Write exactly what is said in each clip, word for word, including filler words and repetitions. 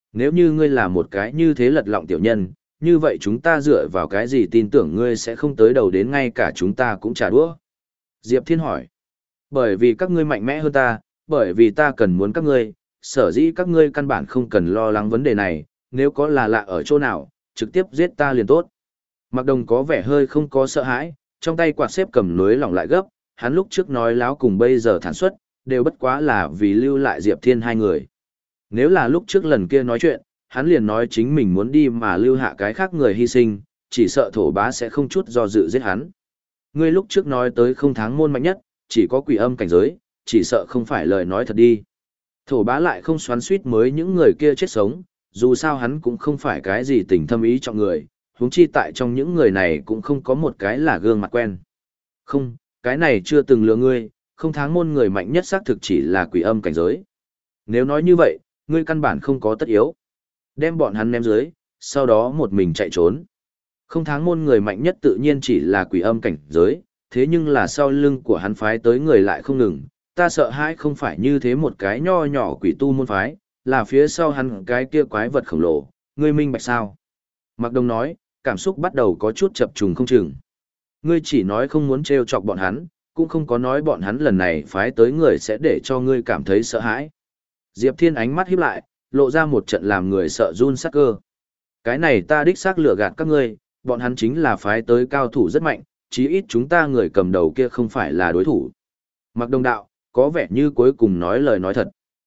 Nếu như ngươi là một cái như thế lật lọng tiểu nhân, như vậy chúng ta dựa vào cái gì tin tưởng ngươi sẽ không tới đầu đến ngay cả chúng ta cũng trả đũa? Diệp Thiên hỏi. Bởi vì các ngươi mạnh mẽ hơn ta, bởi vì ta cần muốn các ngươi, sở dĩ các ngươi căn bản không cần lo lắng vấn đề này, nếu có là lạ ở chỗ nào, trực tiếp giết ta liền tốt. Mạc Đồng có vẻ hơi không có sợ hãi, trong tay quạt xếp cầm nối lỏng lại gấp, hắn lúc trước nói láo cùng bây giờ thản xuất, đều bất quá là vì lưu lại Diệp Thiên hai người. Nếu là lúc trước lần kia nói chuyện, hắn liền nói chính mình muốn đi mà lưu hạ cái khác người hy sinh, chỉ sợ thổ bá sẽ không chút do dự giết hắn. Ngươi lúc trước nói tới không tháng môn mạnh nhất, chỉ có quỷ âm cảnh giới, chỉ sợ không phải lời nói thật đi. Thổ bá lại không xoắn suýt mới những người kia chết sống, dù sao hắn cũng không phải cái gì tình thâm ý trọng người, huống chi tại trong những người này cũng không có một cái là gương mặt quen. Không, cái này chưa từng lừa ngươi, không tháng môn người mạnh nhất xác thực chỉ là quỷ âm cảnh giới. Nếu nói như vậy, ngươi căn bản không có tất yếu. Đem bọn hắn ném dưới, sau đó một mình chạy trốn. Không tháng môn người mạnh nhất tự nhiên chỉ là quỷ âm cảnh giới, thế nhưng là sau lưng của hắn phái tới người lại không ngừng, ta sợ hãi không phải như thế một cái nho nhỏ quỷ tu môn phái, là phía sau hắn cái kia quái vật khổng lồ, ngươi minh bạch sao? Mạc Đông nói, cảm xúc bắt đầu có chút chập trùng không chừng. Ngươi chỉ nói không muốn trêu chọc bọn hắn, cũng không có nói bọn hắn lần này phái tới người sẽ để cho ngươi cảm thấy sợ hãi. Diệp Thiên ánh mắt híp lại, lộ ra một trận làm người sợ run sắc cơ. Cái này ta đích xác lừa gạt các ngươi, bọn hắn chính là phái tới cao thủ rất mạnh, chí ít chúng ta người cầm đầu kia không phải là đối thủ. Mạc Đông đạo, có vẻ như cuối cùng nói lời nói thật.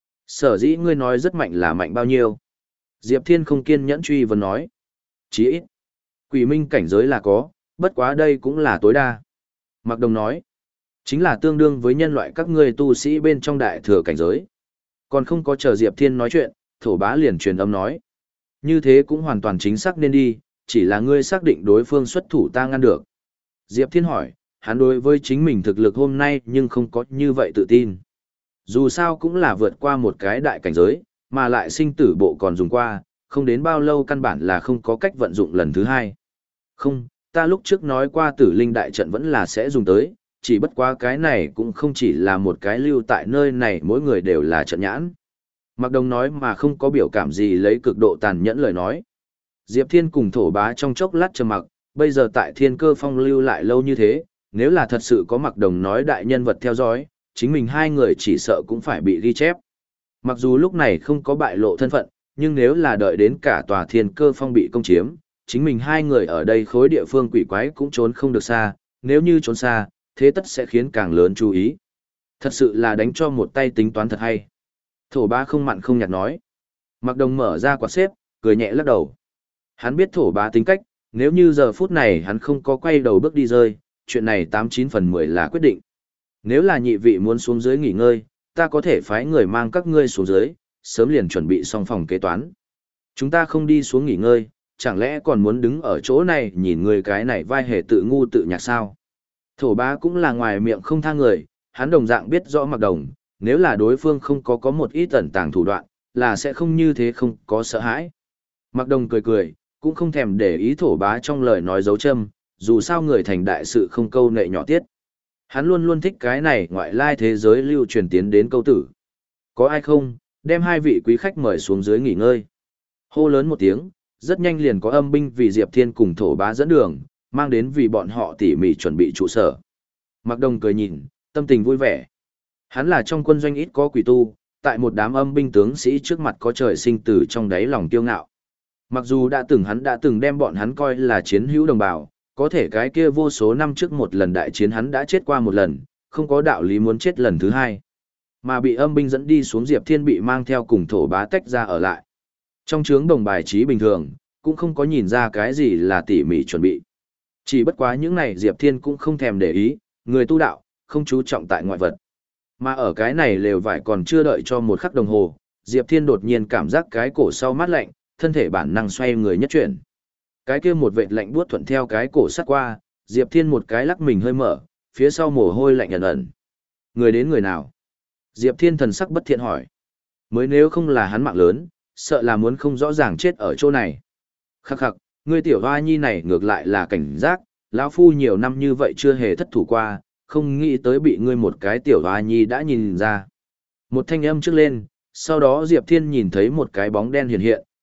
Sở dĩ ngươi nói rất mạnh là mạnh bao nhiêu? Diệp Thiên không kiên nhẫn truy vấn nói. Chí ít, quỷ minh cảnh giới là có, bất quá đây cũng là tối đa. Mạc Đông nói, chính là tương đương với nhân loại các ngươi tu sĩ bên trong đại thừa cảnh giới. Còn không có chờ Diệp Thiên nói chuyện, thổ bá liền truyền âm nói. Như thế cũng hoàn toàn chính xác nên đi, chỉ là ngươi xác định đối phương xuất thủ ta ngăn được. Diệp Thiên hỏi, hắn đối với chính mình thực lực hôm nay nhưng không có như vậy tự tin. Dù sao cũng là vượt qua một cái đại cảnh giới, mà lại sinh tử bộ còn dùng qua, không đến bao lâu căn bản là không có cách vận dụng lần thứ hai. Không, ta lúc trước nói qua tử linh đại trận vẫn là sẽ dùng tới, chỉ bất quá cái này cũng không chỉ là một cái lưu tại nơi này mỗi người đều là trận nhãn. Mạc Đông nói mà không có biểu cảm gì lấy cực độ tàn nhẫn lời nói. Diệp Thiên cùng thổ bá trong chốc lát trầm mặc, bây giờ tại Thiên Cơ Phong lưu lại lâu như thế, nếu là thật sự có Mạc Đồng nói đại nhân vật theo dõi, chính mình hai người chỉ sợ cũng phải bị ghi chép. Mặc dù lúc này không có bại lộ thân phận, nhưng nếu là đợi đến cả tòa Thiên Cơ Phong bị công chiếm, chính mình hai người ở đây khối địa phương quỷ quái cũng trốn không được xa, nếu như trốn xa, thế tất sẽ khiến càng lớn chú ý. Thật sự là đánh cho một tay tính toán thật hay. Thổ bá không mặn không nhạt nói. Mạc Đồng mở ra quạt xếp, cười nhẹ lắc đầu. Hắn biết thổ bá tính cách, nếu như giờ phút này hắn không có quay đầu bước đi rơi, chuyện này tám chín phần mười là quyết định. Nếu là nhị vị muốn xuống dưới nghỉ ngơi, ta có thể phái người mang các ngươi xuống dưới, sớm liền chuẩn bị xong phòng kế toán. Chúng ta không đi xuống nghỉ ngơi, chẳng lẽ còn muốn đứng ở chỗ này nhìn người cái này vai hề tự ngu tự nhạc sao? Thổ bá cũng là ngoài miệng không tha người, hắn đồng dạng biết rõ Mạc Đồng, nếu là đối phương không có có một ít ẩn tàng thủ đoạn, là sẽ không như thế không có sợ hãi. Mạc Đồng cười cười, cũng không thèm để ý thổ bá trong lời nói dấu châm, dù sao người thành đại sự không câu nệ nhỏ tiết. Hắn luôn luôn thích cái này ngoại lai thế giới lưu truyền tiến đến câu tử. Có ai không, đem hai vị quý khách mời xuống dưới nghỉ ngơi. Hô lớn một tiếng, rất nhanh liền có âm binh vì Diệp Thiên cùng thổ bá dẫn đường, mang đến vì bọn họ tỉ mỉ chuẩn bị trụ sở. Mạc Đồng cười nhìn, tâm tình vui vẻ. Hắn là trong quân doanh ít có quỷ tu, tại một đám âm binh tướng sĩ trước mặt có trời sinh từ trong đáy lòng kiêu ngạo. Mặc dù đã từng hắn đã từng đem bọn hắn coi là chiến hữu đồng bào, có thể cái kia vô số năm trước một lần đại chiến hắn đã chết qua một lần, không có đạo lý muốn chết lần thứ hai. Mà bị âm binh dẫn đi xuống Diệp Thiên bị mang theo cùng thổ bá tách ra ở lại. Trong trướng đồng bài trí bình thường, cũng không có nhìn ra cái gì là tỉ mỉ chuẩn bị. Chỉ bất quá những này Diệp Thiên cũng không thèm để ý, người tu đạo, không chú trọng tại ngoại vật. Mà ở cái này lều vải còn chưa đợi cho một khắc đồng hồ, Diệp Thiên đột nhiên cảm giác cái cổ sau mát lạnh, thân thể bản năng xoay người nhất chuyển. Cái kia một vệt lạnh buốt thuận theo cái cổ sát qua, Diệp Thiên một cái lắc mình hơi mở, phía sau mồ hôi lạnh ẩn ẩn. Người đến người nào? Diệp Thiên thần sắc bất thiện hỏi. Mới nếu không là hắn mạng lớn, sợ là muốn không rõ ràng chết ở chỗ này. Khắc khắc, ngươi tiểu hoa nhi này ngược lại là cảnh giác, lão phu nhiều năm như vậy chưa hề thất thủ qua, không nghĩ tới bị ngươi một cái tiểu hoa nhi đã nhìn ra. Một thanh âm trước lên, sau đó Diệp Thiên nhìn thấy một cái bóng đen hiện hiện,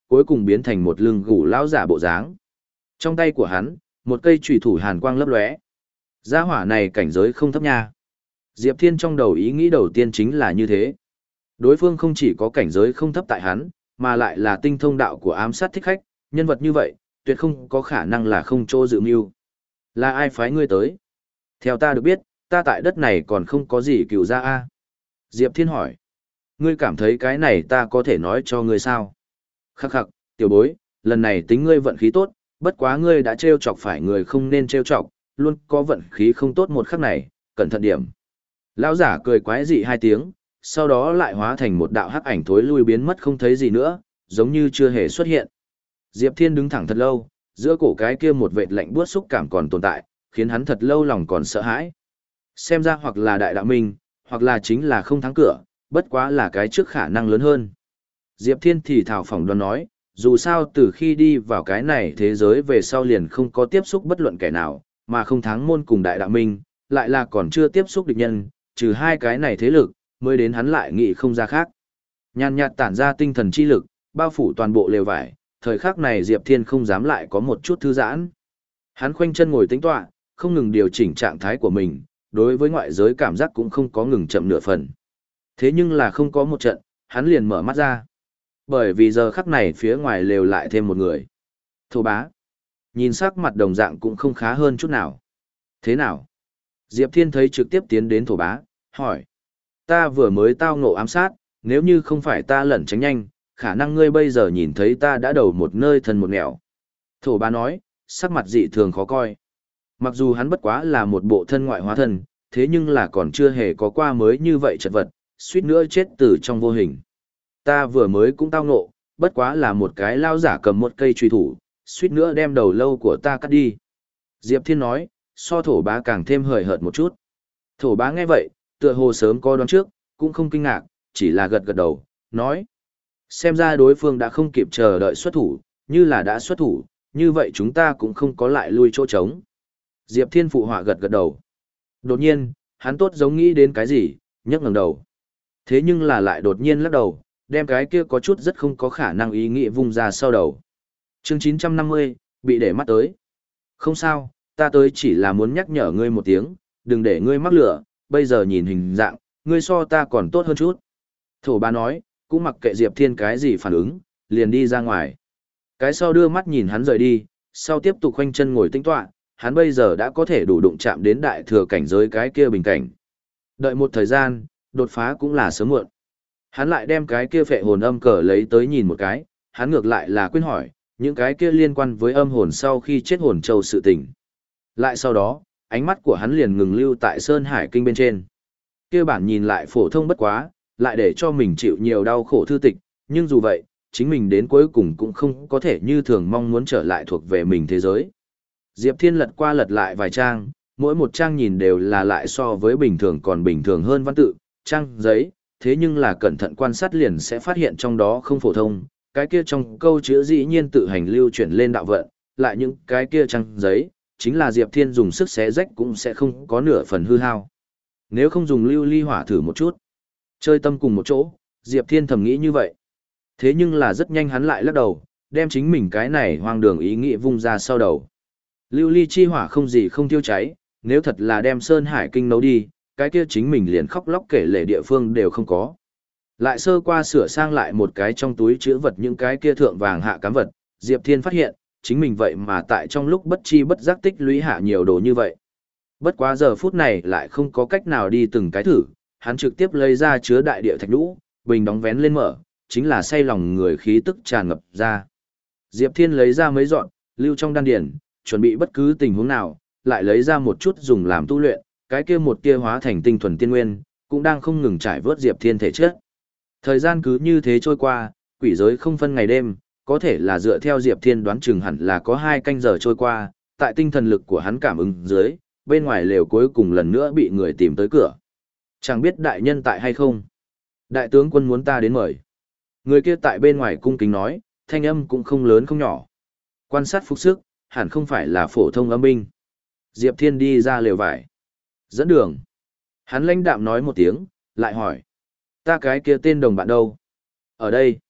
cuối cùng biến thành một lưng gù lão giả bộ dáng. Trong tay của hắn, một cây chùy thủ hàn quang lấp lóe. Gia hỏa này cảnh giới không thấp nha. Diệp Thiên trong đầu ý nghĩ đầu tiên chính là như thế. Đối phương không chỉ có cảnh giới không thấp tại hắn, mà lại là tinh thông đạo của ám sát thích khách, nhân vật như vậy, tuyệt không có khả năng là không chỗ dự mưu. Là ai phái ngươi tới? Theo ta được biết, ta tại đất này còn không có gì cựu gia a. Diệp Thiên hỏi. Ngươi cảm thấy cái này ta có thể nói cho ngươi sao? Khắc khắc, tiểu bối, lần này tính ngươi vận khí tốt, bất quá ngươi đã trêu chọc phải người không nên trêu chọc, luôn có vận khí không tốt một khắc này, cẩn thận điểm. Lão giả cười quái dị hai tiếng, sau đó lại hóa thành một đạo hắc ảnh thối lui biến mất không thấy gì nữa, giống như chưa hề xuất hiện. Diệp Thiên đứng thẳng thật lâu, giữa cổ cái kia một vệt lạnh buốt xúc cảm còn tồn tại, khiến hắn thật lâu lòng còn sợ hãi. Xem ra hoặc là đại đạo minh, hoặc là chính là không thắng cửa, bất quá là cái trước khả năng lớn hơn. Diệp Thiên thì thảo phỏng đoán nói, dù sao từ khi đi vào cái này thế giới về sau liền không có tiếp xúc bất luận kẻ nào, mà không thắng môn cùng đại đạo minh, lại là còn chưa tiếp xúc địch nhân, trừ hai cái này thế lực, mới đến hắn lại nghĩ không ra khác. Nhàn nhạt tản ra tinh thần chi lực, bao phủ toàn bộ lều vải, thời khắc này Diệp Thiên không dám lại có một chút thư giãn. Hắn khoanh chân ngồi tĩnh tọa, không ngừng điều chỉnh trạng thái của mình, đối với ngoại giới cảm giác cũng không có ngừng chậm nửa phần. Thế nhưng là không có một trận, hắn liền mở mắt ra. Bởi vì giờ khắc này phía ngoài lều lại thêm một người. Thổ bá. Nhìn sắc mặt đồng dạng cũng không khá hơn chút nào. Thế nào? Diệp Thiên thấy trực tiếp tiến đến thổ bá, hỏi. Ta vừa mới tao ngộ ám sát, nếu như không phải ta lẩn tránh nhanh, khả năng ngươi bây giờ nhìn thấy ta đã đầu một nơi thân một nẻo. Thổ bá nói, sắc mặt dị thường khó coi. Mặc dù hắn bất quá là một bộ thân ngoại hóa thân, thế nhưng là còn chưa hề có qua mới như vậy chật vật, suýt nữa chết từ trong vô hình. Ta vừa mới cũng tao ngộ, bất quá là một cái lao giả cầm một cây truy thủ, suýt nữa đem đầu lâu của ta cắt đi. Diệp Thiên nói, so thổ bá càng thêm hời hợt một chút. Thổ bá nghe vậy, tựa hồ sớm có đoán trước, cũng không kinh ngạc, chỉ là gật gật đầu, nói. Xem ra đối phương đã không kịp chờ đợi xuất thủ, như là đã xuất thủ, như vậy chúng ta cũng không có lại lui chỗ trống. Diệp Thiên phụ họa gật gật đầu. Đột nhiên, hắn tốt giống nghĩ đến cái gì, nhấc ngẩng đầu. Thế nhưng là lại đột nhiên lắc đầu, đem cái kia có chút rất không có khả năng ý nghĩ vung ra sau đầu. Chương chín trăm năm mươi, bị để mắt tới. Không sao, ta tới chỉ là muốn nhắc nhở ngươi một tiếng, đừng để ngươi mắc lửa, bây giờ nhìn hình dạng, ngươi so ta còn tốt hơn chút. Thổ bá nói, cũng mặc kệ Diệp Thiên cái gì phản ứng, liền đi ra ngoài. Cái sau đưa mắt nhìn hắn rời đi, sau tiếp tục khoanh chân ngồi tĩnh tọa, hắn bây giờ đã có thể đủ đụng chạm đến đại thừa cảnh giới cái kia bình cảnh. Đợi một thời gian, đột phá cũng là sớm muộn. Hắn lại đem cái kia phệ hồn âm cờ lấy tới nhìn một cái, hắn ngược lại là quên hỏi, những cái kia liên quan với âm hồn sau khi chết hồn châu sự tình. Lại sau đó, ánh mắt của hắn liền ngừng lưu tại Sơn Hải Kinh bên trên. Kia bản nhìn lại phổ thông bất quá, lại để cho mình chịu nhiều đau khổ thư tịch, nhưng dù vậy, chính mình đến cuối cùng cũng không có thể như thường mong muốn trở lại thuộc về mình thế giới. Diệp Thiên lật qua lật lại vài trang, mỗi một trang nhìn đều là lại so với bình thường còn bình thường hơn văn tự, trang giấy, thế nhưng là cẩn thận quan sát liền sẽ phát hiện trong đó không phổ thông, cái kia trong câu chữ dĩ nhiên tự hành lưu chuyển lên đạo vận, lại những cái kia trang giấy, chính là Diệp Thiên dùng sức xé rách cũng sẽ không có nửa phần hư hao. Nếu không dùng lưu ly hỏa thử một chút, chơi tâm cùng một chỗ, Diệp Thiên thầm nghĩ như vậy. Thế nhưng là rất nhanh hắn lại lắc đầu, đem chính mình cái này hoang đường ý nghĩ vung ra sau đầu. Lưu ly chi hỏa không gì không tiêu cháy, nếu thật là đem Sơn Hải Kinh nấu đi, cái kia chính mình liền khóc lóc kể lể địa phương đều không có. Lại sơ qua sửa sang lại một cái trong túi chứa vật những cái kia thượng vàng hạ cám vật, Diệp Thiên phát hiện, chính mình vậy mà tại trong lúc bất chi bất giác tích lũy hạ nhiều đồ như vậy. Bất quá giờ phút này lại không có cách nào đi từng cái thử, hắn trực tiếp lấy ra chứa đại địa thạch nhũ, bình đóng vén lên mở, chính là say lòng người khí tức tràn ngập ra. Diệp Thiên lấy ra mấy dọn, lưu trong đan điển, chuẩn bị bất cứ tình huống nào, lại lấy ra một chút dùng làm tu luyện, cái kia một tia hóa thành tinh thuần tiên nguyên, cũng đang không ngừng trải vớt Diệp Thiên thể chất. Thời gian cứ như thế trôi qua, quỷ giới không phân ngày đêm, có thể là dựa theo Diệp Thiên đoán chừng hẳn là có hai canh giờ trôi qua, tại tinh thần lực của hắn cảm ứng dưới, bên ngoài lều cuối cùng lần nữa bị người tìm tới cửa. Chẳng biết đại nhân tại hay không? Đại tướng quân muốn ta đến mời. Người kia tại bên ngoài cung kính nói, thanh âm cũng không lớn không nhỏ. Quan sát phục sức, hẳn không phải là phổ thông âm binh. Diệp Thiên đi ra lều vải. Dẫn đường. Hắn lãnh đạm nói một tiếng, lại hỏi. Ta cái kia tên đồng bạn đâu? Ở đây.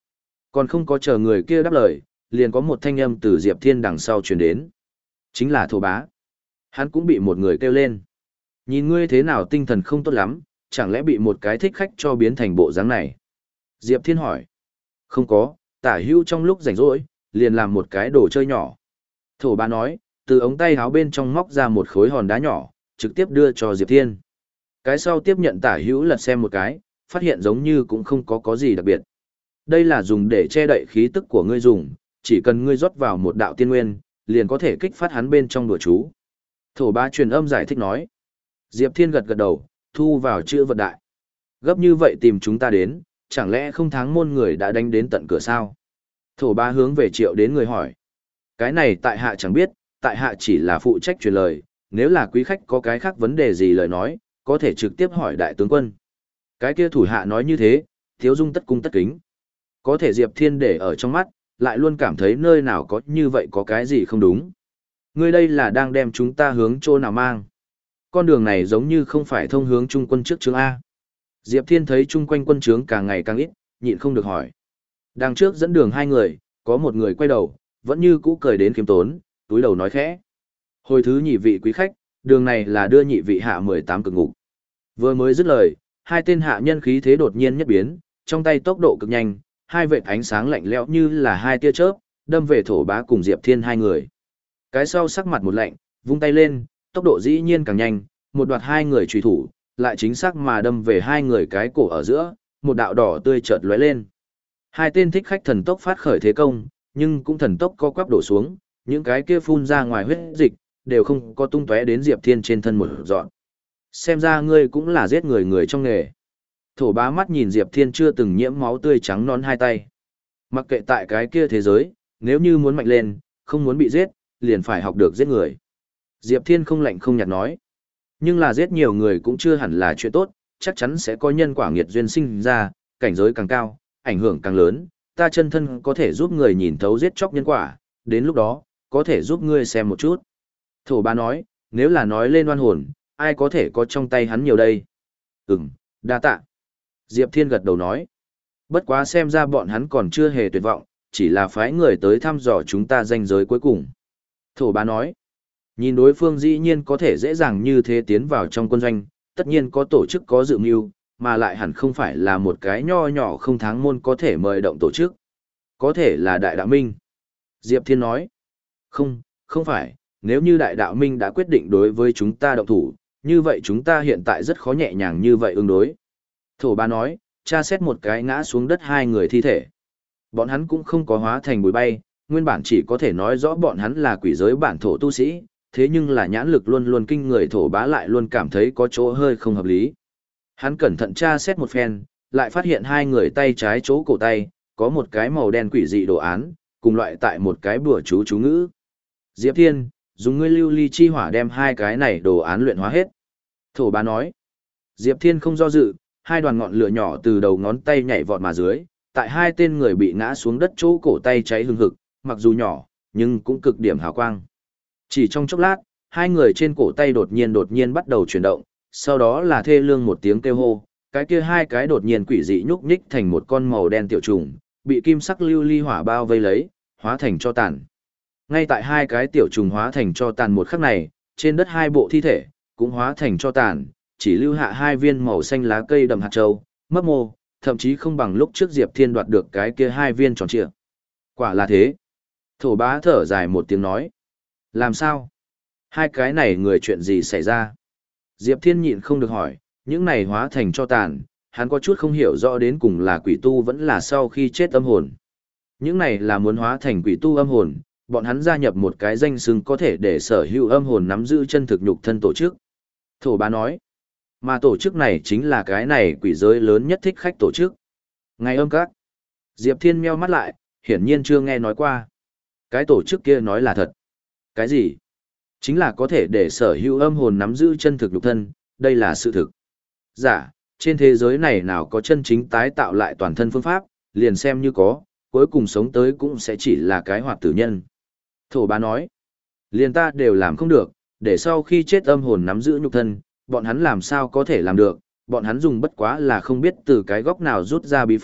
Còn không có chờ người kia đáp lời, liền có một thanh âm từ Diệp Thiên đằng sau truyền đến. Chính là thổ bá. Hắn cũng bị một người kêu lên. Nhìn ngươi thế nào tinh thần không tốt lắm, chẳng lẽ bị một cái thích khách cho biến thành bộ dáng này? Diệp Thiên hỏi. Không có, tả hữu trong lúc rảnh rỗi, liền làm một cái đồ chơi nhỏ. Thổ bá nói, từ ống tay áo bên trong móc ra một khối hòn đá nhỏ, trực tiếp đưa cho Diệp Thiên. Cái sau tiếp nhận tả hữu lật xem một cái, phát hiện giống như cũng không có có gì đặc biệt. Đây là dùng để che đậy khí tức của ngươi dùng, chỉ cần ngươi rót vào một đạo tiên nguyên, liền có thể kích phát hắn bên trong đùa chú. Thổ bá truyền âm giải thích nói. Diệp Thiên gật gật đầu, thu vào chữ vật đại. Gấp như vậy tìm chúng ta đến, chẳng lẽ không tháng môn người đã đánh đến tận cửa sao? Thổ bá hướng về Triệu đến người hỏi. Cái này tại hạ chẳng biết, tại hạ chỉ là phụ trách truyền lời, nếu là quý khách có cái khác vấn đề gì lời nói, có thể trực tiếp hỏi đại tướng quân. Cái kia thủ hạ nói như thế, Thiếu Dung tất cung tất kính. Có thể Diệp Thiên để ở trong mắt, lại luôn cảm thấy nơi nào có như vậy có cái gì không đúng. Ngươi đây là đang đem chúng ta hướng chỗ nào mang. Con đường này giống như không phải thông hướng trung quân trước trướng A. Diệp Thiên thấy chung quanh quân trướng càng ngày càng ít, nhịn không được hỏi. Đằng trước dẫn đường hai người, có một người quay đầu, vẫn như cũ cười đến khiêm tốn, túi đầu nói khẽ. Hồi thứ nhị vị quý khách, đường này là đưa nhị vị hạ mười tám cực ngục. Vừa mới dứt lời, hai tên hạ nhân khí thế đột nhiên nhất biến, trong tay tốc độ cực nhanh, hai vệt ánh sáng lạnh lẽo như là hai tia chớp, đâm về thổ bá cùng Diệp Thiên hai người. Cái sau sắc mặt một lạnh, vung tay lên, tốc độ dĩ nhiên càng nhanh, một đoạt hai người truy thủ, lại chính xác mà đâm về hai người cái cổ ở giữa, một đạo đỏ tươi chợt lóe lên. Hai tên thích khách thần tốc phát khởi thế công, nhưng cũng thần tốc co quắp đổ xuống, những cái kia phun ra ngoài huyết dịch, đều không có tung tóe đến Diệp Thiên trên thân một dọn. Xem ra ngươi cũng là giết người người trong nghề. Thổ bá mắt nhìn Diệp Thiên chưa từng nhiễm máu tươi trắng non hai tay. Mặc kệ tại cái kia thế giới, nếu như muốn mạnh lên, không muốn bị giết, liền phải học được giết người. Diệp Thiên không lạnh không nhạt nói. Nhưng là giết nhiều người cũng chưa hẳn là chuyện tốt, chắc chắn sẽ có nhân quả nghiệt duyên sinh ra, cảnh giới càng cao, ảnh hưởng càng lớn, ta chân thân có thể giúp người nhìn thấu giết chóc nhân quả, đến lúc đó, có thể giúp ngươi xem một chút. Thổ bá nói, nếu là nói lên oan hồn, ai có thể có trong tay hắn nhiều đây? Ừm, đa tạ. Diệp Thiên gật đầu nói. Bất quá xem ra bọn hắn còn chưa hề tuyệt vọng, chỉ là phái người tới thăm dò chúng ta danh giới cuối cùng. Thổ bá nói. Nhìn đối phương dĩ nhiên có thể dễ dàng như thế tiến vào trong quân doanh, tất nhiên có tổ chức có dự mưu, mà lại hẳn không phải là một cái nho nhỏ không tháng môn có thể mời động tổ chức. Có thể là Đại Đạo Minh. Diệp Thiên nói. Không, không phải, nếu như Đại Đạo Minh đã quyết định đối với chúng ta động thủ, như vậy chúng ta hiện tại rất khó nhẹ nhàng như vậy ứng đối. Thổ bá nói, tra xét một cái ngã xuống đất hai người thi thể. Bọn hắn cũng không có hóa thành bụi bay, nguyên bản chỉ có thể nói rõ bọn hắn là quỷ giới bản thổ tu sĩ, thế nhưng là nhãn lực luôn luôn kinh người thổ bá lại luôn cảm thấy có chỗ hơi không hợp lý. Hắn cẩn thận tra xét một phen, lại phát hiện hai người tay trái chỗ cổ tay, có một cái màu đen quỷ dị đồ án, cùng loại tại một cái bùa chú chú ngữ. Diệp Thiên, dùng ngươi lưu ly chi hỏa đem hai cái này đồ án luyện hóa hết. Thổ bá nói. Diệp Thiên không do dự, hai đoàn ngọn lửa nhỏ từ đầu ngón tay nhảy vọt mà dưới, tại hai tên người bị ngã xuống đất chỗ cổ tay cháy hừng hực, mặc dù nhỏ, nhưng cũng cực điểm hào quang. Chỉ trong chốc lát, hai người trên cổ tay đột nhiên đột nhiên bắt đầu chuyển động, sau đó là thê lương một tiếng kêu hô, cái kia hai cái đột nhiên quỷ dị nhúc nhích thành một con màu đen tiểu trùng, bị kim sắc lưu ly hỏa bao vây lấy, hóa thành cho tàn. Ngay tại hai cái tiểu trùng hóa thành cho tàn một khắc này, trên đất hai bộ thi thể cũng hóa thành cho tàn, chỉ lưu hạ hai viên màu xanh lá cây đầm hạt châu, mấp mô, thậm chí không bằng lúc trước Diệp Thiên đoạt được cái kia hai viên tròn trịa. Quả là thế. Thổ bá thở dài một tiếng nói. Làm sao? Hai cái này người chuyện gì xảy ra? Diệp Thiên nhịn không được hỏi, những này hóa thành cho tàn, hắn có chút không hiểu rõ đến cùng là quỷ tu vẫn là sau khi chết âm hồn. Những này là muốn hóa thành quỷ tu âm hồn, bọn hắn gia nhập một cái danh xưng có thể để sở hữu âm hồn nắm giữ chân thực nhục thân tổ chức. Thổ bá nói, mà tổ chức này chính là cái này quỷ giới lớn nhất thích khách tổ chức. Ngày âm các. Diệp Thiên meo mắt lại, hiển nhiên chưa nghe nói qua. Cái tổ chức kia nói là thật. Cái gì? Chính là có thể để sở hữu âm hồn nắm giữ chân thực nhục thân, đây là sự thực. Giả, trên thế giới này nào có chân chính tái tạo lại toàn thân phương pháp, liền xem như có, cuối cùng sống tới cũng sẽ chỉ là cái hoạt tử nhân. Thổ bá nói, liền ta đều làm không được, để sau khi chết âm hồn nắm giữ nhục thân, bọn hắn làm sao có thể làm được, bọn hắn dùng bất quá là không biết từ cái góc nào rút ra bí pháp,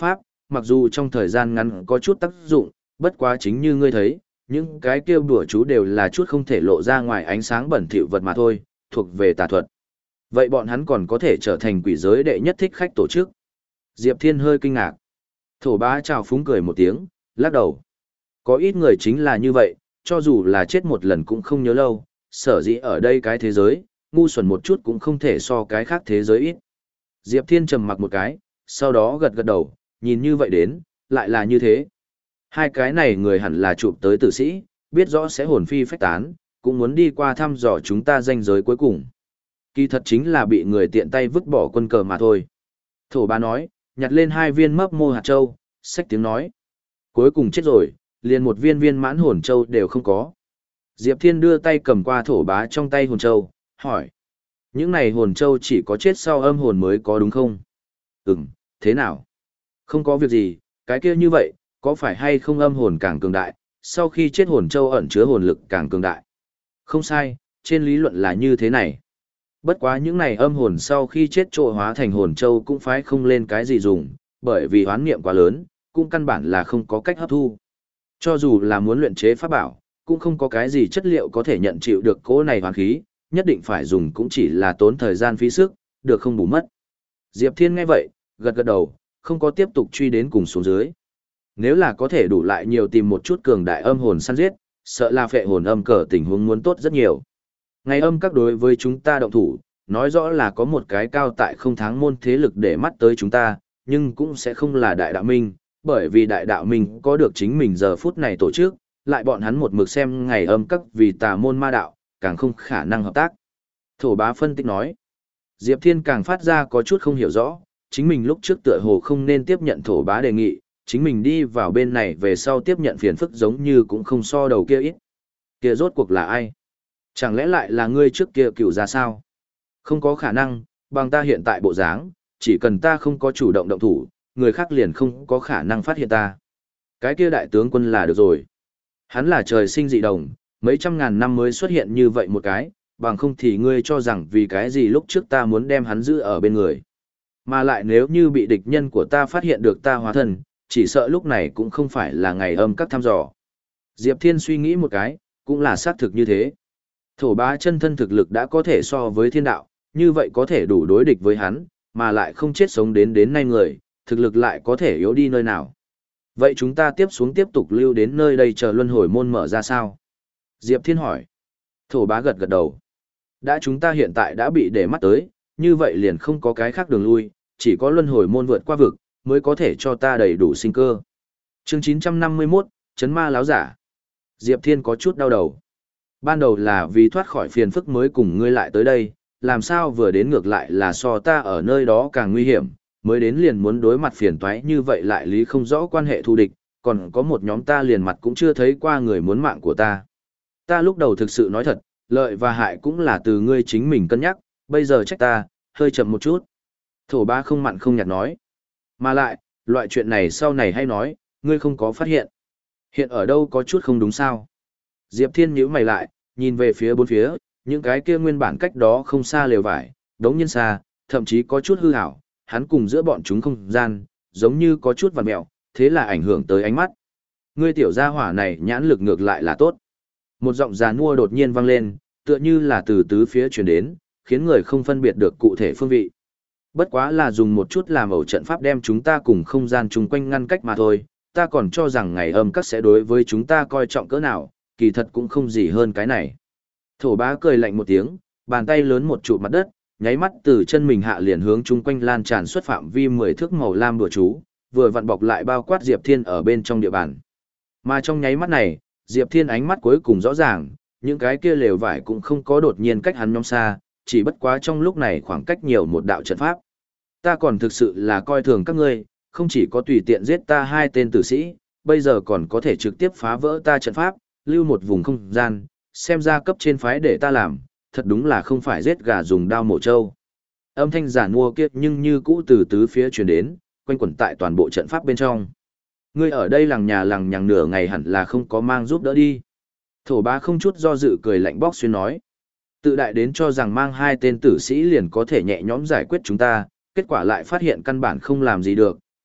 mặc dù trong thời gian ngắn có chút tác dụng, bất quá chính như ngươi thấy, những cái kia đùa chú đều là chút không thể lộ ra ngoài ánh sáng bẩn thỉu vật mà thôi, thuộc về tà thuật. Vậy bọn hắn còn có thể trở thành quỷ giới đệ nhất thích khách tổ chức. Diệp Thiên hơi kinh ngạc. Thổ bá chào phúng cười một tiếng, lắc đầu. Có ít người chính là như vậy, cho dù là chết một lần cũng không nhớ lâu, sở dĩ ở đây cái thế giới, ngu xuẩn một chút cũng không thể so cái khác thế giới ít. Diệp Thiên trầm mặc một cái, sau đó gật gật đầu, nhìn như vậy đến, lại là như thế. Hai cái này người hẳn là chụp tới tử sĩ, biết rõ sẽ hồn phi phách tán, cũng muốn đi qua thăm dò chúng ta ranh giới cuối cùng. Kỳ thật chính là bị người tiện tay vứt bỏ quân cờ mà thôi. Thổ bá nói, nhặt lên hai viên mấp mô hạt châu, xách tiếng nói. Cuối cùng chết rồi, liền một viên viên mãn hồn châu đều không có. Diệp Thiên đưa tay cầm qua thổ bá trong tay hồn châu, hỏi. Những này hồn châu chỉ có chết sau âm hồn mới có đúng không? Ừm, thế nào? Không có việc gì, cái kia như vậy, có phải hay không âm hồn càng cường đại, sau khi chết hồn châu ẩn chứa hồn lực càng cường đại? Không sai, trên lý luận là như thế này. Bất quá những này âm hồn sau khi chết trộn hóa thành hồn châu cũng phải không lên cái gì dùng, bởi vì hoán niệm quá lớn, cũng căn bản là không có cách hấp thu. Cho dù là muốn luyện chế pháp bảo, cũng không có cái gì chất liệu có thể nhận chịu được cỗ này hoán khí, nhất định phải dùng cũng chỉ là tốn thời gian phí sức, được không bù mất. Diệp Thiên nghe vậy, gật gật đầu, không có tiếp tục truy đến cùng xuống dưới. Nếu là có thể đủ lại nhiều tìm một chút cường đại âm hồn săn giết, sợ là phệ hồn âm cờ tình huống muốn tốt rất nhiều. Ngày âm các đối với chúng ta động thủ, nói rõ là có một cái cao tại không tháng môn thế lực để mắt tới chúng ta, nhưng cũng sẽ không là đại đạo minh, bởi vì đại đạo minh có được chính mình giờ phút này tổ chức, lại bọn hắn một mực xem ngày âm các vì tà môn ma đạo, càng không khả năng hợp tác. Thổ bá phân tích nói, Diệp Thiên càng phát ra có chút không hiểu rõ, chính mình lúc trước tựa hồ không nên tiếp nhận thổ bá đề nghị, chính mình đi vào bên này về sau tiếp nhận phiền phức giống như cũng không so đầu kia ít. Kia rốt cuộc là ai? Chẳng lẽ lại là ngươi trước kia cựu ra sao? Không có khả năng, bằng ta hiện tại bộ dáng, chỉ cần ta không có chủ động động thủ, người khác liền không có khả năng phát hiện ta. Cái kia đại tướng quân là được rồi. Hắn là trời sinh dị đồng, mấy trăm ngàn năm mới xuất hiện như vậy một cái, bằng không thì ngươi cho rằng vì cái gì lúc trước ta muốn đem hắn giữ ở bên người. Mà lại nếu như bị địch nhân của ta phát hiện được ta hóa thân, chỉ sợ lúc này cũng không phải là ngày âm các thăm dò. Diệp Thiên suy nghĩ một cái, cũng là xác thực như thế. Thổ bá chân thân thực lực đã có thể so với thiên đạo, như vậy có thể đủ đối địch với hắn, mà lại không chết sống đến đến nay người, thực lực lại có thể yếu đi nơi nào. Vậy chúng ta tiếp xuống tiếp tục lưu đến nơi đây chờ luân hồi môn mở ra sao? Diệp Thiên hỏi. Thổ bá gật gật đầu. Đã chúng ta hiện tại đã bị để mắt tới, như vậy liền không có cái khác đường lui, chỉ có luân hồi môn vượt qua vực, mới có thể cho ta đầy đủ sinh cơ. Chương chín trăm năm mươi mốt, Chấn ma láo giả. Diệp Thiên có chút đau đầu. Ban đầu là vì thoát khỏi phiền phức mới cùng ngươi lại tới đây, làm sao vừa đến ngược lại là so ta ở nơi đó càng nguy hiểm, mới đến liền muốn đối mặt phiền toái như vậy lại lý không rõ quan hệ thù địch, còn có một nhóm ta liền mặt cũng chưa thấy qua người muốn mạng của ta. Ta lúc đầu thực sự nói thật, lợi và hại cũng là từ ngươi chính mình cân nhắc, bây giờ trách ta, hơi chậm một chút. Thổ ba không mặn không nhạt nói. Mà lại, loại chuyện này sau này hay nói, ngươi không có phát hiện. Hiện ở đâu có chút không đúng sao. Diệp Thiên nhíu mày lại, nhìn về phía bốn phía, những cái kia nguyên bản cách đó không xa lều vải, đống nhiên xa, thậm chí có chút hư hảo, hắn cùng giữa bọn chúng không gian, giống như có chút vằn mẹo, thế là ảnh hưởng tới ánh mắt. Ngươi tiểu gia hỏa này nhãn lực ngược lại là tốt. Một giọng giàn mua đột nhiên vang lên, tựa như là từ tứ phía truyền đến, khiến người không phân biệt được cụ thể phương vị. Bất quá là dùng một chút làm ẩu trận pháp đem chúng ta cùng không gian chung quanh ngăn cách mà thôi, ta còn cho rằng ngày âm các sẽ đối với chúng ta coi trọng cỡ nào, kỳ thật cũng không gì hơn cái này. Thổ bá cười lạnh một tiếng, bàn tay lớn một trụ mặt đất, nháy mắt từ chân mình hạ liền hướng chung quanh lan tràn xuất phạm vi mười thước màu lam đùa chú, vừa vặn bọc lại bao quát Diệp Thiên ở bên trong địa bàn. Mà trong nháy mắt này, Diệp Thiên ánh mắt cuối cùng rõ ràng, những cái kia lều vải cũng không có đột nhiên cách hắn nhóm xa, chỉ bất quá trong lúc này khoảng cách nhiều một đạo trận pháp. Ta còn thực sự là coi thường các ngươi, không chỉ có tùy tiện giết ta hai tên tử sĩ, bây giờ còn có thể trực tiếp phá vỡ ta trận pháp, lưu một vùng không gian, xem ra cấp trên phái để ta làm, thật đúng là không phải giết gà dùng đao mổ trâu. Âm thanh giản mua kiệt nhưng như cũ từ tứ phía truyền đến, quanh quẩn tại toàn bộ trận pháp bên trong. Ngươi ở đây lằng nhà lằng nhằng nửa ngày hẳn là không có mang giúp đỡ đi. Thổ bá không chút do dự cười lạnh bóc xuyên nói. Tự đại đến cho rằng mang hai tên tử sĩ liền có thể nhẹ nhõm giải quyết chúng ta, kết quả lại phát hiện căn bản không làm gì được,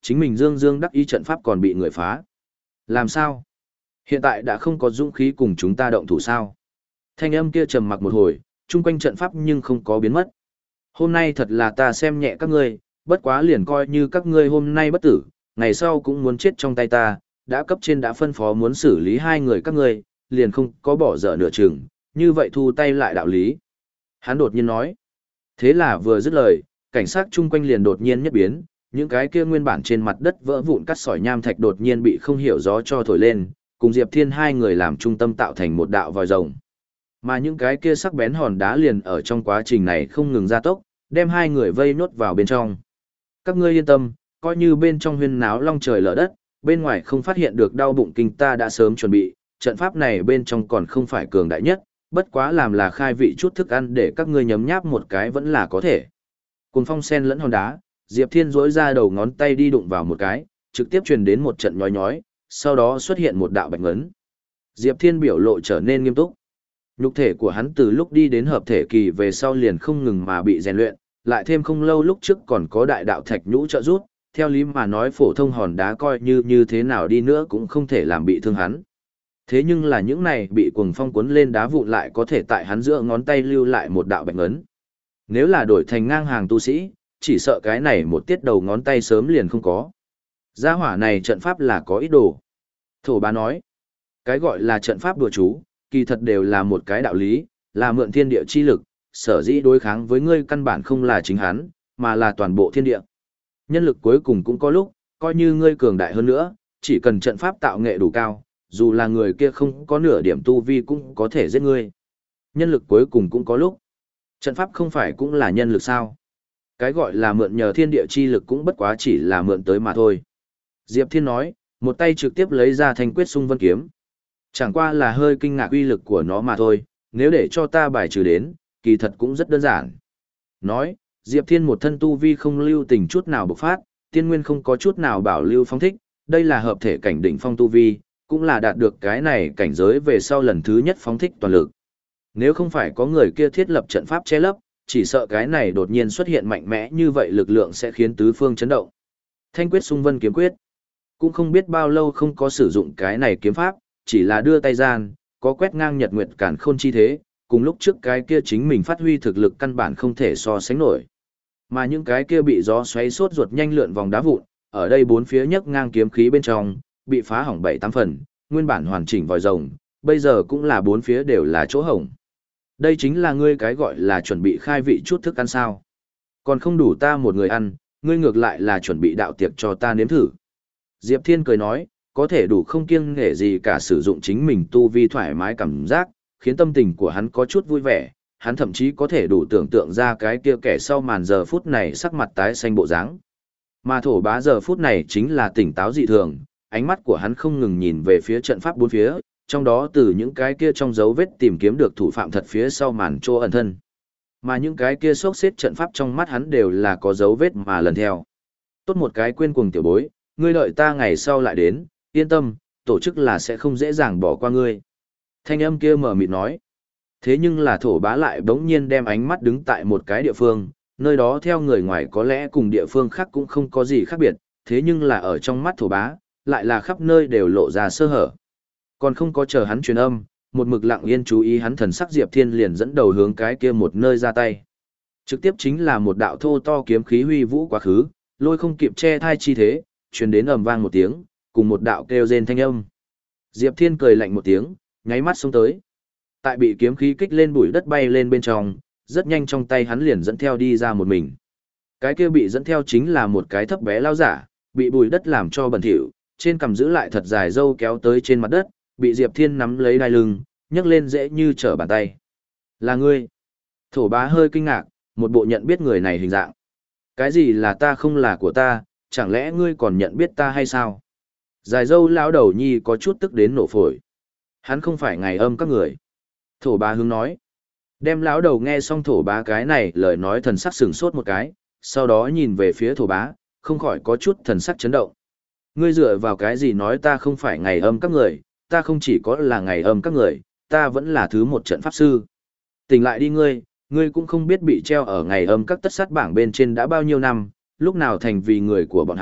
chính mình dương dương đắc ý trận pháp còn bị người phá. Làm sao? Hiện tại đã không có dũng khí cùng chúng ta động thủ sao? Thanh âm kia trầm mặc một hồi, chung quanh trận pháp nhưng không có biến mất. Hôm nay thật là ta xem nhẹ các ngươi, bất quá liền coi như các ngươi hôm nay bất tử, ngày sau cũng muốn chết trong tay ta, đã cấp trên đã phân phó muốn xử lý hai người các ngươi, liền không có bỏ dở nửa chừng, như vậy thu tay lại đạo lý. Hắn đột nhiên nói. Thế là vừa dứt lời, cảnh sát chung quanh liền đột nhiên nhất biến, những cái kia nguyên bản trên mặt đất vỡ vụn cắt sỏi nham thạch đột nhiên bị không hiểu gió cho thổi lên, cùng Diệp Thiên hai người làm trung tâm tạo thành một đạo vòi rồng. Mà những cái kia sắc bén hòn đá liền ở trong quá trình này không ngừng gia tốc, đem hai người vây nốt vào bên trong. Các ngươi yên tâm, coi như bên trong huyên náo long trời lở đất, bên ngoài không phát hiện được đau bụng kinh ta đã sớm chuẩn bị, trận pháp này bên trong còn không phải cường đại nhất, bất quá làm là khai vị chút thức ăn để các ngươi nhấm nháp một cái vẫn là có thể. Cùng phong sen lẫn hòn đá, Diệp Thiên rỗi ra đầu ngón tay đi đụng vào một cái, trực tiếp truyền đến một trận nhói nhói, sau đó xuất hiện một đạo bạch ngấn. Diệp Thiên biểu lộ trở nên nghiêm túc. Nhục thể của hắn từ lúc đi đến hợp thể kỳ về sau liền không ngừng mà bị rèn luyện, lại thêm không lâu lúc trước còn có đại đạo thạch nhũ trợ giúp, theo lý mà nói phổ thông hòn đá coi như như thế nào đi nữa cũng không thể làm bị thương hắn. Thế nhưng là những này bị cuồng phong cuốn lên đá vụn lại có thể tại hắn giữa ngón tay lưu lại một đạo bạch ngấn. Nếu là đổi thành ngang hàng tu sĩ, chỉ sợ cái này một tiết đầu ngón tay sớm liền không có. Gia hỏa này trận pháp là có ý đồ. Thổ bá nói, cái gọi là trận pháp đùa chú, kỳ thật đều là một cái đạo lý, là mượn thiên địa chi lực, sở dĩ đối kháng với ngươi căn bản không là chính hắn, mà là toàn bộ thiên địa. Nhân lực cuối cùng cũng có lúc, coi như ngươi cường đại hơn nữa, chỉ cần trận pháp tạo nghệ đủ cao, dù là người kia không có nửa điểm tu vi cũng có thể giết ngươi. Nhân lực cuối cùng cũng có lúc. Trận pháp không phải cũng là nhân lực sao? Cái gọi là mượn nhờ thiên địa chi lực cũng bất quá chỉ là mượn tới mà thôi. Diệp Thiên nói, một tay trực tiếp lấy ra thanh quyết xung vân kiếm. Chẳng qua là hơi kinh ngạc uy lực của nó mà thôi, nếu để cho ta bài trừ đến, kỳ thật cũng rất đơn giản. Nói, Diệp Thiên một thân tu vi không lưu tình chút nào bộc phát, tiên nguyên không có chút nào bảo lưu phong thích, đây là hợp thể cảnh đỉnh phong tu vi, cũng là đạt được cái này cảnh giới về sau lần thứ nhất phóng thích toàn lực. Nếu không phải có người kia thiết lập trận pháp che lấp, chỉ sợ cái này đột nhiên xuất hiện mạnh mẽ như vậy lực lượng sẽ khiến tứ phương chấn động. Thanh quyết xung vân kiếm quyết. Cũng không biết bao lâu không có sử dụng cái này kiếm pháp, chỉ là đưa tay gian, có quét ngang nhật nguyệt cản khôn chi thế, cùng lúc trước cái kia chính mình phát huy thực lực căn bản không thể so sánh nổi. Mà những cái kia bị gió xoáy sốt ruột nhanh lượn vòng đá vụn, ở đây bốn phía nhấc ngang kiếm khí bên trong, bị phá hỏng bảy tám phần, nguyên bản hoàn chỉnh vòi rồng, bây giờ cũng là bốn phía đều là chỗ hổng. Đây chính là ngươi cái gọi là chuẩn bị khai vị chút thức ăn sao. Còn không đủ ta một người ăn, ngươi ngược lại là chuẩn bị đạo tiệc cho ta nếm thử. Diệp Thiên cười nói, có thể đủ không kiêng nể gì cả sử dụng chính mình tu vi thoải mái cảm giác, khiến tâm tình của hắn có chút vui vẻ, hắn thậm chí có thể đủ tưởng tượng ra cái kia kẻ sau màn giờ phút này sắc mặt tái xanh bộ dáng. Mà thổ bá giờ phút này chính là tỉnh táo dị thường, ánh mắt của hắn không ngừng nhìn về phía trận pháp bốn phía, trong đó từ những cái kia trong dấu vết tìm kiếm được thủ phạm thật phía sau màn chỗ ẩn thân. Mà những cái kia xốc xếp trận pháp trong mắt hắn đều là có dấu vết mà lần theo. Tốt một cái quên cuồng tiểu bối, ngươi đợi ta ngày sau lại đến, yên tâm, tổ chức là sẽ không dễ dàng bỏ qua ngươi. Thanh âm kia mở mịt nói. Thế nhưng là thổ bá lại bỗng nhiên đem ánh mắt đứng tại một cái địa phương, nơi đó theo người ngoài có lẽ cùng địa phương khác cũng không có gì khác biệt, thế nhưng là ở trong mắt thổ bá, lại là khắp nơi đều lộ ra sơ hở. Còn không có chờ hắn truyền âm, một mực lặng yên chú ý hắn thần sắc Diệp Thiên liền dẫn đầu hướng cái kia một nơi ra tay. Trực tiếp chính là một đạo thô to kiếm khí huy vũ quá khứ, lôi không kịp che thai chi thế, truyền đến ầm vang một tiếng, cùng một đạo kêu rên thanh âm. Diệp Thiên cười lạnh một tiếng, nháy mắt xuống tới. Tại bị kiếm khí kích lên bụi đất bay lên bên trong, rất nhanh trong tay hắn liền dẫn theo đi ra một mình. Cái kia bị dẫn theo chính là một cái thấp bé lao giả, bị bụi đất làm cho bẩn thỉu, trên cằm giữ lại thật dài râu kéo tới trên mặt đất, bị Diệp Thiên nắm lấy đai lưng, nhấc lên dễ như trở bàn tay. Là ngươi. Thổ bá hơi kinh ngạc, một bộ nhận biết người này hình dạng. Cái gì là ta không là của ta, chẳng lẽ ngươi còn nhận biết ta hay sao? Dài râu lão đầu nhi có chút tức đến nổ phổi. Hắn không phải ngày âm các người. Thổ bá hướng nói. Đem lão đầu nghe xong thổ bá cái này lời nói thần sắc sửng sốt một cái, sau đó nhìn về phía thổ bá, không khỏi có chút thần sắc chấn động. Ngươi dựa vào cái gì nói ta không phải ngày âm các người, ta không chỉ có là ngày âm các người, ta vẫn là thứ một trận pháp sư. Tỉnh lại đi ngươi, ngươi cũng không biết bị treo ở ngày âm các tất sát bảng bên trên đã bao nhiêu năm, lúc nào thành vì người của bọn hắn,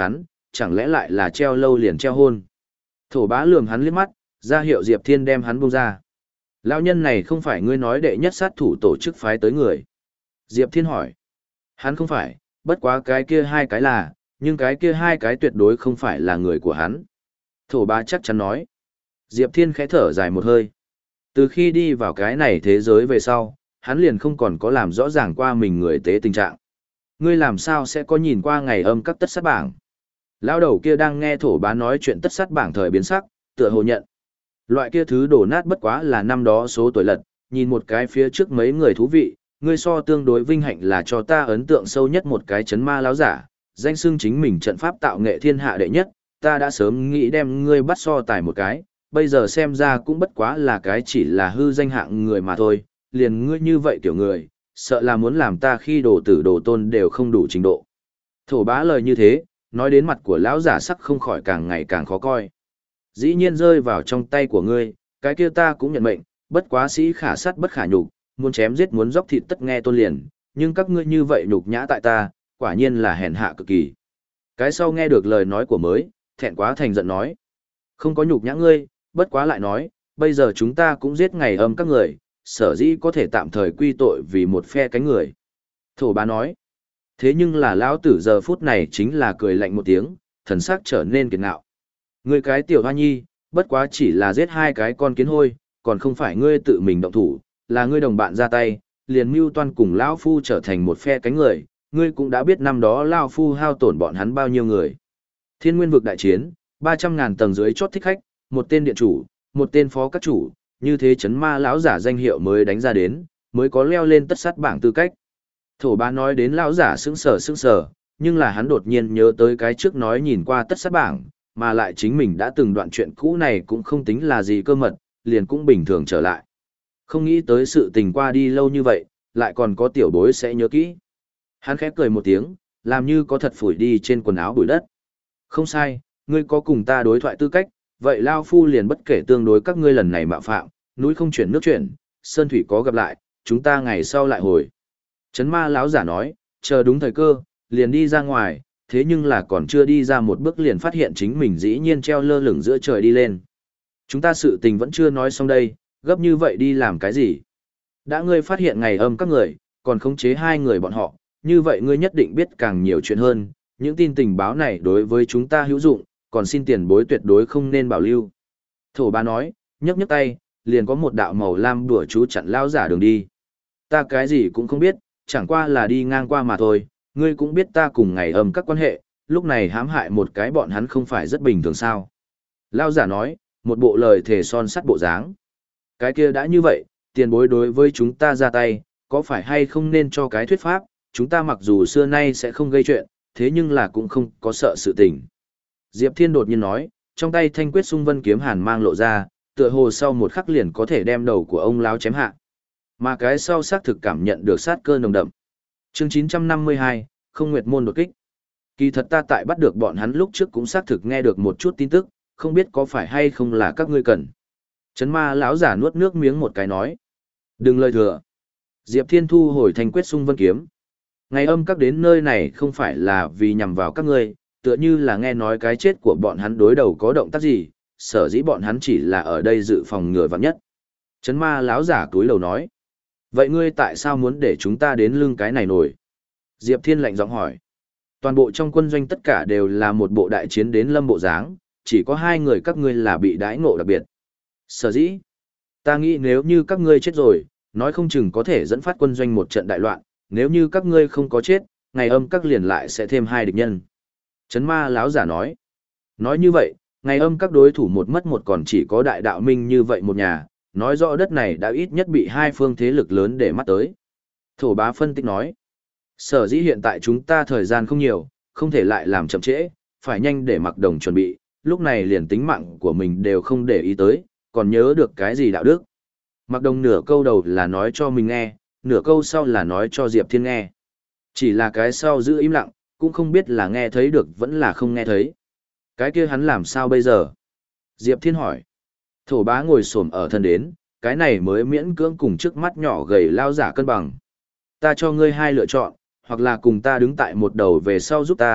chẳng lẽ lại là treo lâu liền treo hôn. Thổ bá lườm hắn liếc mắt, ra hiệu Diệp Thiên đem hắn buông ra. Lão nhân này không phải ngươi nói đệ nhất sát thủ tổ chức phái tới người. Diệp Thiên hỏi. Hắn không phải, bất quá cái kia hai cái là, nhưng cái kia hai cái tuyệt đối không phải là người của hắn. Thổ bá chắc chắn nói. Diệp Thiên khẽ thở dài một hơi. Từ khi đi vào cái này thế giới về sau, hắn liền không còn có làm rõ ràng qua mình người tế tình trạng. Ngươi làm sao sẽ có nhìn qua ngày âm các tất sát bảng? Lão đầu kia đang nghe thổ bá nói chuyện tất sát bảng thời biến sắc, tựa hồ nhận. Loại kia thứ đổ nát bất quá là năm đó số tuổi lật, nhìn một cái phía trước mấy người thú vị, ngươi so tương đối vinh hạnh là cho ta ấn tượng sâu nhất một cái chấn ma lão giả, danh xưng chính mình trận pháp tạo nghệ thiên hạ đệ nhất, ta đã sớm nghĩ đem ngươi bắt so tài một cái, bây giờ xem ra cũng bất quá là cái chỉ là hư danh hạng người mà thôi, liền ngươi như vậy kiểu người, sợ là muốn làm ta khi đồ tử đồ tôn đều không đủ trình độ. Thổ bá lời như thế, nói đến mặt của lão giả sắc không khỏi càng ngày càng khó coi. Dĩ nhiên rơi vào trong tay của ngươi, cái kia ta cũng nhận mệnh, bất quá sĩ khả sát bất khả nhục, muốn chém giết muốn dốc thịt tất nghe tôn liền, nhưng các ngươi như vậy nhục nhã tại ta, quả nhiên là hèn hạ cực kỳ. Cái sau nghe được lời nói của mới, thẹn quá thành giận nói. Không có nhục nhã ngươi, bất quá lại nói, bây giờ chúng ta cũng giết ngày âm các người, sở dĩ có thể tạm thời quy tội vì một phe cánh người. Thổ bá nói. Thế nhưng là lão tử giờ phút này chính là cười lạnh một tiếng, thần sắc trở nên kiệt ngạo. Ngươi cái tiểu hoa nhi, bất quá chỉ là giết hai cái con kiến hôi, còn không phải ngươi tự mình động thủ, là ngươi đồng bạn ra tay, liền mưu toan cùng lão phu trở thành một phe cánh người, ngươi cũng đã biết năm đó lão phu hao tổn bọn hắn bao nhiêu người. Thiên Nguyên vực đại chiến, ba trăm ngàn tầng dưới chót thích khách, một tên điện chủ, một tên phó các chủ, như thế chấn ma lão giả danh hiệu mới đánh ra đến, mới có leo lên tất sát bảng tư cách. Thổ bá nói đến lão giả sững sờ sững sờ, nhưng là hắn đột nhiên nhớ tới cái trước nói nhìn qua tất sát bảng, mà lại chính mình đã từng đoạn chuyện cũ này cũng không tính là gì cơ mật, liền cũng bình thường trở lại. Không nghĩ tới sự tình qua đi lâu như vậy, lại còn có tiểu bối sẽ nhớ kỹ. Hắn khép cười một tiếng, làm như có thật phủi đi trên quần áo bụi đất. Không sai, ngươi có cùng ta đối thoại tư cách, vậy Lao Phu liền bất kể tương đối các ngươi lần này mạo phạm, núi không chuyển nước chuyển, sơn thủy có gặp lại, chúng ta ngày sau lại hồi. Trấn ma lão giả nói, chờ đúng thời cơ, liền đi ra ngoài, thế nhưng là còn chưa đi ra một bước liền phát hiện chính mình dĩ nhiên treo lơ lửng giữa trời đi lên. Chúng ta sự tình vẫn chưa nói xong đây, gấp như vậy đi làm cái gì? Đã ngươi phát hiện ngày âm các người, còn khống chế hai người bọn họ, như vậy ngươi nhất định biết càng nhiều chuyện hơn, những tin tình báo này đối với chúng ta hữu dụng, còn xin tiền bối tuyệt đối không nên bảo lưu. Thổ bá nói, nhấc nhấc tay, liền có một đạo màu lam đùa chú chặn lao giả đường đi. Ta cái gì cũng không biết, chẳng qua là đi ngang qua mà thôi, ngươi cũng biết ta cùng ngày âm các quan hệ, lúc này hãm hại một cái bọn hắn không phải rất bình thường sao. Lao giả nói, một bộ lời thề son sắt bộ dáng. Cái kia đã như vậy, tiền bối đối với chúng ta ra tay, có phải hay không nên cho cái thuyết pháp, chúng ta mặc dù xưa nay sẽ không gây chuyện, thế nhưng là cũng không có sợ sự tình. Diệp Thiên đột nhiên nói, trong tay thanh quyết xung vân kiếm hàn mang lộ ra, tựa hồ sau một khắc liền có thể đem đầu của ông lão chém hạ. Mà cái sau xác thực cảm nhận được sát cơ nồng đậm. Chương chín trăm năm mươi hai, không nguyệt môn đột kích. Kỳ thật ta tại bắt được bọn hắn lúc trước cũng xác thực nghe được một chút tin tức, không biết có phải hay không là các ngươi cần. Chấn ma lão giả nuốt nước miếng một cái nói. Đừng lời thừa. Diệp Thiên thu hồi thanh quyết xung vân kiếm. Ngày âm các đến nơi này không phải là vì nhằm vào các ngươi, tựa như là nghe nói cái chết của bọn hắn đối đầu có động tác gì, sở dĩ bọn hắn chỉ là ở đây dự phòng ngừa vạn nhất. Chấn ma lão giả túi lầu nói. Vậy ngươi tại sao muốn để chúng ta đến lưng cái này nổi? Diệp Thiên lạnh giọng hỏi. Toàn bộ trong quân doanh tất cả đều là một bộ đại chiến đến lâm bộ dáng, chỉ có hai người các ngươi là bị đãi ngộ đặc biệt. Sở dĩ, ta nghĩ nếu như các ngươi chết rồi, nói không chừng có thể dẫn phát quân doanh một trận đại loạn, nếu như các ngươi không có chết, ngày âm các liền lại sẽ thêm hai địch nhân. Chấn ma lão giả nói. Nói như vậy, ngày âm các đối thủ một mất một còn chỉ có đại đạo minh như vậy một nhà, nói rõ đất này đã ít nhất bị hai phương thế lực lớn để mắt tới. Thổ bá phân tích nói. Sở dĩ hiện tại chúng ta thời gian không nhiều, không thể lại làm chậm trễ, phải nhanh để mặc đồng chuẩn bị, lúc này liền tính mạng của mình đều không để ý tới, còn nhớ được cái gì đạo đức. Mặc đồng nửa câu đầu là nói cho mình nghe, nửa câu sau là nói cho Diệp Thiên nghe. Chỉ là cái sau giữ im lặng, cũng không biết là nghe thấy được vẫn là không nghe thấy. Cái kia hắn làm sao bây giờ? Diệp Thiên hỏi. Thổ bá ngồi xổm ở thân đến, cái này mới miễn cưỡng cùng trước mắt nhỏ gầy lao giả cân bằng. Ta cho ngươi hai lựa chọn, hoặc là cùng ta đứng tại một đầu về sau giúp ta,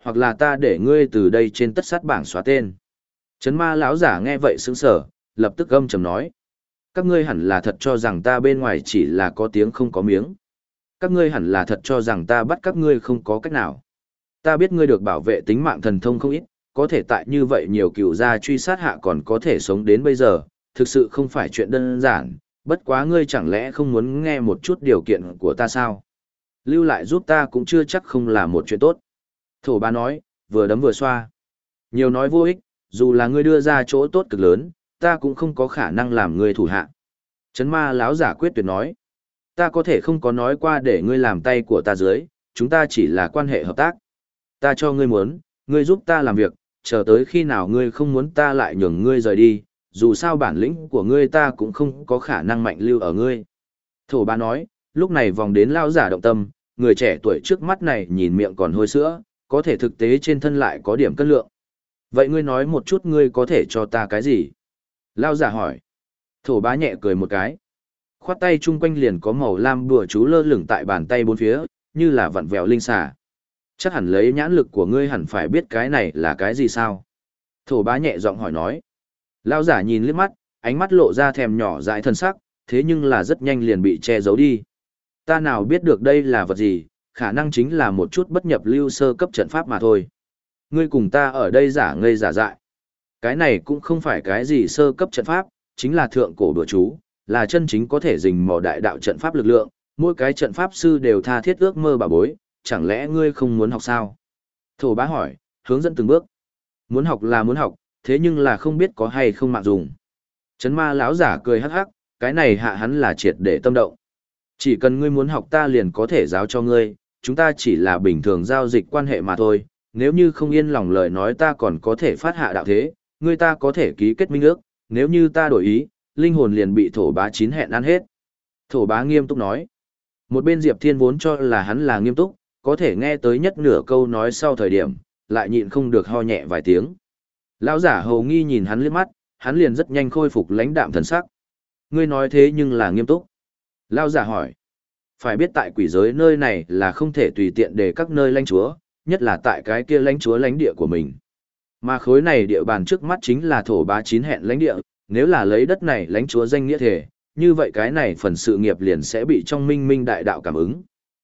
hoặc là ta để ngươi từ đây trên tất sát bảng xóa tên. Chấn ma lão giả nghe vậy sững sờ, lập tức âm trầm nói. Các ngươi hẳn là thật cho rằng ta bên ngoài chỉ là có tiếng không có miếng. Các ngươi hẳn là thật cho rằng ta bắt các ngươi không có cách nào. Ta biết ngươi được bảo vệ tính mạng thần thông không ít, có thể tại như vậy nhiều cựu gia truy sát hạ còn có thể sống đến bây giờ, thực sự không phải chuyện đơn giản, bất quá ngươi chẳng lẽ không muốn nghe một chút điều kiện của ta sao? Lưu lại giúp ta cũng chưa chắc không là một chuyện tốt. Thổ bá nói, vừa đấm vừa xoa. Nhiều nói vô ích, dù là ngươi đưa ra chỗ tốt cực lớn, ta cũng không có khả năng làm ngươi thủ hạ. Chấn ma lão giả quyết tuyệt nói, ta có thể không có nói qua để ngươi làm tay của ta dưới, chúng ta chỉ là quan hệ hợp tác. Ta cho ngươi muốn, ngươi giúp ta làm việc, chờ tới khi nào ngươi không muốn ta lại nhường ngươi rời đi, dù sao bản lĩnh của ngươi ta cũng không có khả năng mạnh lưu ở ngươi. Thổ bá nói, lúc này vòng đến lão giả động tâm, người trẻ tuổi trước mắt này nhìn miệng còn hôi sữa, có thể thực tế trên thân lại có điểm cân lượng. Vậy ngươi nói một chút ngươi có thể cho ta cái gì? Lão giả hỏi. Thổ bá nhẹ cười một cái. Khoát tay chung quanh liền có màu lam bùa chú lơ lửng tại bàn tay bốn phía, như là vặn vẹo linh xà. Chắc hẳn lấy nhãn lực của ngươi hẳn phải biết cái này là cái gì sao? Thổ bá nhẹ giọng hỏi nói. Lão giả nhìn liếc mắt, ánh mắt lộ ra thèm nhỏ dại thân sắc, thế nhưng là rất nhanh liền bị che giấu đi. Ta nào biết được đây là vật gì, khả năng chính là một chút bất nhập lưu sơ cấp trận pháp mà thôi. Ngươi cùng ta ở đây giả ngây giả dại. Cái này cũng không phải cái gì sơ cấp trận pháp, chính là thượng cổ đùa chú, là chân chính có thể rình mò đại đạo trận pháp lực lượng, mỗi cái trận pháp sư đều tha thiết ước mơ bà bối, chẳng lẽ ngươi không muốn học sao? Thổ bá hỏi, hướng dẫn từng bước. Muốn học là muốn học, thế nhưng là không biết có hay không mạng dùng. Chấn ma lão giả cười hắc hắc, cái này hạ hắn là triệt để tâm động. Chỉ cần ngươi muốn học ta liền có thể giáo cho ngươi, chúng ta chỉ là bình thường giao dịch quan hệ mà thôi, nếu như không yên lòng lời nói ta còn có thể phát hạ đạo thế, ngươi ta có thể ký kết minh ước, nếu như ta đổi ý, linh hồn liền bị thổ bá chín hẹn ăn hết. Thổ bá nghiêm túc nói. Một bên Diệp Thiên vốn cho là hắn là nghiêm túc, có thể nghe tới nhất nửa câu nói sau thời điểm, lại nhịn không được ho nhẹ vài tiếng. Lão giả hầu nghi nhìn hắn liếc mắt, hắn liền rất nhanh khôi phục lãnh đạm thần sắc. Ngươi nói thế nhưng là nghiêm túc. Lão giả hỏi. Phải biết tại quỷ giới nơi này là không thể tùy tiện để các nơi lãnh chúa, nhất là tại cái kia lãnh chúa lãnh địa của mình. Mà khối này địa bàn trước mắt chính là thổ bá chín hẹn lãnh địa, nếu là lấy đất này lãnh chúa danh nghĩa thể, như vậy cái này phần sự nghiệp liền sẽ bị trong minh minh đại đạo cảm ứng.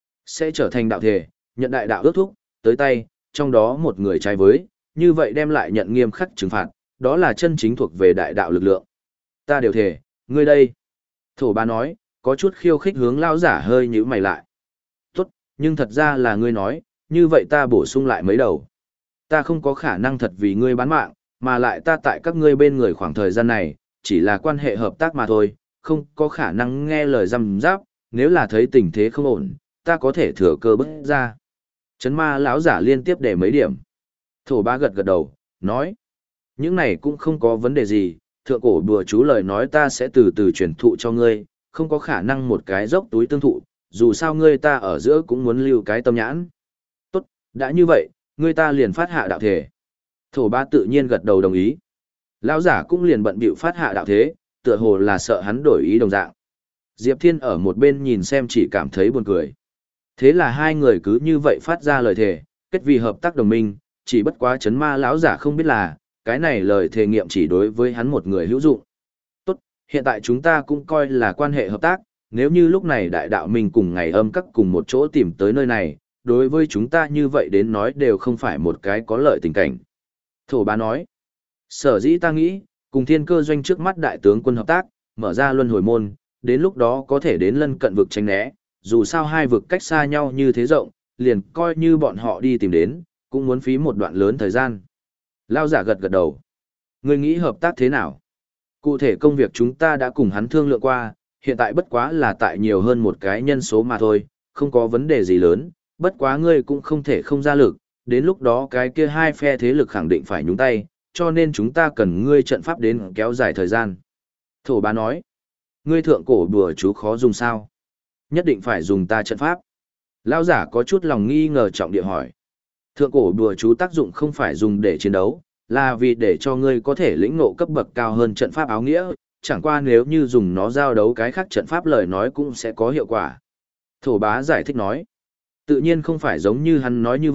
Sẽ trở thành đạo thể, nhận đại đạo ước thúc, tới tay, trong đó một người trái với, như vậy đem lại nhận nghiêm khắc trừng phạt, đó là chân chính thuộc về đại đạo lực lượng. Ta đều thể, ngươi đây. Thổ bá nói, có chút khiêu khích hướng lão giả hơi nhíu mày lại. Tốt, nhưng thật ra là ngươi nói, như vậy ta bổ sung lại mấy đầu. Ta không có khả năng thật vì ngươi bán mạng, mà lại ta tại các ngươi bên người khoảng thời gian này, chỉ là quan hệ hợp tác mà thôi, không có khả năng nghe lời răm giáp, nếu là thấy tình thế không ổn, ta có thể thừa cơ bứt ra. Chấn ma lão giả liên tiếp để mấy điểm. Thổ bá gật gật đầu, nói. Những này cũng không có vấn đề gì, thượng cổ đùa chú lời nói ta sẽ từ từ truyền thụ cho ngươi, không có khả năng một cái dốc túi tương thụ, dù sao ngươi ta ở giữa cũng muốn lưu cái tâm nhãn. Tốt, đã như vậy, ngươi ta liền phát hạ đạo thể. Thổ bá tự nhiên gật đầu đồng ý. Lão giả cũng liền bận bịu phát hạ đạo thế, tựa hồ là sợ hắn đổi ý đồng dạng. Diệp Thiên ở một bên nhìn xem chỉ cảm thấy buồn cười. Thế là hai người cứ như vậy phát ra lời thề, kết vì hợp tác đồng minh, chỉ bất quá chấn ma lão giả không biết là, cái này lời thề nghiệm chỉ đối với hắn một người hữu dụng. Tốt, hiện tại chúng ta cũng coi là quan hệ hợp tác, nếu như lúc này đại đạo minh cùng ngày âm các cùng một chỗ tìm tới nơi này, đối với chúng ta như vậy đến nói đều không phải một cái có lợi tình cảnh. Thổ bá nói, sở dĩ ta nghĩ, cùng thiên cơ doanh trước mắt đại tướng quân hợp tác, mở ra luân hồi môn, đến lúc đó có thể đến lân cận vực tránh né, dù sao hai vực cách xa nhau như thế rộng, liền coi như bọn họ đi tìm đến, cũng muốn phí một đoạn lớn thời gian. Lao giả gật gật đầu. Người nghĩ hợp tác thế nào? Cụ thể công việc chúng ta đã cùng hắn thương lượng qua, hiện tại bất quá là tại nhiều hơn một cái nhân số mà thôi, không có vấn đề gì lớn, bất quá ngươi cũng không thể không ra lực, đến lúc đó cái kia hai phe thế lực khẳng định phải nhúng tay, cho nên chúng ta cần ngươi trận pháp đến kéo dài thời gian. Thổ bá nói, ngươi thượng cổ đùa chú khó dùng sao? Nhất định phải dùng ta trận pháp. Lão giả có chút lòng nghi ngờ trọng địa hỏi. Thượng cổ đùa chú tác dụng không phải dùng để chiến đấu, là vì để cho ngươi có thể lĩnh ngộ cấp bậc cao hơn trận pháp áo nghĩa, chẳng qua nếu như dùng nó giao đấu cái khác trận pháp lời nói cũng sẽ có hiệu quả. Thổ bá giải thích nói, tự nhiên không phải giống như hắn nói như vậy,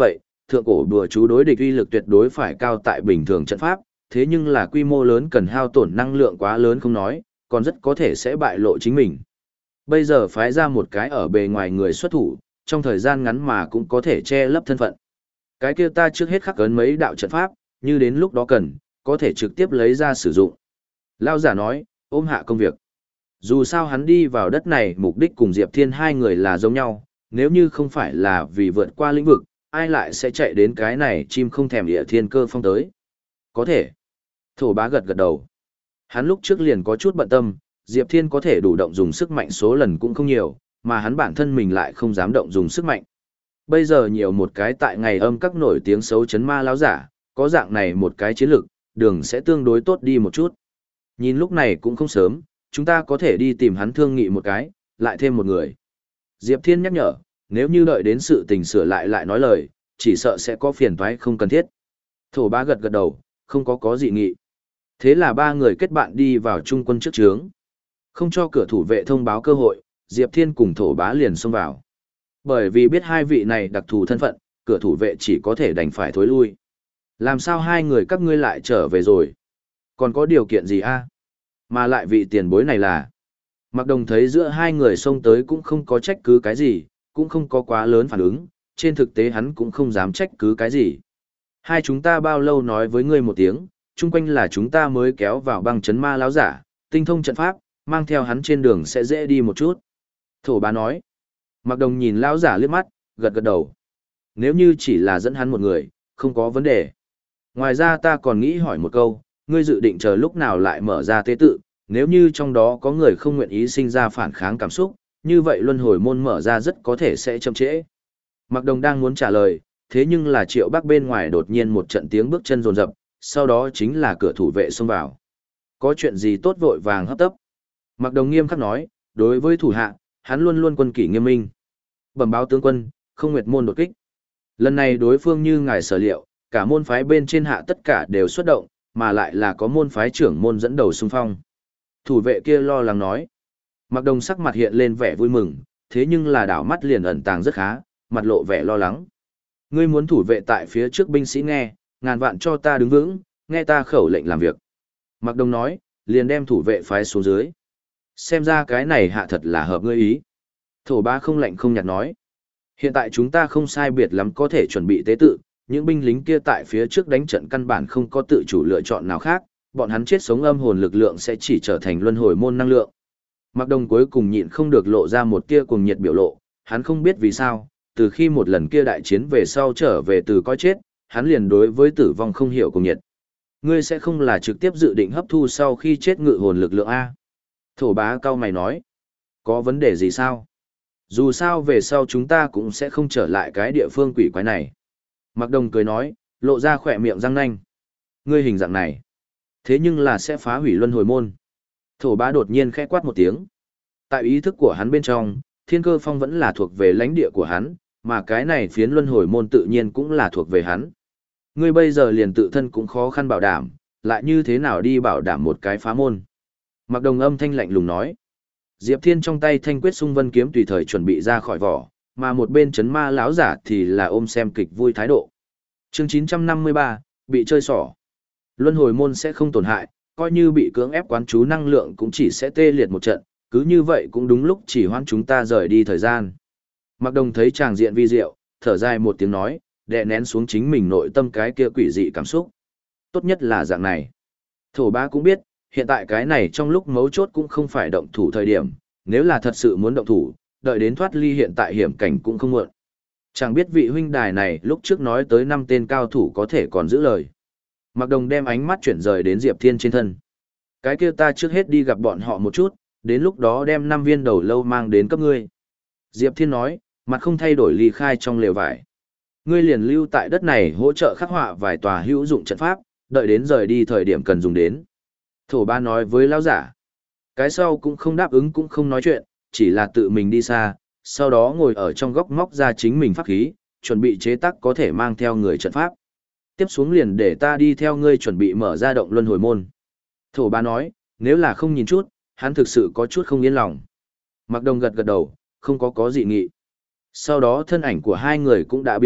thượng cổ đùa chú đối địch uy lực tuyệt đối phải cao tại bình thường trận pháp, thế nhưng là quy mô lớn cần hao tổn năng lượng quá lớn không nói, còn rất có thể sẽ bại lộ chính mình. Bây giờ phái ra một cái ở bề ngoài người xuất thủ, trong thời gian ngắn mà cũng có thể che lấp thân phận. Cái kia ta trước hết khắc ấn mấy đạo trận pháp, như đến lúc đó cần, có thể trực tiếp lấy ra sử dụng. Lao giả nói, ôm hạ công việc. Dù sao hắn đi vào đất này mục đích cùng Diệp Thiên hai người là giống nhau, nếu như không phải là vì vượt qua lĩnh vực, ai lại sẽ chạy đến cái này chim không thèm địa thiên cơ phong tới. Có thể. Thổ bá gật gật đầu. Hắn lúc trước liền có chút bận tâm, Diệp Thiên có thể đủ động dùng sức mạnh số lần cũng không nhiều, mà hắn bản thân mình lại không dám động dùng sức mạnh. Bây giờ nhiều một cái tại ngày âm các nổi tiếng xấu chấn ma láo giả, có dạng này một cái chiến lược, đường sẽ tương đối tốt đi một chút. Nhìn lúc này cũng không sớm, chúng ta có thể đi tìm hắn thương nghị một cái, lại thêm một người. Diệp Thiên nhắc nhở, nếu như đợi đến sự tình sửa lại lại nói lời, chỉ sợ sẽ có phiền toái không cần thiết. Thổ bá gật gật đầu, không có có dị nghị. Thế là ba người kết bạn đi vào trung quân trước trướng. Không cho cửa thủ vệ thông báo cơ hội, Diệp Thiên cùng thổ bá liền xông vào. Bởi vì biết hai vị này đặc thù thân phận, cửa thủ vệ chỉ có thể đành phải thối lui. Làm sao hai người các ngươi lại trở về rồi? Còn có điều kiện gì a? Mà lại vị tiền bối này là... Mặc Đồng thấy giữa hai người xông tới cũng không có trách cứ cái gì, cũng không có quá lớn phản ứng, trên thực tế hắn cũng không dám trách cứ cái gì. Hai chúng ta bao lâu nói với ngươi một tiếng, chung quanh là chúng ta mới kéo vào băng chấn ma láo giả, tinh thông trận pháp, mang theo hắn trên đường sẽ dễ đi một chút. Thổ bá nói. Mặc Đồng nhìn lão giả liếc mắt, gật gật đầu. Nếu như chỉ là dẫn hắn một người, không có vấn đề. Ngoài ra ta còn nghĩ hỏi một câu, ngươi dự định chờ lúc nào lại mở ra tế tự, nếu như trong đó có người không nguyện ý sinh ra phản kháng cảm xúc, như vậy luân hồi môn mở ra rất có thể sẽ chậm trễ. Mặc Đồng đang muốn trả lời, thế nhưng là Triệu Bắc bên ngoài đột nhiên một trận tiếng bước chân rồn rập, sau đó chính là cửa thủ vệ xông vào. Có chuyện gì tốt vội vàng hấp tấp. Mặc Đồng nghiêm khắc nói, đối với thủ hạ, hắn luôn luôn quân kỷ nghiêm minh. Bẩm báo tướng quân, không nguyệt môn đột kích. Lần này đối phương như ngài sở liệu, cả môn phái bên trên hạ tất cả đều xuất động, mà lại là có môn phái trưởng môn dẫn đầu xung phong. Thủ vệ kia lo lắng nói. Mặc Đồng sắc mặt hiện lên vẻ vui mừng, thế nhưng là đảo mắt liền ẩn tàng rất khá, mặt lộ vẻ lo lắng. Ngươi muốn thủ vệ tại phía trước binh sĩ nghe, ngàn vạn cho ta đứng vững, nghe ta khẩu lệnh làm việc. Mặc Đồng nói, liền đem thủ vệ phái xuống dưới. Xem ra cái này hạ thật là hợp ngươi ý. Thổ bá không lạnh không nhạt nói. Hiện tại chúng ta không sai biệt lắm có thể chuẩn bị tế tự, những binh lính kia tại phía trước đánh trận căn bản không có tự chủ lựa chọn nào khác, bọn hắn chết sống âm hồn lực lượng sẽ chỉ trở thành luân hồi môn năng lượng. Mặc Đồng cuối cùng nhịn không được lộ ra một tia cuồng nhiệt biểu lộ, hắn không biết vì sao, từ khi một lần kia đại chiến về sau trở về từ coi chết, hắn liền đối với tử vong không hiểu cuồng nhiệt. Ngươi sẽ không là trực tiếp dự định hấp thu sau khi chết ngự hồn lực lượng A. Thổ bá cao mày nói, có vấn đề gì sao? Dù sao về sau chúng ta cũng sẽ không trở lại cái địa phương quỷ quái này. Mặc Đồng cười nói, lộ ra khỏe miệng răng nanh. Ngươi hình dạng này, thế nhưng là sẽ phá hủy luân hồi môn. Thổ bá đột nhiên khẽ quát một tiếng. Tại ý thức của hắn bên trong, thiên cơ phong vẫn là thuộc về lãnh địa của hắn, mà cái này phiến luân hồi môn tự nhiên cũng là thuộc về hắn. Ngươi bây giờ liền tự thân cũng khó khăn bảo đảm, lại như thế nào đi bảo đảm một cái phá môn. Mặc Đồng âm thanh lạnh lùng nói. Diệp Thiên trong tay thanh quyết xung vân kiếm tùy thời chuẩn bị ra khỏi vỏ, mà một bên chấn ma lão giả thì là ôm xem kịch vui thái độ. Chương chín trăm năm mươi ba, bị chơi xỏ. Luân hồi môn sẽ không tổn hại, coi như bị cưỡng ép quán chú năng lượng cũng chỉ sẽ tê liệt một trận, cứ như vậy cũng đúng lúc chỉ hoãn chúng ta rời đi thời gian. Mặc Đồng thấy tràng diện vi diệu, thở dài một tiếng nói, đè nén xuống chính mình nội tâm cái kia quỷ dị cảm xúc. Tốt nhất là dạng này. Thổ bá cũng biết, hiện tại cái này trong lúc mấu chốt cũng không phải động thủ thời điểm, nếu là thật sự muốn động thủ, đợi đến thoát ly hiện tại hiểm cảnh cũng không muộn. Chẳng biết vị huynh đài này lúc trước nói tới năm tên cao thủ có thể còn giữ lời. Mặc Đồng đem ánh mắt chuyển rời đến Diệp Thiên trên thân. Cái kia ta trước hết đi gặp bọn họ một chút, đến lúc đó đem năm viên đầu lâu mang đến cấp ngươi. Diệp Thiên nói, mặt không thay đổi ly khai trong lều vải. Ngươi liền lưu tại đất này hỗ trợ khắc họa vài tòa hữu dụng trận pháp, đợi đến rời đi thời điểm cần dùng đến. Thổ ba nói với lão giả. Cái sau cũng không đáp ứng cũng không nói chuyện, chỉ là tự mình đi xa, sau đó ngồi ở trong góc móc ra chính mình pháp khí, chuẩn bị chế tác có thể mang theo người trận pháp. Tiếp xuống liền để ta đi theo ngươi chuẩn bị mở ra động luân hồi môn. Thổ ba nói, nếu là không nhìn chút, hắn thực sự có chút không yên lòng. Mặc Đồng gật gật đầu, không có có dị nghị. Sau đó thân ảnh của hai người cũng đã biến mất,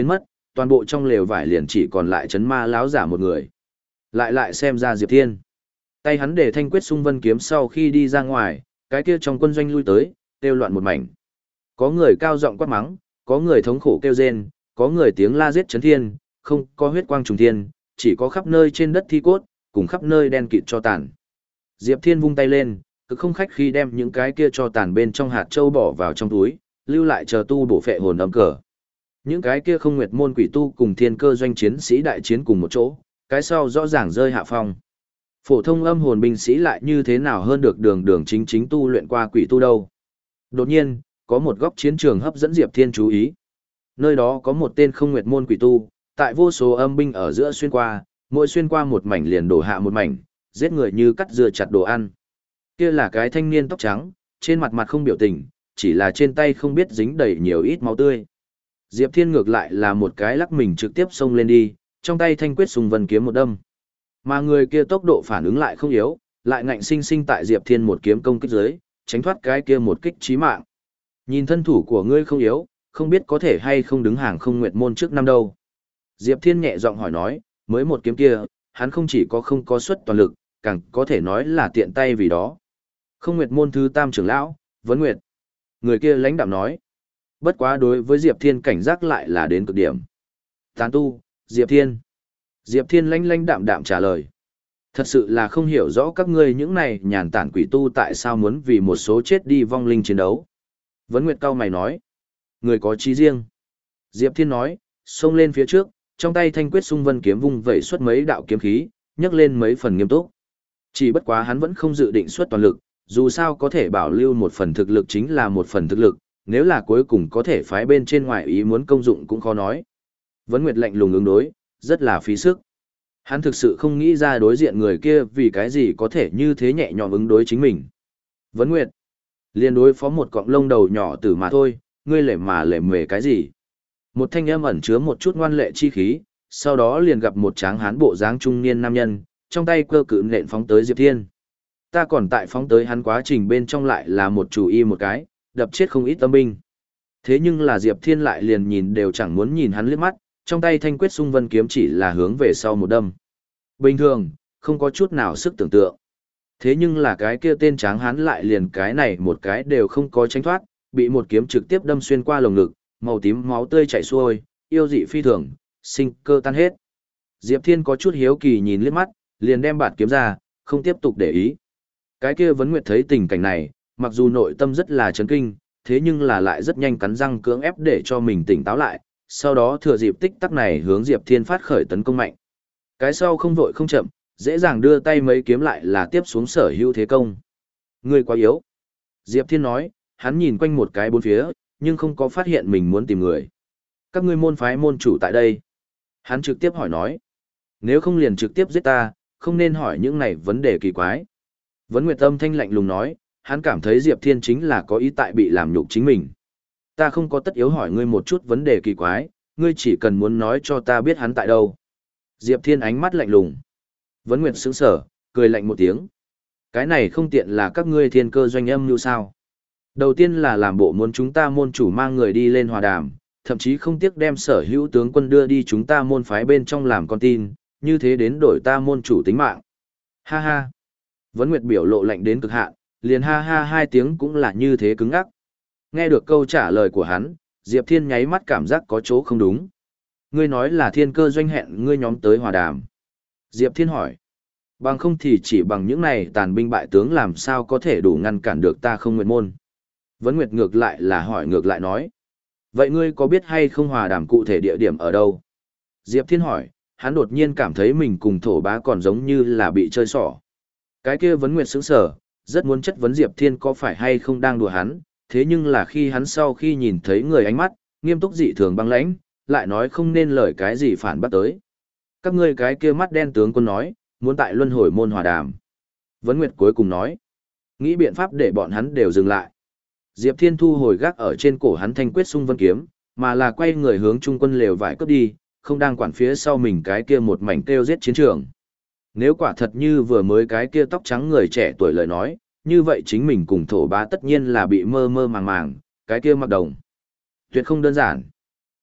toàn bộ trong lều vải liền chỉ còn lại chấn ma lão giả một người. Lại lại xem ra Diệp Thiên. Tay hắn để thanh quyết xung vân kiếm sau khi đi ra ngoài, cái kia trong quân doanh lui tới, kêu loạn một mảnh. Có người cao giọng quát mắng, có người thống khổ kêu rên, có người tiếng la giết chấn thiên, không có huyết quang trùng thiên, chỉ có khắp nơi trên đất thi cốt, cùng khắp nơi đen kịt cho tàn. Diệp Thiên vung tay lên, cực không khách khi đem những cái kia cho tàn bên trong hạt châu bỏ vào trong túi, lưu lại chờ tu bổ phệ hồn âm cờ. Những cái kia không nguyệt môn quỷ tu cùng thiên cơ doanh chiến sĩ đại chiến cùng một chỗ, cái sau rõ ràng rơi hạ phong. Phổ thông âm hồn binh sĩ lại như thế nào hơn được đường đường chính chính tu luyện qua quỷ tu đâu. Đột nhiên, có một góc chiến trường hấp dẫn Diệp Thiên chú ý. Nơi đó có một tên không nguyệt môn quỷ tu, tại vô số âm binh ở giữa xuyên qua, mỗi xuyên qua một mảnh liền đổ hạ một mảnh, giết người như cắt dưa chặt đồ ăn. Kia là cái thanh niên tóc trắng, trên mặt mặt không biểu tình, chỉ là trên tay không biết dính đầy nhiều ít máu tươi. Diệp Thiên ngược lại là một cái lắc mình trực tiếp xông lên đi, trong tay thanh quyết xung vân kiếm một đâm. Mà người kia tốc độ phản ứng lại không yếu, lại ngạnh sinh sinh tại Diệp Thiên một kiếm công kích dưới, tránh thoát cái kia một kích chí mạng. Nhìn thân thủ của ngươi không yếu, không biết có thể hay không đứng hàng không nguyệt môn trước năm đâu. Diệp Thiên nhẹ giọng hỏi nói, mới một kiếm kia, hắn không chỉ có không có suất toàn lực, càng có thể nói là tiện tay vì đó. Không nguyệt môn thứ tam trưởng lão, Vấn Nguyệt. Người kia lãnh đạm nói. Bất quá đối với Diệp Thiên cảnh giác lại là đến cực điểm. Tán tu, Diệp Thiên. Diệp Thiên lãnh lãnh đạm đạm trả lời. Thật sự là không hiểu rõ các ngươi những này nhàn tản quỷ tu tại sao muốn vì một số chết đi vong linh chiến đấu. Vấn Nguyệt cao mày nói. Người có chí riêng. Diệp Thiên nói, xông lên phía trước, trong tay thanh quyết xung vân kiếm vung vẩy xuất mấy đạo kiếm khí, nhấc lên mấy phần nghiêm túc. Chỉ bất quá hắn vẫn không dự định xuất toàn lực, dù sao có thể bảo lưu một phần thực lực chính là một phần thực lực, nếu là cuối cùng có thể phái bên trên ngoài ý muốn công dụng cũng khó nói. Vấn Nguyệt lạnh lùng ứng đối, rất là phí sức. Hắn thực sự không nghĩ ra đối diện người kia vì cái gì có thể như thế nhẹ nhõm ứng đối chính mình. Vấn Nguyệt, liên đối phó một cọng lông đầu nhỏ tử mà thôi, ngươi lệ mà lệ mề cái gì? Một thanh âm ẩn chứa một chút ngoan lệ chi khí, sau đó liền gặp một tráng hán bộ dáng trung niên nam nhân, trong tay cơ cự nện phóng tới Diệp Thiên. Ta còn tại phóng tới hắn quá trình bên trong lại là một chủ y một cái, đập chết không ít tâm binh. Thế nhưng là Diệp Thiên lại liền nhìn đều chẳng muốn nhìn hắn liếc mắt, trong tay thanh quyết xung vân kiếm chỉ là hướng về sau một đâm. Bình thường, không có chút nào sức tưởng tượng. Thế nhưng là cái kia tên tráng hán lại liền cái này một cái đều không có tránh thoát, bị một kiếm trực tiếp đâm xuyên qua lồng ngực, màu tím máu tươi chảy xuôi, yêu dị phi thường, sinh cơ tan hết. Diệp Thiên có chút hiếu kỳ nhìn liếc mắt, liền đem bạt kiếm ra, không tiếp tục để ý. Cái kia Vấn Nguyệt thấy tình cảnh này, mặc dù nội tâm rất là chấn kinh, thế nhưng là lại rất nhanh cắn răng cưỡng ép để cho mình tỉnh táo lại, sau đó thừa dịp tích tắc này hướng Diệp Thiên phát khởi tấn công mạnh. Cái sau không vội không chậm, dễ dàng đưa tay mấy kiếm lại là tiếp xuống sở hữu thế công. Ngươi quá yếu. Diệp Thiên nói, hắn nhìn quanh một cái bốn phía, nhưng không có phát hiện mình muốn tìm người. Các ngươi môn phái môn chủ tại đây. Hắn trực tiếp hỏi nói. Nếu không liền trực tiếp giết ta, không nên hỏi những này vấn đề kỳ quái. Vấn Nguyệt Âm thanh lạnh lùng nói, hắn cảm thấy Diệp Thiên chính là có ý tại bị làm nhục chính mình. Ta không có tất yếu hỏi ngươi một chút vấn đề kỳ quái, ngươi chỉ cần muốn nói cho ta biết hắn tại đâu. Diệp Thiên ánh mắt lạnh lùng. Vấn Nguyệt sững sờ, cười lạnh một tiếng. Cái này không tiện là các ngươi thiên cơ doanh âm như sao. Đầu tiên là làm bộ muốn chúng ta môn chủ mang người đi lên hòa đàm, thậm chí không tiếc đem sở hữu tướng quân đưa đi chúng ta môn phái bên trong làm con tin, như thế đến đổi ta môn chủ tính mạng. Ha ha. Vấn Nguyệt biểu lộ lạnh đến cực hạn, liền ha ha hai tiếng cũng là như thế cứng ngắc. Nghe được câu trả lời của hắn, Diệp Thiên nháy mắt cảm giác có chỗ không đúng. Ngươi nói là thiên cơ doanh hẹn ngươi nhóm tới hòa đàm. Diệp Thiên hỏi. Bằng không thì chỉ bằng những này tàn binh bại tướng làm sao có thể đủ ngăn cản được ta không nguyện môn. Vấn Nguyệt ngược lại là hỏi ngược lại nói. Vậy ngươi có biết hay không hòa đàm cụ thể địa điểm ở đâu? Diệp Thiên hỏi, hắn đột nhiên cảm thấy mình cùng thổ bá còn giống như là bị chơi xỏ. Cái kia Vấn Nguyệt sững sờ, rất muốn chất vấn Diệp Thiên có phải hay không đang đùa hắn, thế nhưng là khi hắn sau khi nhìn thấy người ánh mắt, nghiêm túc dị thường băng lãnh, lại nói không nên lời cái gì phản bác tới. Các ngươi cái kia mắt đen tướng quân nói, muốn tại luân hồi môn hòa đàm. Vấn Nguyệt cuối cùng nói, nghĩ biện pháp để bọn hắn đều dừng lại. Diệp Thiên thu hồi gác ở trên cổ hắn thanh quyết xung vân kiếm, mà là quay người hướng trung quân lều vải cướp đi, không đang quản phía sau mình cái kia một mảnh kêu giết chiến trường. Nếu quả thật như vừa mới cái kia tóc trắng người trẻ tuổi lời nói, như vậy chính mình cùng thổ bá tất nhiên là bị mơ mơ màng màng, cái kia mặc đồng. Tuyệt không đơn giản.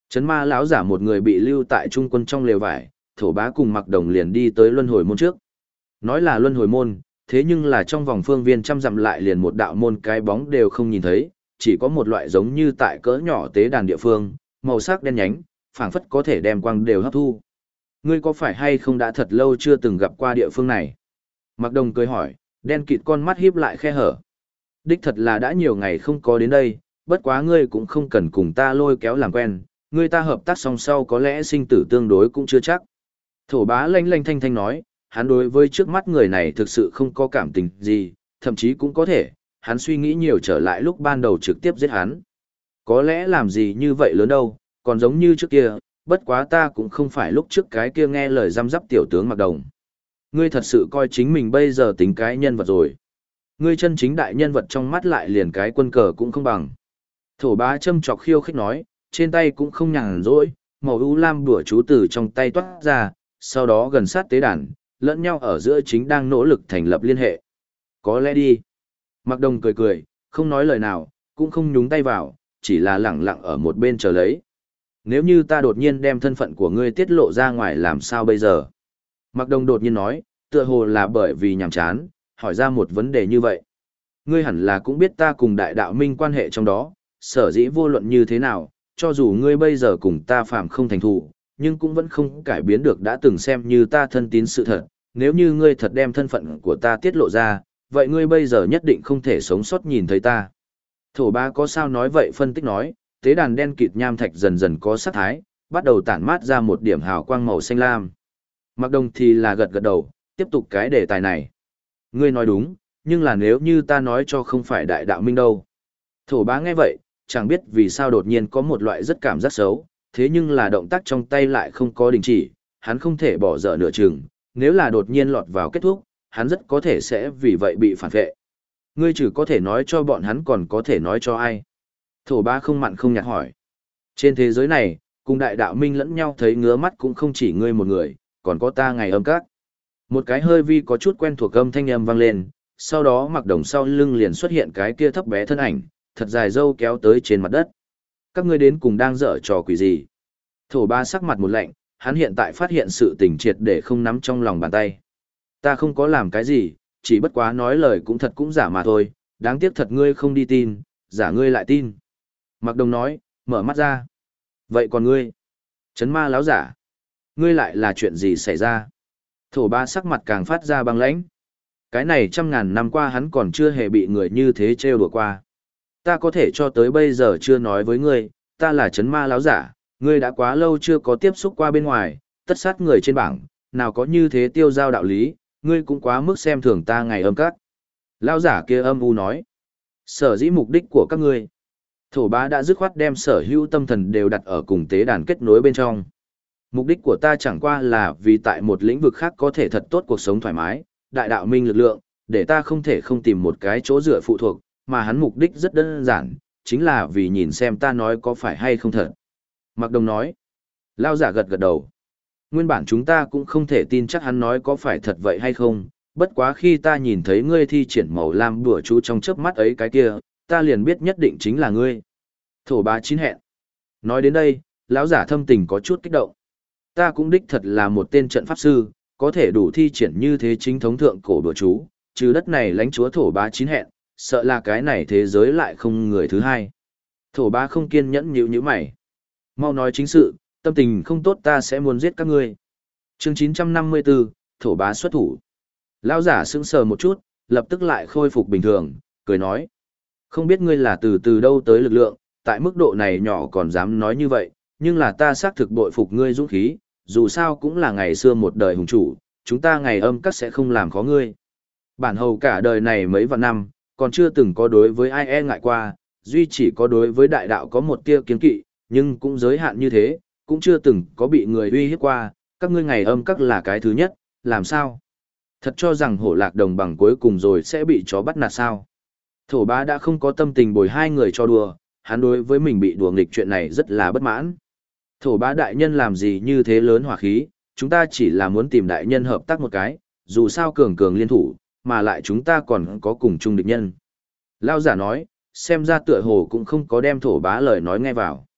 Trấn ma lão giả một người bị lưu tại trung quân trong lều vải, thổ bá cùng mặc đồng liền đi tới luân hồi môn trước. Nói là luân hồi môn, thế nhưng là trong vòng phương viên trăm dặm lại liền một đạo môn cái bóng đều không nhìn thấy, chỉ có một loại giống như tại cỡ nhỏ tế đàn địa phương, màu sắc đen nhánh, phảng phất có thể đem quang đều hấp thu. Ngươi có phải hay không đã thật lâu chưa từng gặp qua địa phương này? Mặc đồng cười hỏi, đen kịt con mắt híp lại khe hở. Đích thật là đã nhiều ngày không có đến đây, bất quá ngươi cũng không cần cùng ta lôi kéo làm quen, ngươi ta hợp tác song sau có lẽ sinh tử tương đối cũng chưa chắc. Thổ bá lanh lanh thanh thanh nói, hắn đối với trước mắt người này thực sự không có cảm tình gì, thậm chí cũng có thể, hắn suy nghĩ nhiều trở lại lúc ban đầu trực tiếp giết hắn. Có lẽ làm gì như vậy lớn đâu, còn giống như trước kia, bất quá ta cũng không phải lúc trước cái kia nghe lời răm rắp tiểu tướng Mặc Đồng. Ngươi thật sự coi chính mình bây giờ tính cái nhân vật rồi. Ngươi chân chính đại nhân vật trong mắt lại liền cái quân cờ cũng không bằng. Thổ bá châm chọc khiêu khích nói, trên tay cũng không nhàn rỗi, màu u lam đùa chú từ trong tay toát ra, sau đó gần sát tế đàn, lẫn nhau ở giữa chính đang nỗ lực thành lập liên hệ. Có lẽ đi. Mặc Đồng cười cười, không nói lời nào, cũng không nhúng tay vào, chỉ là lẳng lặng ở một bên chờ lấy. Nếu như ta đột nhiên đem thân phận của ngươi tiết lộ ra ngoài làm sao bây giờ? Mặc Đồng đột nhiên nói, tựa hồ là bởi vì nhàm chán, hỏi ra một vấn đề như vậy. Ngươi hẳn là cũng biết ta cùng đại đạo minh quan hệ trong đó, sở dĩ vô luận như thế nào, cho dù ngươi bây giờ cùng ta phạm không thành thù, nhưng cũng vẫn không cải biến được đã từng xem như ta thân tín sự thật. Nếu như ngươi thật đem thân phận của ta tiết lộ ra, vậy ngươi bây giờ nhất định không thể sống sót nhìn thấy ta. Thổ bá có sao nói vậy phân tích nói, tế đàn đen kịt nham thạch dần dần có sắc thái, bắt đầu tản mát ra một điểm hào quang màu xanh lam. Mặc Đồng thì là gật gật đầu, tiếp tục cái đề tài này. Ngươi nói đúng, nhưng là nếu như ta nói cho không phải đại đạo minh đâu. Thổ bá nghe vậy, chẳng biết vì sao đột nhiên có một loại rất cảm giác xấu, thế nhưng là động tác trong tay lại không có đình chỉ, hắn không thể bỏ dở nửa chừng, nếu là đột nhiên lọt vào kết thúc, hắn rất có thể sẽ vì vậy bị phản vệ. Ngươi chỉ có thể nói cho bọn hắn còn có thể nói cho ai. Thổ bá không mặn không nhạt hỏi. Trên thế giới này, cùng đại đạo minh lẫn nhau thấy ngứa mắt cũng không chỉ ngươi một người, còn có ta ngày âm các. Một cái hơi vi có chút quen thuộc âm thanh âm vang lên, sau đó Mặc Đồng sau lưng liền xuất hiện cái kia thấp bé thân ảnh, thật dài râu kéo tới trên mặt đất. Các ngươi đến cùng đang dở trò quỷ gì? Thổ bá sắc mặt một lạnh, hắn hiện tại phát hiện sự tình triệt để không nắm trong lòng bàn tay. Ta không có làm cái gì, chỉ bất quá nói lời cũng thật cũng giả mà thôi, đáng tiếc thật ngươi không đi tin, giả ngươi lại tin. Mặc Đồng nói, mở mắt ra. Vậy còn ngươi? Trấn ma láo giả. Ngươi lại là chuyện gì xảy ra? Thổ bá sắc mặt càng phát ra băng lãnh. Cái này trăm ngàn năm qua hắn còn chưa hề bị người như thế trêu đùa qua. Ta có thể cho tới bây giờ chưa nói với ngươi, ta là trấn ma láo giả, ngươi đã quá lâu chưa có tiếp xúc qua bên ngoài, tất sát người trên bảng, nào có như thế tiêu giao đạo lý, ngươi cũng quá mức xem thường ta ngày âm các. Lão giả kia âm u nói, sở dĩ mục đích của các ngươi. Thổ bá đã dứt khoát đem sở hữu tâm thần đều đặt ở cùng tế đàn kết nối bên trong. Mục đích của ta chẳng qua là vì tại một lĩnh vực khác có thể thật tốt cuộc sống thoải mái, đại đạo minh lực lượng, để ta không thể không tìm một cái chỗ dựa phụ thuộc, mà hắn mục đích rất đơn giản, chính là vì nhìn xem ta nói có phải hay không thật. Mặc Đồng nói, Lão giả gật gật đầu. Nguyên bản chúng ta cũng không thể tin chắc hắn nói có phải thật vậy hay không, bất quá khi ta nhìn thấy ngươi thi triển màu lam đùa chú trong chớp mắt ấy cái kia, ta liền biết nhất định chính là ngươi. Thổ bá chín hẹn. Nói đến đây, lão giả thâm tình có chút kích động. Ta cũng đích thật là một tên trận pháp sư, có thể đủ thi triển như thế chính thống thượng cổ đùa chú, trừ đất này lãnh chúa thổ bá chín hẹn, sợ là cái này thế giới lại không người thứ hai. Thổ bá không kiên nhẫn nhíu nhíu mày. Mau nói chính sự, tâm tình không tốt ta sẽ muốn giết các ngươi. Chương chín trăm năm mươi tư, thổ bá xuất thủ. Lão giả sững sờ một chút, lập tức lại khôi phục bình thường, cười nói. Không biết ngươi là từ từ đâu tới lực lượng, tại mức độ này nhỏ còn dám nói như vậy, nhưng là ta xác thực bội phục ngươi dũng khí, dù sao cũng là ngày xưa một đời hùng chủ, chúng ta ngày âm các sẽ không làm khó ngươi. Bản hầu cả đời này mấy vạn năm, còn chưa từng có đối với ai e ngại qua, duy chỉ có đối với đại đạo có một tia kiến kỵ, nhưng cũng giới hạn như thế, cũng chưa từng có bị người uy hiếp qua, các ngươi ngày âm các là cái thứ nhất, làm sao? Thật cho rằng hổ lạc đồng bằng cuối cùng rồi sẽ bị chó bắt nạt sao? Thổ bá đã không có tâm tình bồi hai người cho đùa, hắn đối với mình bị đùa nghịch chuyện này rất là bất mãn. Thổ bá đại nhân làm gì như thế lớn hỏa khí, chúng ta chỉ là muốn tìm đại nhân hợp tác một cái, dù sao cường cường liên thủ, mà lại chúng ta còn có cùng chung địch nhân. Lao giả nói, xem ra tựa hồ cũng không có đem thổ bá lời nói nghe vào.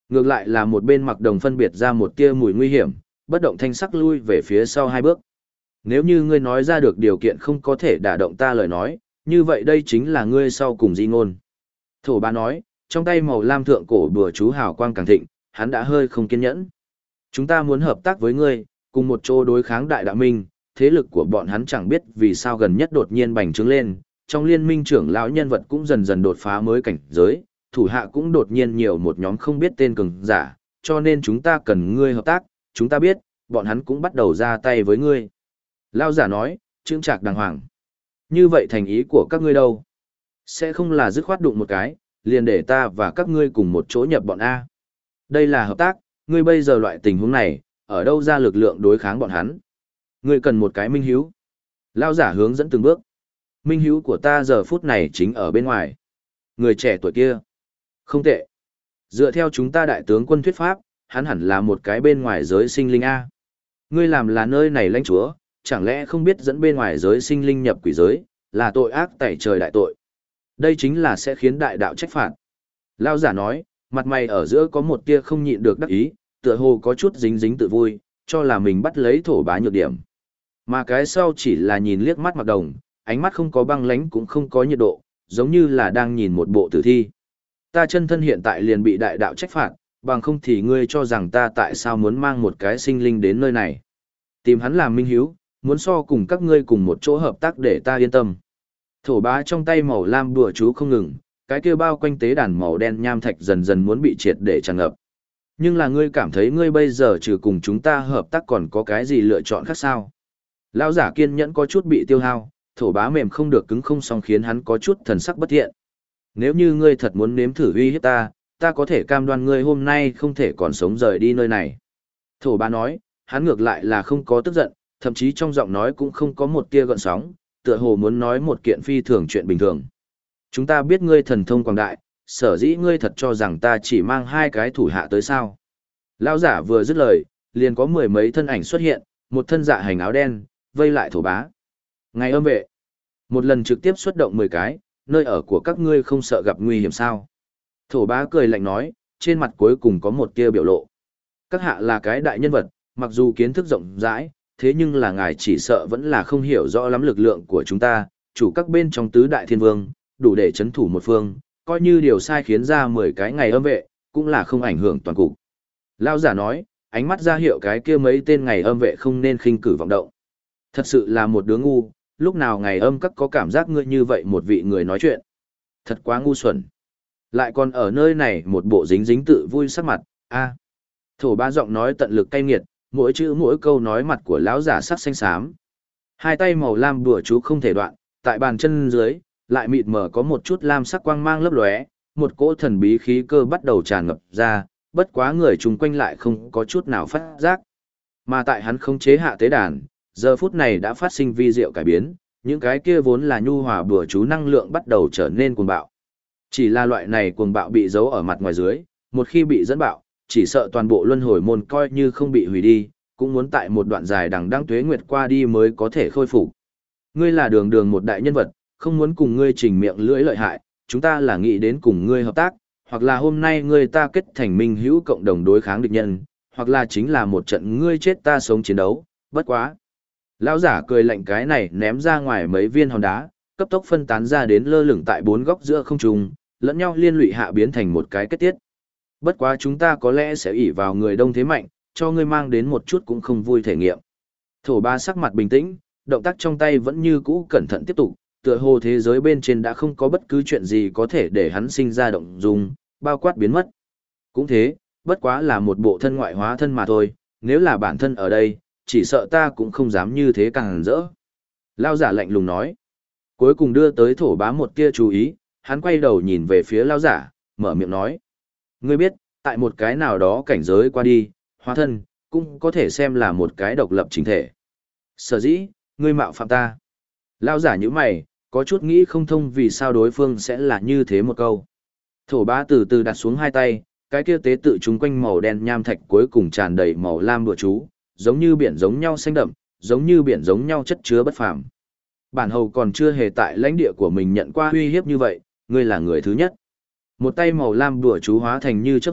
Ngược lại là một bên mặc đồng phân biệt ra một tia mùi nguy hiểm, bất động thanh sắc lui về phía sau hai bước. Nếu như ngươi nói ra được điều kiện không có thể đả động ta lời nói, như vậy đây chính là ngươi sau cùng di ngôn. Thổ bá nói, trong tay màu lam thượng cổ bùa chú hào quang càng thịnh, hắn đã hơi không kiên nhẫn. Chúng ta muốn hợp tác với ngươi, cùng một chỗ đối kháng đại đạo minh, thế lực của bọn hắn chẳng biết vì sao gần nhất đột nhiên bành trướng lên, trong liên minh trưởng lão nhân vật cũng dần dần đột phá mới cảnh giới, thủ hạ cũng đột nhiên nhiều một nhóm không biết tên cường giả, cho nên chúng ta cần ngươi hợp tác, chúng ta biết, bọn hắn cũng bắt đầu ra tay với ngươi. Lão giả nói, trương trạc đàng hoàng. Như vậy thành ý của các ngươi đâu? Sẽ không là dứt khoát đụng một cái, liền để ta và các ngươi cùng một chỗ nhập bọn A. Đây là hợp tác, ngươi bây giờ loại tình huống này, ở đâu ra lực lượng đối kháng bọn hắn? Ngươi cần một cái minh hiếu. Lão giả hướng dẫn từng bước. Minh hiếu của ta giờ phút này chính ở bên ngoài. Người trẻ tuổi kia. Không tệ. Dựa theo chúng ta đại tướng quân thuyết pháp, hắn hẳn là một cái bên ngoài giới sinh linh A. Ngươi làm là nơi này lãnh chúa, chẳng lẽ không biết dẫn bên ngoài giới sinh linh nhập quỷ giới, là tội ác tẩy trời đại tội. Đây chính là sẽ khiến đại đạo trách phạt. Lão giả nói, mặt mày ở giữa có một tia không nhịn được đắc ý, tựa hồ có chút dính dính tự vui, cho là mình bắt lấy thổ bá nhược điểm. Mà cái sau chỉ là nhìn liếc mắt Mặc Đồng, ánh mắt không có băng lãnh cũng không có nhiệt độ, giống như là đang nhìn một bộ tử thi. Ta chân thân hiện tại liền bị đại đạo trách phạt, bằng không thì ngươi cho rằng ta tại sao muốn mang một cái sinh linh đến nơi này. Tìm hắn làm minh hiếu, muốn so cùng các ngươi cùng một chỗ hợp tác để ta yên tâm. Thổ bá trong tay màu lam đùa chú không ngừng, cái kia bao quanh tế đàn màu đen nham thạch dần dần muốn bị triệt để tràn ngập. Nhưng là ngươi cảm thấy ngươi bây giờ trừ cùng chúng ta hợp tác còn có cái gì lựa chọn khác sao? Lão giả kiên nhẫn có chút bị tiêu hao, thổ bá mềm không được cứng không xong khiến hắn có chút thần sắc bất thiện. Nếu như ngươi thật muốn nếm thử uy hiếp ta, ta có thể cam đoan ngươi hôm nay không thể còn sống rời đi nơi này. Thổ bá nói, hắn ngược lại là không có tức giận, thậm chí trong giọng nói cũng không có một tia gợn sóng, tựa hồ muốn nói một kiện phi thường chuyện bình thường. Chúng ta biết ngươi thần thông quảng đại, sở dĩ ngươi thật cho rằng ta chỉ mang hai cái thủ hạ tới sao. Lão giả vừa dứt lời, liền có mười mấy thân ảnh xuất hiện, một thân dạ hành áo đen, vây lại thổ bá. Ngày âm vệ, một lần trực tiếp xuất động mười cái, nơi ở của các ngươi không sợ gặp nguy hiểm sao. Thổ bá cười lạnh nói, trên mặt cuối cùng có một tia biểu lộ. Các hạ là cái đại nhân vật, mặc dù kiến thức rộng rãi, thế nhưng là ngài chỉ sợ vẫn là không hiểu rõ lắm lực lượng của chúng ta, chủ các bên trong tứ đại thiên vương, đủ để chấn thủ một phương, coi như điều sai khiến ra mười cái ngày âm vệ, cũng là không ảnh hưởng toàn cục. Lão giả nói, ánh mắt ra hiệu cái kia mấy tên ngày âm vệ không nên khinh cử vọng động. Thật sự là một đứa ngu, lúc nào ngày âm các có cảm giác ngươi như vậy một vị người nói chuyện. Thật quá ngu xuẩn. Lại còn ở nơi này một bộ dính dính tự vui sắc mặt, a. Thổ ba giọng nói tận lực cay nghiệt, mỗi chữ mỗi câu nói mặt của lão giả sắc xanh xám. Hai tay màu lam đùa chú không thể đoạn, tại bàn chân dưới, lại mịt mờ có một chút lam sắc quang mang lấp lóe, một cỗ thần bí khí cơ bắt đầu tràn ngập ra, bất quá người chung quanh lại không có chút nào phát giác. Mà tại hắn không chế hạ tế đàn, giờ phút này đã phát sinh vi diệu cải biến, những cái kia vốn là nhu hòa bùa chú năng lượng bắt đầu trở nên cuồng bạo. Chỉ là loại này cuồng bạo bị giấu ở mặt ngoài dưới, một khi bị dẫn bạo, chỉ sợ toàn bộ luân hồi môn coi như không bị hủy đi, cũng muốn tại một đoạn dài đằng đẵng tuế nguyệt qua đi mới có thể khôi phục. Ngươi là đường đường một đại nhân vật, không muốn cùng ngươi trình miệng lưỡi lợi hại, chúng ta là nghĩ đến cùng ngươi hợp tác, hoặc là hôm nay ngươi ta kết thành minh hữu cộng đồng đối kháng địch nhân, hoặc là chính là một trận ngươi chết ta sống chiến đấu, bất quá. Lão giả cười lạnh cái này ném ra ngoài mấy viên hòn đá, cấp tốc phân tán ra đến lơ lửng tại bốn góc giữa không trung, lẫn nhau liên lụy hạ biến thành một cái kết tiết. Bất quá chúng ta có lẽ sẽ ỷ vào người đông thế mạnh, cho ngươi mang đến một chút cũng không vui thể nghiệm. Thổ ba sắc mặt bình tĩnh, động tác trong tay vẫn như cũ cẩn thận tiếp tục, tựa hồ thế giới bên trên đã không có bất cứ chuyện gì có thể để hắn sinh ra động dung, bao quát biến mất. Cũng thế, bất quá là một bộ thân ngoại hóa thân mà thôi, nếu là bản thân ở đây, chỉ sợ ta cũng không dám như thế càng rỡ. Lao giả lạnh lùng nói. Cuối cùng đưa tới thổ bá một tia chú ý, hắn quay đầu nhìn về phía lao giả, mở miệng nói. Ngươi biết, tại một cái nào đó cảnh giới qua đi, hóa thân, cũng có thể xem là một cái độc lập chính thể. Sở dĩ, ngươi mạo phạm ta. Lao giả như mày, có chút nghĩ không thông vì sao đối phương sẽ là như thế một câu. Thổ bá từ từ đặt xuống hai tay, cái kia tế tự chúng quanh màu đen nham thạch cuối cùng tràn đầy màu lam đùa chú, giống như biển giống nhau xanh đậm, giống như biển giống nhau chất chứa bất phàm. Bản hầu còn chưa hề tại lãnh địa của mình nhận qua uy hiếp như vậy, ngươi là người thứ nhất. Một tay màu lam đùa chú hóa thành như chớp giật,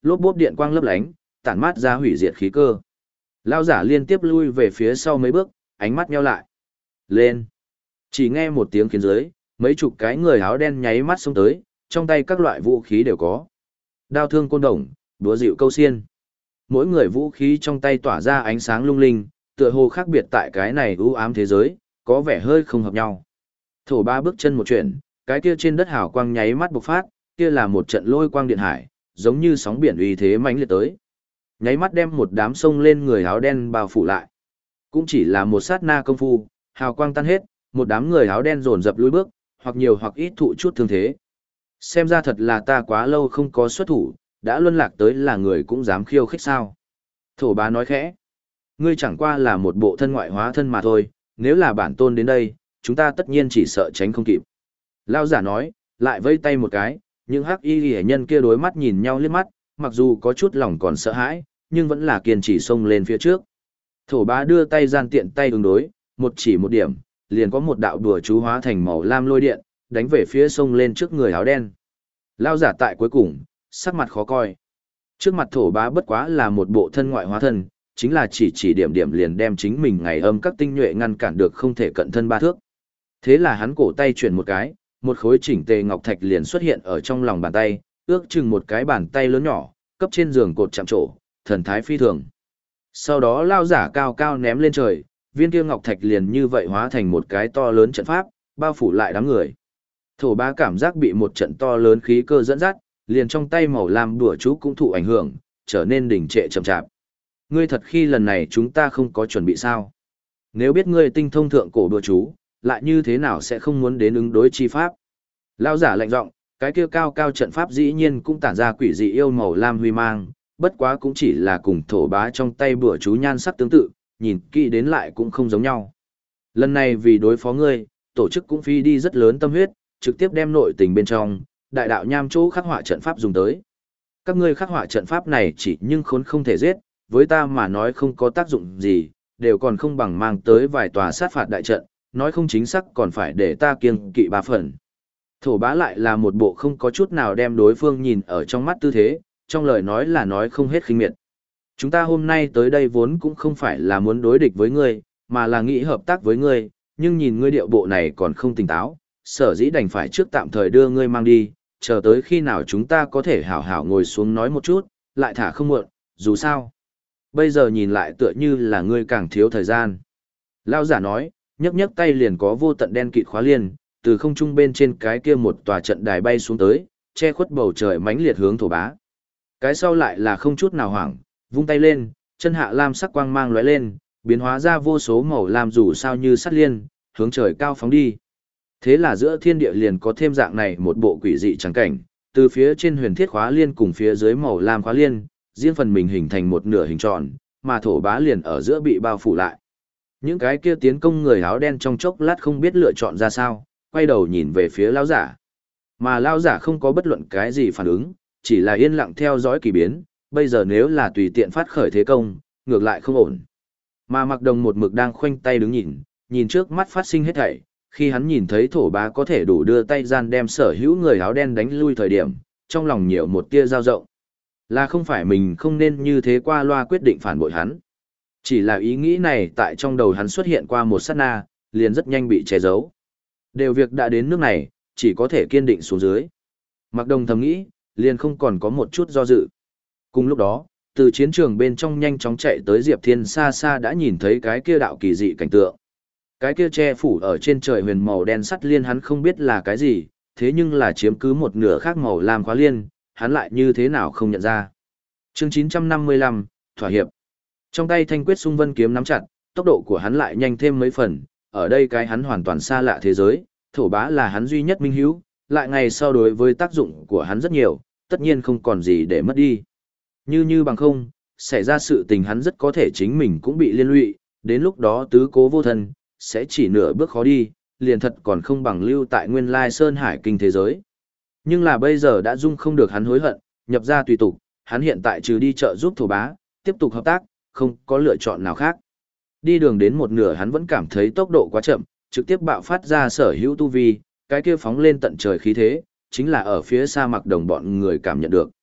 lốp bốp điện quang lấp lánh, tản mát ra hủy diệt khí cơ. Lao giả liên tiếp lui về phía sau mấy bước, ánh mắt nheo lại. Lên! Chỉ nghe một tiếng khiến dưới, mấy chục cái người áo đen nháy mắt xông tới, trong tay các loại vũ khí đều có. Đao thương côn đồng, búa dịu câu xiên. Mỗi người vũ khí trong tay tỏa ra ánh sáng lung linh, tựa hồ khác biệt tại cái này u ám thế giới, có vẻ hơi không hợp nhau. Thổ ba bước chân một chuyển, cái kia trên đất hào quang nháy mắt bộc phát, kia là một trận lôi quang điện hải, giống như sóng biển uy thế mãnh liệt tới. Nháy mắt đem một đám sông lên người áo đen bao phủ lại. Cũng chỉ là một sát na công phu, hào quang tan hết, một đám người áo đen dồn dập lùi bước, hoặc nhiều hoặc ít thụ chút thương thế. Xem ra thật là ta quá lâu không có xuất thủ, đã luân lạc tới là người cũng dám khiêu khích sao. Thổ bá nói khẽ. Ngươi chẳng qua là một bộ thân ngoại hóa thân mà thôi, nếu là bản tôn đến đây, chúng ta tất nhiên chỉ sợ tránh không kịp. Lao giả nói, lại vây tay một cái, những hắc y hệ nhân kia đối mắt nhìn nhau liếc mắt, mặc dù có chút lòng còn sợ hãi, nhưng vẫn là kiên trì xông lên phía trước. Thổ bá đưa tay gian tiện tay ứng đối, một chỉ một điểm, liền có một đạo đùa chú hóa thành màu lam lôi điện, đánh về phía sông lên trước người áo đen. Lao giả tại cuối cùng, sắc mặt khó coi. Trước mặt thổ bá bất quá là một bộ thân ngoại hóa thân, chính là chỉ chỉ điểm điểm liền đem chính mình ngày âm các tinh nhuệ ngăn cản được không thể cận thân ba thước. Thế là hắn cổ tay chuyển một cái, một khối chỉnh tề ngọc thạch liền xuất hiện ở trong lòng bàn tay, ước chừng một cái bàn tay lớn nhỏ, cấp trên giường cột chạm trổ, thần thái phi thường. Sau đó lao giả cao cao ném lên trời, viên kia ngọc thạch liền như vậy hóa thành một cái to lớn trận pháp, bao phủ lại đám người. Thổ bá cảm giác bị một trận to lớn khí cơ dẫn dắt, liền trong tay màu lam đùa chú cũng thụ ảnh hưởng, trở nên đỉnh trệ chậm chạp. Ngươi thật khi lần này chúng ta không có chuẩn bị sao? Nếu biết ngươi tinh thông thượng cổ đùa chú, lại như thế nào sẽ không muốn đến ứng đối chi pháp? Lao giả lạnh giọng, cái kia cao cao trận pháp dĩ nhiên cũng tản ra quỷ dị yêu màu lam huy mang, bất quá cũng chỉ là cùng thổ bá trong tay bùa chú nhan sắc tương tự, nhìn kỹ đến lại cũng không giống nhau. Lần này vì đối phó ngươi, tổ chức cũng phi đi rất lớn tâm huyết, trực tiếp đem nội tình bên trong, đại đạo nham chỗ khắc họa trận pháp dùng tới. Các ngươi khắc họa trận pháp này chỉ nhưng khốn không thể giết, với ta mà nói không có tác dụng gì, đều còn không bằng mang tới vài tòa sát phạt đại trận, nói không chính xác còn phải để ta kiêng kỵ ba phần. Thổ bá lại là một bộ không có chút nào đem đối phương nhìn ở trong mắt tư thế, trong lời nói là nói không hết khinh miệt. Chúng ta hôm nay tới đây vốn cũng không phải là muốn đối địch với ngươi, mà là nghĩ hợp tác với ngươi, nhưng nhìn ngươi điệu bộ này còn không tỉnh táo, sở dĩ đành phải trước tạm thời đưa ngươi mang đi, chờ tới khi nào chúng ta có thể hảo hảo ngồi xuống nói một chút, lại thả không muộn, dù sao. Bây giờ nhìn lại tựa như là ngươi càng thiếu thời gian. Lao giả nói, nhấc nhấc tay liền có vô tận đen kịt khóa liên, từ không trung bên trên cái kia một tòa trận đài bay xuống tới, che khuất bầu trời mãnh liệt hướng thổ bá. Cái sau lại là không chút nào hoảng, vung tay lên, chân hạ lam sắc quang mang lóe lên, biến hóa ra vô số màu lam rủ sao như sắt liên, hướng trời cao phóng đi. Thế là giữa thiên địa liền có thêm dạng này một bộ quỷ dị trắng cảnh, từ phía trên huyền thiết khóa liên cùng phía dưới màu lam khóa liên, riêng phần mình hình thành một nửa hình tròn, mà thổ bá liền ở giữa bị bao phủ lại. Những cái kia tiến công người áo đen trong chốc lát không biết lựa chọn ra sao, quay đầu nhìn về phía lão giả. Mà lão giả không có bất luận cái gì phản ứng, chỉ là yên lặng theo dõi kỳ biến, bây giờ nếu là tùy tiện phát khởi thế công, ngược lại không ổn. Mà Mặc Đồng một mực đang khoanh tay đứng nhìn, nhìn trước mắt phát sinh hết thảy, khi hắn nhìn thấy thổ bá có thể đủ đưa tay gian đem sở hữu người áo đen đánh lui thời điểm, trong lòng nhiều một tia dao rộng. Là không phải mình không nên như thế qua loa quyết định phản bội hắn. Chỉ là ý nghĩ này tại trong đầu hắn xuất hiện qua một sát na, liền rất nhanh bị che giấu. Đều việc đã đến nước này, chỉ có thể kiên định xuống dưới. Mặc Đồng thầm nghĩ, liền không còn có một chút do dự. Cùng lúc đó, từ chiến trường bên trong nhanh chóng chạy tới Diệp Thiên xa xa đã nhìn thấy cái kia đạo kỳ dị cảnh tượng. Cái kia che phủ ở trên trời huyền màu đen sắt liên hắn không biết là cái gì, thế nhưng là chiếm cứ một nửa khác màu lam khóa liên, hắn lại như thế nào không nhận ra. Chương chín trăm năm mươi lăm, thỏa hiệp. Trong tay thanh quyết xung vân kiếm nắm chặt, tốc độ của hắn lại nhanh thêm mấy phần, ở đây cái hắn hoàn toàn xa lạ thế giới, thổ bá là hắn duy nhất minh hữu, lại ngày sau đối với tác dụng của hắn rất nhiều, tất nhiên không còn gì để mất đi. Như như bằng không, xảy ra sự tình hắn rất có thể chính mình cũng bị liên lụy, đến lúc đó tứ cố vô thân, sẽ chỉ nửa bước khó đi, liền thật còn không bằng lưu tại nguyên lai Sơn Hải kinh thế giới. Nhưng là bây giờ đã dung không được hắn hối hận, nhập ra tùy tục, hắn hiện tại trừ đi chợ giúp thổ bá, tiếp tục hợp tác, không có lựa chọn nào khác. Đi đường đến một nửa hắn vẫn cảm thấy tốc độ quá chậm, trực tiếp bạo phát ra sở hữu tu vi, cái kia phóng lên tận trời khí thế, chính là ở phía xa Mặc Đồng bọn người cảm nhận được.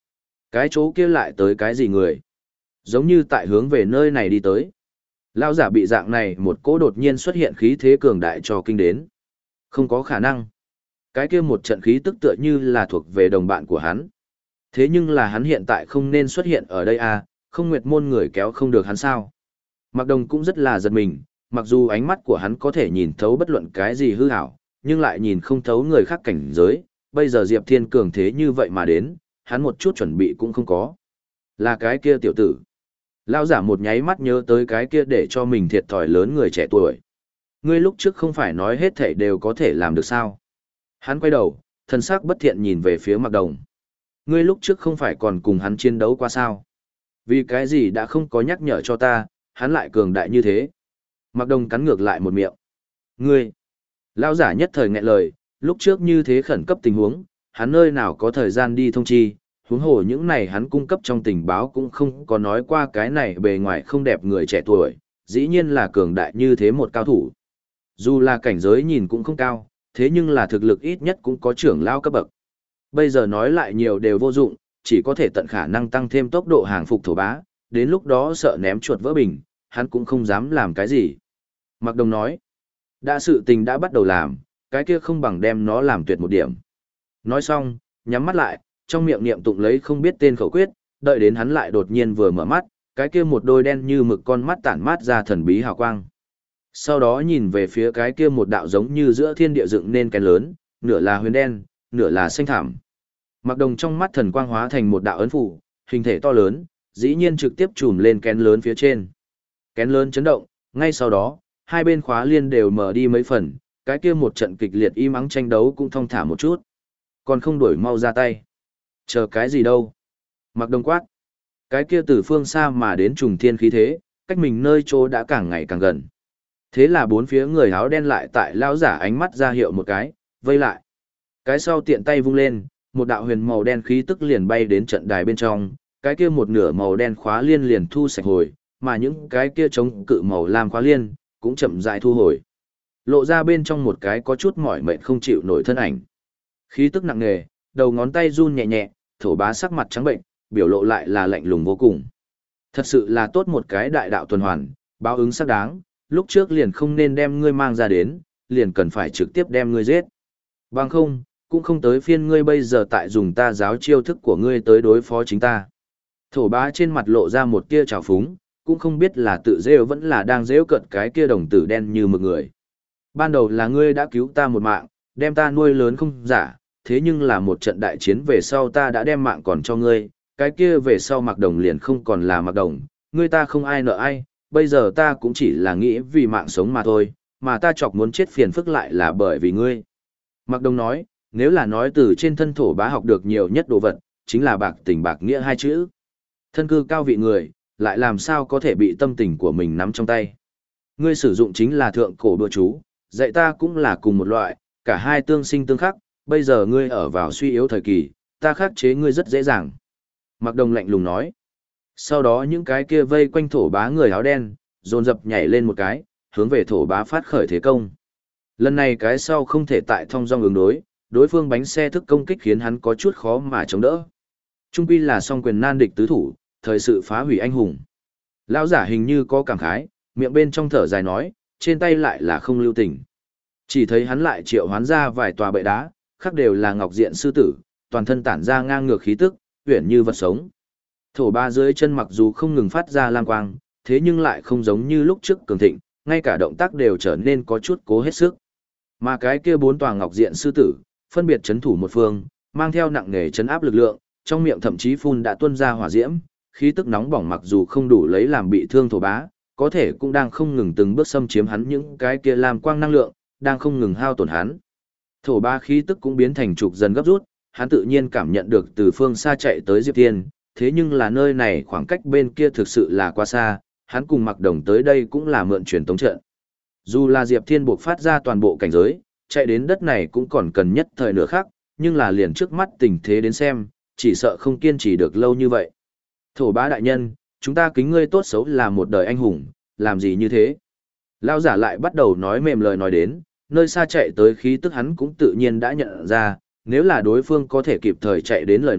Cái chỗ kia lại tới cái gì người? Giống như tại hướng về nơi này đi tới. Lão giả bị dạng này một cỗ đột nhiên xuất hiện khí thế cường đại cho kinh đến. Không có khả năng. Cái kia một trận khí tức tựa như là thuộc về đồng bạn của hắn. Thế nhưng là hắn hiện tại không nên xuất hiện ở đây à, không nguyệt môn người kéo không được hắn sao. Mạc Đồng cũng rất là giật mình, mặc dù ánh mắt của hắn có thể nhìn thấu bất luận cái gì hư ảo, nhưng lại nhìn không thấu người khác cảnh giới. Bây giờ Diệp Thiên cường thế như vậy mà đến, hắn một chút chuẩn bị cũng không có. Là cái kia tiểu tử. Lão giả một nháy mắt nhớ tới cái kia để cho mình thiệt thòi lớn người trẻ tuổi. Ngươi lúc trước không phải nói hết thảy đều có thể làm được sao? Hắn quay đầu, thân sắc bất thiện nhìn về phía Mạc Đồng. Ngươi lúc trước không phải còn cùng hắn chiến đấu qua sao? Vì cái gì đã không có nhắc nhở cho ta, hắn lại cường đại như thế? Mạc Đồng cắn ngược lại một miệng. Ngươi! Lão giả nhất thời nghẹn lời, lúc trước như thế khẩn cấp tình huống, hắn nơi nào có thời gian đi thông chi, huống hồ những này hắn cung cấp trong tình báo cũng không có nói qua cái này bề ngoài không đẹp người trẻ tuổi, dĩ nhiên là cường đại như thế một cao thủ. Dù là cảnh giới nhìn cũng không cao, thế nhưng là thực lực ít nhất cũng có trưởng lao cấp bậc. Bây giờ nói lại nhiều đều vô dụng, chỉ có thể tận khả năng tăng thêm tốc độ hàng phục thổ bá, đến lúc đó sợ ném chuột vỡ bình, hắn cũng không dám làm cái gì. Mạc Đồng nói, đã sự tình đã bắt đầu làm, cái kia không bằng đem nó làm tuyệt một điểm. Nói xong, nhắm mắt lại, trong miệng niệm tụng lấy không biết tên khẩu quyết, đợi đến hắn lại đột nhiên vừa mở mắt, cái kia một đôi đen như mực con mắt tản mát ra thần bí hào quang. Sau đó nhìn về phía cái kia một đạo giống như giữa thiên địa dựng nên kén lớn, nửa là huyền đen, nửa là xanh thảm. Mạc Đồng trong mắt thần quang hóa thành một đạo ấn phủ, hình thể to lớn, dĩ nhiên trực tiếp trùm lên kén lớn phía trên. Kén lớn chấn động, ngay sau đó, hai bên khóa liên đều mở đi mấy phần, cái kia một trận kịch liệt im ắng tranh đấu cũng thong thả một chút. Còn không đuổi mau ra tay. Chờ cái gì đâu? Mạc Đồng quát. Cái kia từ phương xa mà đến trùng thiên khí thế, cách mình nơi chỗ đã càng ngày càng gần. Thế là bốn phía người áo đen lại tại lão giả ánh mắt ra hiệu một cái, vây lại. Cái sau tiện tay vung lên, một đạo huyền màu đen khí tức liền bay đến trận đài bên trong, cái kia một nửa màu đen khóa liên liền thu sạch hồi, mà những cái kia chống cự màu lam khóa liên cũng chậm rãi thu hồi. Lộ ra bên trong một cái có chút mỏi mệt không chịu nổi thân ảnh. Khí tức nặng nề, đầu ngón tay run nhẹ nhẹ, thổ bá sắc mặt trắng bệnh, biểu lộ lại là lạnh lùng vô cùng. Thật sự là tốt một cái đại đạo tuần hoàn, báo ứng xác đáng, lúc trước liền không nên đem ngươi mang ra đến, liền cần phải trực tiếp đem ngươi giết. Bằng không, cũng không tới phiên ngươi bây giờ tại dùng ta giáo chiêu thức của ngươi tới đối phó chính ta. Thổ bá trên mặt lộ ra một tia trào phúng, cũng không biết là tự rêu vẫn là đang rêu cận cái kia đồng tử đen như mực người. Ban đầu là ngươi đã cứu ta một mạng, đem ta nuôi lớn không giả, thế nhưng là một trận đại chiến về sau ta đã đem mạng còn cho ngươi, cái kia về sau Mạc Đồng liền không còn là Mạc Đồng, ngươi ta không ai nợ ai, bây giờ ta cũng chỉ là nghĩ vì mạng sống mà thôi, mà ta chọc muốn chết phiền phức lại là bởi vì ngươi. Mạc Đồng nói, nếu là nói từ trên thân thổ bá học được nhiều nhất đồ vật, chính là bạc tình bạc nghĩa hai chữ. Thân cư cao vị người, lại làm sao có thể bị tâm tình của mình nắm trong tay. Ngươi sử dụng chính là thượng cổ đùa chú, dạy ta cũng là cùng một loại, cả hai tương sinh tương khắc, bây giờ ngươi ở vào suy yếu thời kỳ, ta khắc chế ngươi rất dễ dàng. Mạc Đồng lạnh lùng nói. Sau đó những cái kia vây quanh thổ bá người áo đen, dồn dập nhảy lên một cái, hướng về thổ bá phát khởi thế công. Lần này cái sau không thể tại thông dong ứng đối, đối phương bánh xe thức công kích khiến hắn có chút khó mà chống đỡ. Trung quy là song quyền nan địch tứ thủ, thời sự phá hủy anh hùng. Lão giả hình như có cảm khái, miệng bên trong thở dài nói, trên tay lại là không lưu tình. Chỉ thấy hắn lại triệu hoán ra vài tòa bệ đá, khác đều là ngọc diện sư tử, toàn thân tản ra ngang ngược khí tức, uyển như vật sống. Thổ ba dưới chân mặc dù không ngừng phát ra lam quang, thế nhưng lại không giống như lúc trước cường thịnh, ngay cả động tác đều trở nên có chút cố hết sức. Mà cái kia bốn tòa ngọc diện sư tử, phân biệt chấn thủ một phương, mang theo nặng nề chấn áp lực lượng, trong miệng thậm chí phun đã tuôn ra hỏa diễm, khí tức nóng bỏng mặc dù không đủ lấy làm bị thương thổ bá, có thể cũng đang không ngừng từng bước xâm chiếm hắn những cái kia lam quang năng lượng, đang không ngừng hao tổn hắn. Thổ bá khí tức cũng biến thành trục dần gấp rút, hắn tự nhiên cảm nhận được từ phương xa chạy tới Diệp Thiên, thế nhưng là nơi này khoảng cách bên kia thực sự là quá xa, hắn cùng Mạc Đồng tới đây cũng là mượn truyền tống trận. Dù là Diệp Thiên buộc phát ra toàn bộ cảnh giới, chạy đến đất này cũng còn cần nhất thời nửa khắc, nhưng là liền trước mắt tình thế đến xem, chỉ sợ không kiên trì được lâu như vậy. Thổ bá đại nhân, chúng ta kính ngươi tốt xấu là một đời anh hùng, làm gì như thế? Lão giả lại bắt đầu nói mềm lời nói đến, nơi xa chạy tới khí tức hắn cũng tự nhiên đã nhận ra, nếu là đối phương có thể kịp thời chạy đến lời nói,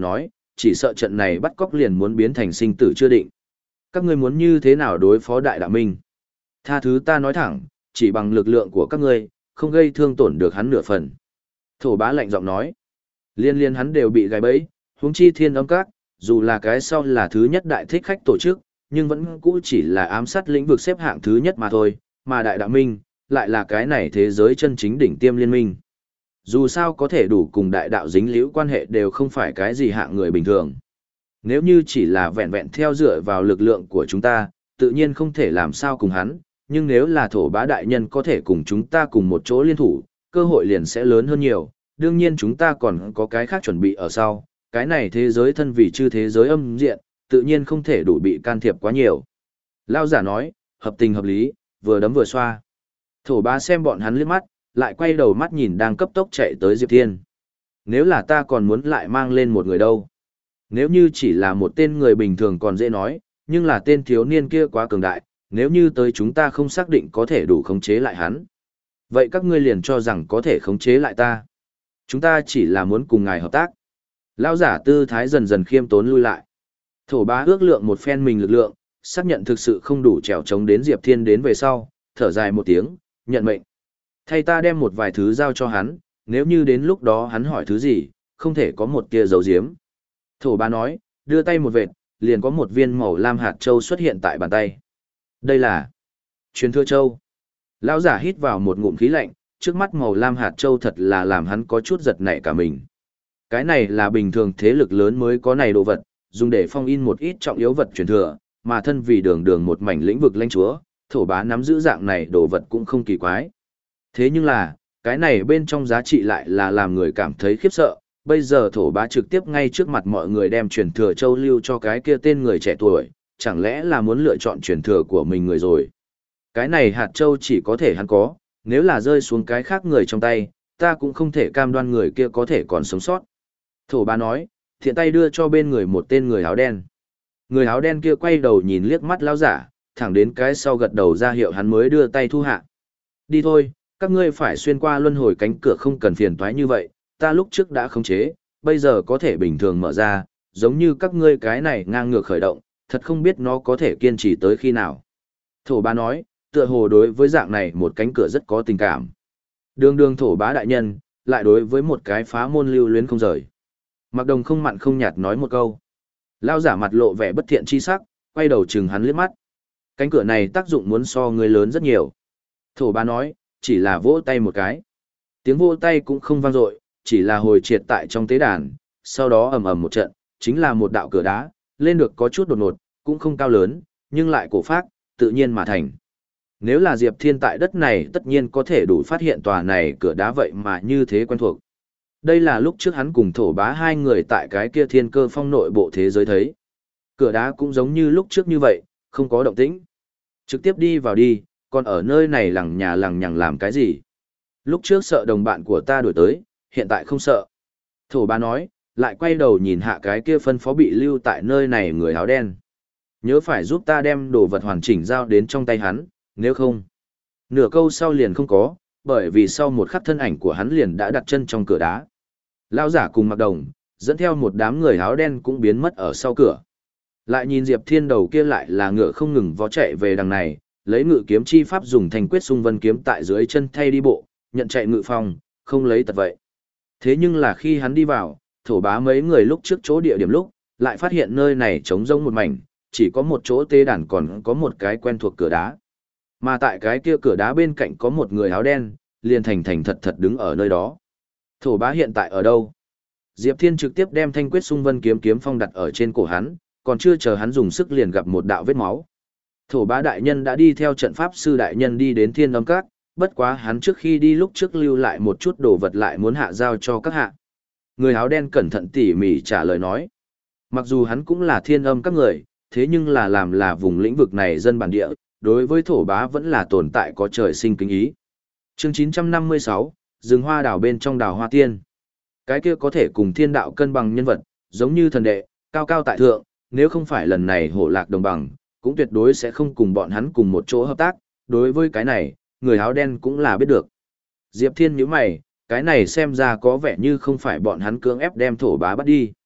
chỉ sợ trận này bắt cóc liền muốn biến thành sinh tử chưa định. Các ngươi muốn như thế nào đối phó Đại Đạo Minh? Tha thứ ta nói thẳng, chỉ bằng lực lượng của các ngươi, không gây thương tổn được hắn nửa phần. Thổ bá lạnh giọng nói, liên liên hắn đều bị gài bẫy, huống chi Thiên Âm Các, dù là cái sau là thứ nhất đại thích khách tổ chức, nhưng vẫn cũ chỉ là ám sát lĩnh vực xếp hạng thứ nhất mà thôi, mà Đại Đạo Minh, lại là cái này thế giới chân chính đỉnh tiêm liên minh. Dù sao có thể đủ cùng đại đạo dính liễu quan hệ đều không phải cái gì hạng người bình thường. Nếu như chỉ là vẹn vẹn theo dựa vào lực lượng của chúng ta, tự nhiên không thể làm sao cùng hắn, nhưng nếu là thổ bá đại nhân có thể cùng chúng ta cùng một chỗ liên thủ, cơ hội liền sẽ lớn hơn nhiều, đương nhiên chúng ta còn có cái khác chuẩn bị ở sau, cái này thế giới thân vì chư thế giới âm diện, tự nhiên không thể đủ bị can thiệp quá nhiều. Lao giả nói, hợp tình hợp lý, vừa đấm vừa xoa. Thổ bá xem bọn hắn liếc mắt, lại quay đầu mắt nhìn đang cấp tốc chạy tới Diệp Thiên. Nếu là ta còn muốn lại mang lên một người đâu? Nếu như chỉ là một tên người bình thường còn dễ nói, nhưng là tên thiếu niên kia quá cường đại, nếu như tới chúng ta không xác định có thể đủ khống chế lại hắn. Vậy các ngươi liền cho rằng có thể khống chế lại ta. Chúng ta chỉ là muốn cùng ngài hợp tác. Lão giả tư thái dần dần khiêm tốn lui lại. Thổ bá ước lượng một phen mình lực lượng, xác nhận thực sự không đủ trèo chống đến Diệp Thiên đến về sau, thở dài một tiếng, nhận mệnh. Thay ta đem một vài thứ giao cho hắn, nếu như đến lúc đó hắn hỏi thứ gì, không thể có một tia dấu diếm. Thổ bá nói, đưa tay một vệt, liền có một viên màu lam hạt châu xuất hiện tại bàn tay. Đây là truyền thừa châu. Lão giả hít vào một ngụm khí lạnh, trước mắt màu lam hạt châu thật là làm hắn có chút giật nảy cả mình. Cái này là bình thường thế lực lớn mới có này đồ vật, dùng để phong in một ít trọng yếu vật truyền thừa, mà thân vì đường đường một mảnh lĩnh vực lãnh chúa, thổ bá nắm giữ dạng này đồ vật cũng không kỳ quái. Thế nhưng là, cái này bên trong giá trị lại là làm người cảm thấy khiếp sợ, bây giờ thổ bá trực tiếp ngay trước mặt mọi người đem truyền thừa châu lưu cho cái kia tên người trẻ tuổi, chẳng lẽ là muốn lựa chọn truyền thừa của mình người rồi. Cái này hạt châu chỉ có thể hắn có, nếu là rơi xuống cái khác người trong tay, ta cũng không thể cam đoan người kia có thể còn sống sót. Thổ bá nói, thiện tay đưa cho bên người một tên người áo đen. Người áo đen kia quay đầu nhìn liếc mắt lão giả, thẳng đến cái sau gật đầu ra hiệu hắn mới đưa tay thu hạ. Đi thôi, các ngươi phải xuyên qua luân hồi cánh cửa không cần phiền toái như vậy, ta lúc trước đã khống chế, bây giờ có thể bình thường mở ra, giống như các ngươi cái này ngang ngược khởi động, thật không biết nó có thể kiên trì tới khi nào. Thổ bá nói, tựa hồ đối với dạng này một cánh cửa rất có tình cảm. Đường đường thổ bá đại nhân, lại đối với một cái phá môn lưu luyến không rời. Mặc Đồng không mặn không nhạt nói một câu. Lao giả mặt lộ vẻ bất thiện chi sắc, quay đầu chừng hắn liếc mắt. Cánh cửa này tác dụng muốn so người lớn rất nhiều. Thổ bá nói, chỉ là vỗ tay một cái. Tiếng vỗ tay cũng không vang dội, chỉ là hồi triệt tại trong tế đàn, sau đó ầm ầm một trận, chính là một đạo cửa đá, lên được có chút đột ngột, cũng không cao lớn, nhưng lại cổ phác, tự nhiên mà thành. Nếu là Diệp Thiên tại đất này tất nhiên có thể đủ phát hiện tòa này cửa đá vậy mà như thế quen thuộc. Đây là lúc trước hắn cùng thổ bá hai người tại cái kia thiên cơ phong nội bộ thế giới thấy. Cửa đá cũng giống như lúc trước như vậy, không có động tĩnh. Trực tiếp đi vào đi, còn ở nơi này lằng nhà lằng nhằng làm cái gì? Lúc trước sợ đồng bạn của ta đuổi tới, hiện tại không sợ. Thổ bá nói, lại quay đầu nhìn hạ cái kia phân phó bị lưu tại nơi này người áo đen. Nhớ phải giúp ta đem đồ vật hoàn chỉnh giao đến trong tay hắn, nếu không. Nửa câu sau liền không có, bởi vì sau một khắc thân ảnh của hắn liền đã đặt chân trong cửa đá. Lão giả cùng Mặc Đồng, dẫn theo một đám người áo đen cũng biến mất ở sau cửa. Lại nhìn Diệp Thiên đầu kia lại là ngựa không ngừng vó chạy về đằng này, lấy ngự kiếm chi pháp dùng thành quyết xung vân kiếm tại dưới chân thay đi bộ, nhận chạy ngự phong, không lấy tật vậy. Thế nhưng là khi hắn đi vào, thổ bá mấy người lúc trước chỗ địa điểm lúc, lại phát hiện nơi này trống rỗng một mảnh, chỉ có một chỗ tế đàn còn có một cái quen thuộc cửa đá. Mà tại cái kia cửa đá bên cạnh có một người áo đen, liền thành thành thật thật đứng ở nơi đó. Thổ bá hiện tại ở đâu? Diệp Thiên trực tiếp đem thanh quyết xung vân kiếm kiếm phong đặt ở trên cổ hắn, còn chưa chờ hắn dùng sức liền gặp một đạo vết máu. Thổ bá đại nhân đã đi theo trận pháp sư đại nhân đi đến Thiên Âm Các, bất quá hắn trước khi đi lúc trước lưu lại một chút đồ vật lại muốn hạ giao cho các hạ. Người áo đen cẩn thận tỉ mỉ trả lời nói. Mặc dù hắn cũng là Thiên Âm Các người, thế nhưng là làm là vùng lĩnh vực này dân bản địa, đối với thổ bá vẫn là tồn tại có trời sinh kính ý. Chương chín trăm năm mươi sáu, rừng hoa đào bên trong đào hoa tiên. Cái kia có thể cùng thiên đạo cân bằng nhân vật, giống như thần đệ, cao cao tại thượng, nếu không phải lần này hổ lạc đồng bằng, cũng tuyệt đối sẽ không cùng bọn hắn cùng một chỗ hợp tác, đối với cái này, người áo đen cũng là biết được. Diệp Thiên nhíu mày, cái này xem ra có vẻ như không phải bọn hắn cưỡng ép đem thổ bá bắt đi.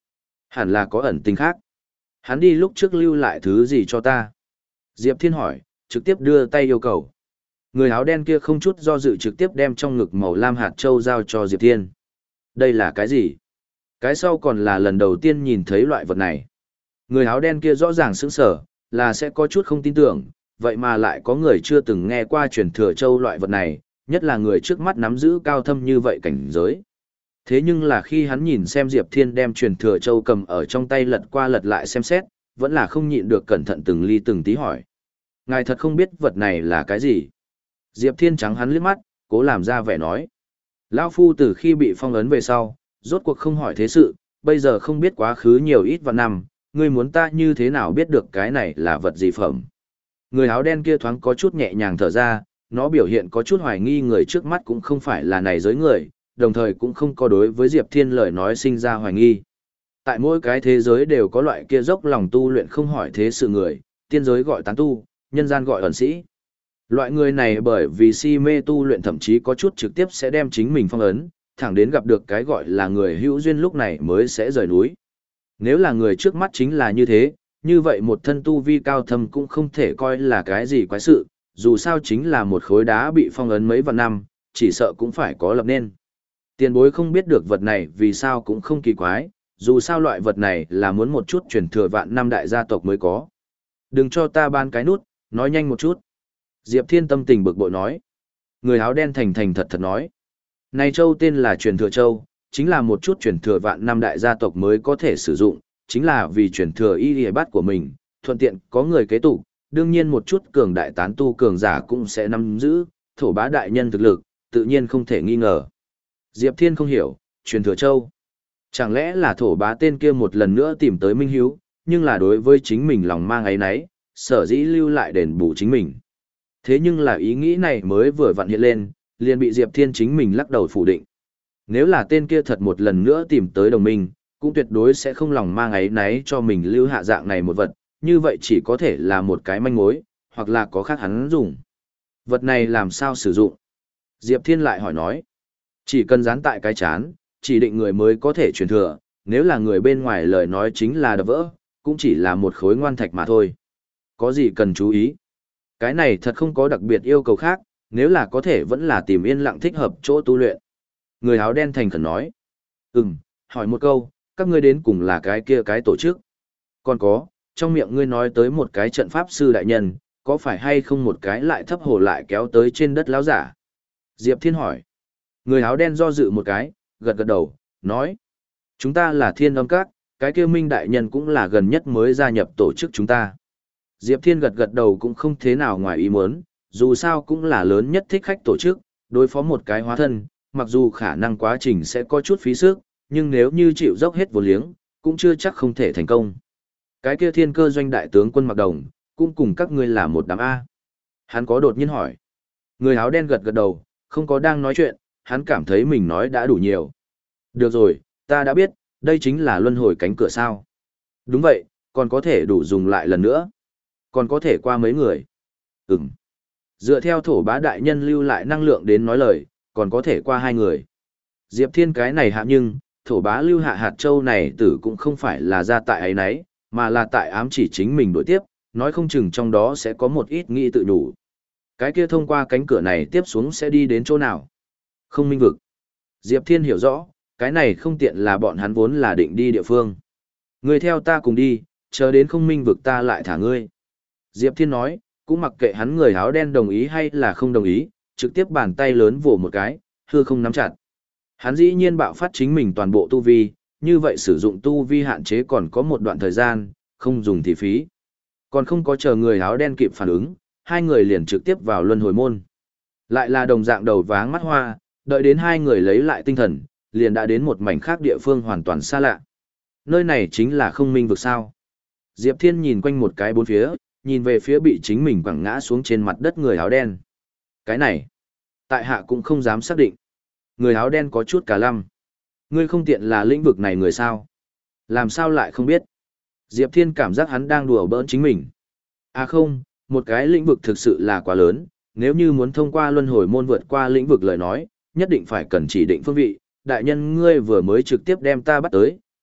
Hẳn là có ẩn tình khác. Hắn đi lúc trước lưu lại thứ gì cho ta? Diệp Thiên hỏi, trực tiếp đưa tay yêu cầu. Người áo đen kia không chút do dự trực tiếp đem trong ngực màu lam hạt châu giao cho Diệp Thiên. Đây là cái gì? Cái sau còn là lần đầu tiên nhìn thấy loại vật này. Người áo đen kia rõ ràng sững sờ, là sẽ có chút không tin tưởng, vậy mà lại có người chưa từng nghe qua truyền thừa châu loại vật này, nhất là người trước mắt nắm giữ cao thâm như vậy cảnh giới. Thế nhưng là khi hắn nhìn xem Diệp Thiên đem truyền thừa châu cầm ở trong tay lật qua lật lại xem xét, vẫn là không nhịn được cẩn thận từng ly từng tí hỏi. Ngài thật không biết vật này là cái gì? Diệp Thiên trắng hắn liếc mắt, cố làm ra vẻ nói. Lão Phu từ khi bị phong ấn về sau, rốt cuộc không hỏi thế sự, bây giờ không biết quá khứ nhiều ít vạn năm, ngươi muốn ta như thế nào biết được cái này là vật gì phẩm? Người áo đen kia thoáng có chút nhẹ nhàng thở ra, nó biểu hiện có chút hoài nghi người trước mắt cũng không phải là này giới người, đồng thời cũng không có đối với Diệp Thiên lời nói sinh ra hoài nghi. Tại mỗi cái thế giới đều có loại kia dốc lòng tu luyện không hỏi thế sự người, tiên giới gọi tán tu, nhân gian gọi ẩn sĩ. Loại người này bởi vì si mê tu luyện thậm chí có chút trực tiếp sẽ đem chính mình phong ấn, thẳng đến gặp được cái gọi là người hữu duyên lúc này mới sẽ rời núi. Nếu là người trước mắt chính là như thế, như vậy một thân tu vi cao thâm cũng không thể coi là cái gì quái sự, dù sao chính là một khối đá bị phong ấn mấy vạn năm, chỉ sợ cũng phải có lập nên. Tiền bối không biết được vật này vì sao cũng không kỳ quái, dù sao loại vật này là muốn một chút truyền thừa vạn năm đại gia tộc mới có. Đừng cho ta ban cái nút, nói nhanh một chút. Diệp Thiên tâm tình bực bội nói. Người áo đen thành thành thật thật nói. Này châu tên là truyền thừa châu, chính là một chút truyền thừa vạn năm đại gia tộc mới có thể sử dụng, chính là vì truyền thừa y y bát của mình, thuận tiện có người kế tục, đương nhiên một chút cường đại tán tu cường giả cũng sẽ nắm giữ, thổ bá đại nhân thực lực, tự nhiên không thể nghi ngờ. Diệp Thiên không hiểu, truyền thừa châu. Chẳng lẽ là thổ bá tên kia một lần nữa tìm tới Minh Hiếu, nhưng là đối với chính mình lòng mang ấy nấy, sở dĩ lưu lại đền bù chính mình. Thế nhưng là ý nghĩ này mới vừa vặn hiện lên, liền bị Diệp Thiên chính mình lắc đầu phủ định. Nếu là tên kia thật một lần nữa tìm tới đồng minh, cũng tuyệt đối sẽ không lòng mang ấy nấy cho mình lưu hạ dạng này một vật, như vậy chỉ có thể là một cái manh mối, hoặc là có khác hắn dùng. Vật này làm sao sử dụng? Diệp Thiên lại hỏi nói. Chỉ cần dán tại cái chán, chỉ định người mới có thể truyền thừa, nếu là người bên ngoài lời nói chính là đập vỡ, cũng chỉ là một khối ngoan thạch mà thôi. Có gì cần chú ý? Cái này thật không có đặc biệt yêu cầu khác, nếu là có thể vẫn là tìm yên lặng thích hợp chỗ tu luyện. Người áo đen thành khẩn nói. Ừm, hỏi một câu, các ngươi đến cùng là cái kia cái tổ chức. Còn có, trong miệng ngươi nói tới một cái trận pháp sư đại nhân, có phải hay không một cái lại thấp hồ lại kéo tới trên đất lão giả? Diệp Thiên hỏi. Người áo đen do dự một cái, gật gật đầu, nói. Chúng ta là Thiên Âm Các, cái kia Minh đại nhân cũng là gần nhất mới gia nhập tổ chức chúng ta. Diệp Thiên gật gật đầu cũng không thế nào ngoài ý muốn, dù sao cũng là lớn nhất thích khách tổ chức, đối phó một cái hóa thân, mặc dù khả năng quá trình sẽ có chút phí sức, nhưng nếu như chịu dốc hết vô liếng, cũng chưa chắc không thể thành công. Cái kia Thiên Cơ doanh đại tướng quân mặc đồng, cũng cùng các ngươi là một đám A. Hắn có đột nhiên hỏi. Người áo đen gật gật đầu, không có đang nói chuyện, hắn cảm thấy mình nói đã đủ nhiều. Được rồi, ta đã biết, đây chính là luân hồi cánh cửa sao. Đúng vậy, còn có thể đủ dùng lại lần nữa. Còn có thể qua mấy người. Ừm. Dựa theo thổ bá đại nhân lưu lại năng lượng đến nói lời, còn có thể qua hai người. Diệp Thiên cái này hạ nhưng, thổ bá lưu hạ hạt châu này tử cũng không phải là ra tại ấy nấy, mà là tại ám chỉ chính mình đối tiếp, nói không chừng trong đó sẽ có một ít nghĩ tự đủ. Cái kia thông qua cánh cửa này tiếp xuống sẽ đi đến chỗ nào? Không minh vực. Diệp Thiên hiểu rõ, cái này không tiện là bọn hắn vốn là định đi địa phương. Ngươi theo ta cùng đi, chờ đến không minh vực ta lại thả ngươi. Diệp Thiên nói, cũng mặc kệ hắn người áo đen đồng ý hay là không đồng ý, trực tiếp bàn tay lớn vồ một cái, hư không nắm chặt. Hắn dĩ nhiên bạo phát chính mình toàn bộ tu vi, như vậy sử dụng tu vi hạn chế còn có một đoạn thời gian, không dùng thì phí. Còn không có chờ người áo đen kịp phản ứng, hai người liền trực tiếp vào luân hồi môn. Lại là đồng dạng đầu váng mắt hoa, đợi đến hai người lấy lại tinh thần, liền đã đến một mảnh khác địa phương hoàn toàn xa lạ. Nơi này chính là không minh vực sao. Diệp Thiên nhìn quanh một cái bốn phía, nhìn về phía bị chính mình quẳng ngã xuống trên mặt đất người áo đen. Cái này, tại hạ cũng không dám xác định. Người áo đen có chút cả lăm. Ngươi không tiện là lĩnh vực này người sao? Làm sao lại không biết? Diệp Thiên cảm giác hắn đang đùa bỡn chính mình. À không, một cái lĩnh vực thực sự là quá lớn, nếu như muốn thông qua luân hồi môn vượt qua lĩnh vực lời nói, nhất định phải cần chỉ định phương vị. Đại nhân ngươi vừa mới trực tiếp đem ta bắt tới,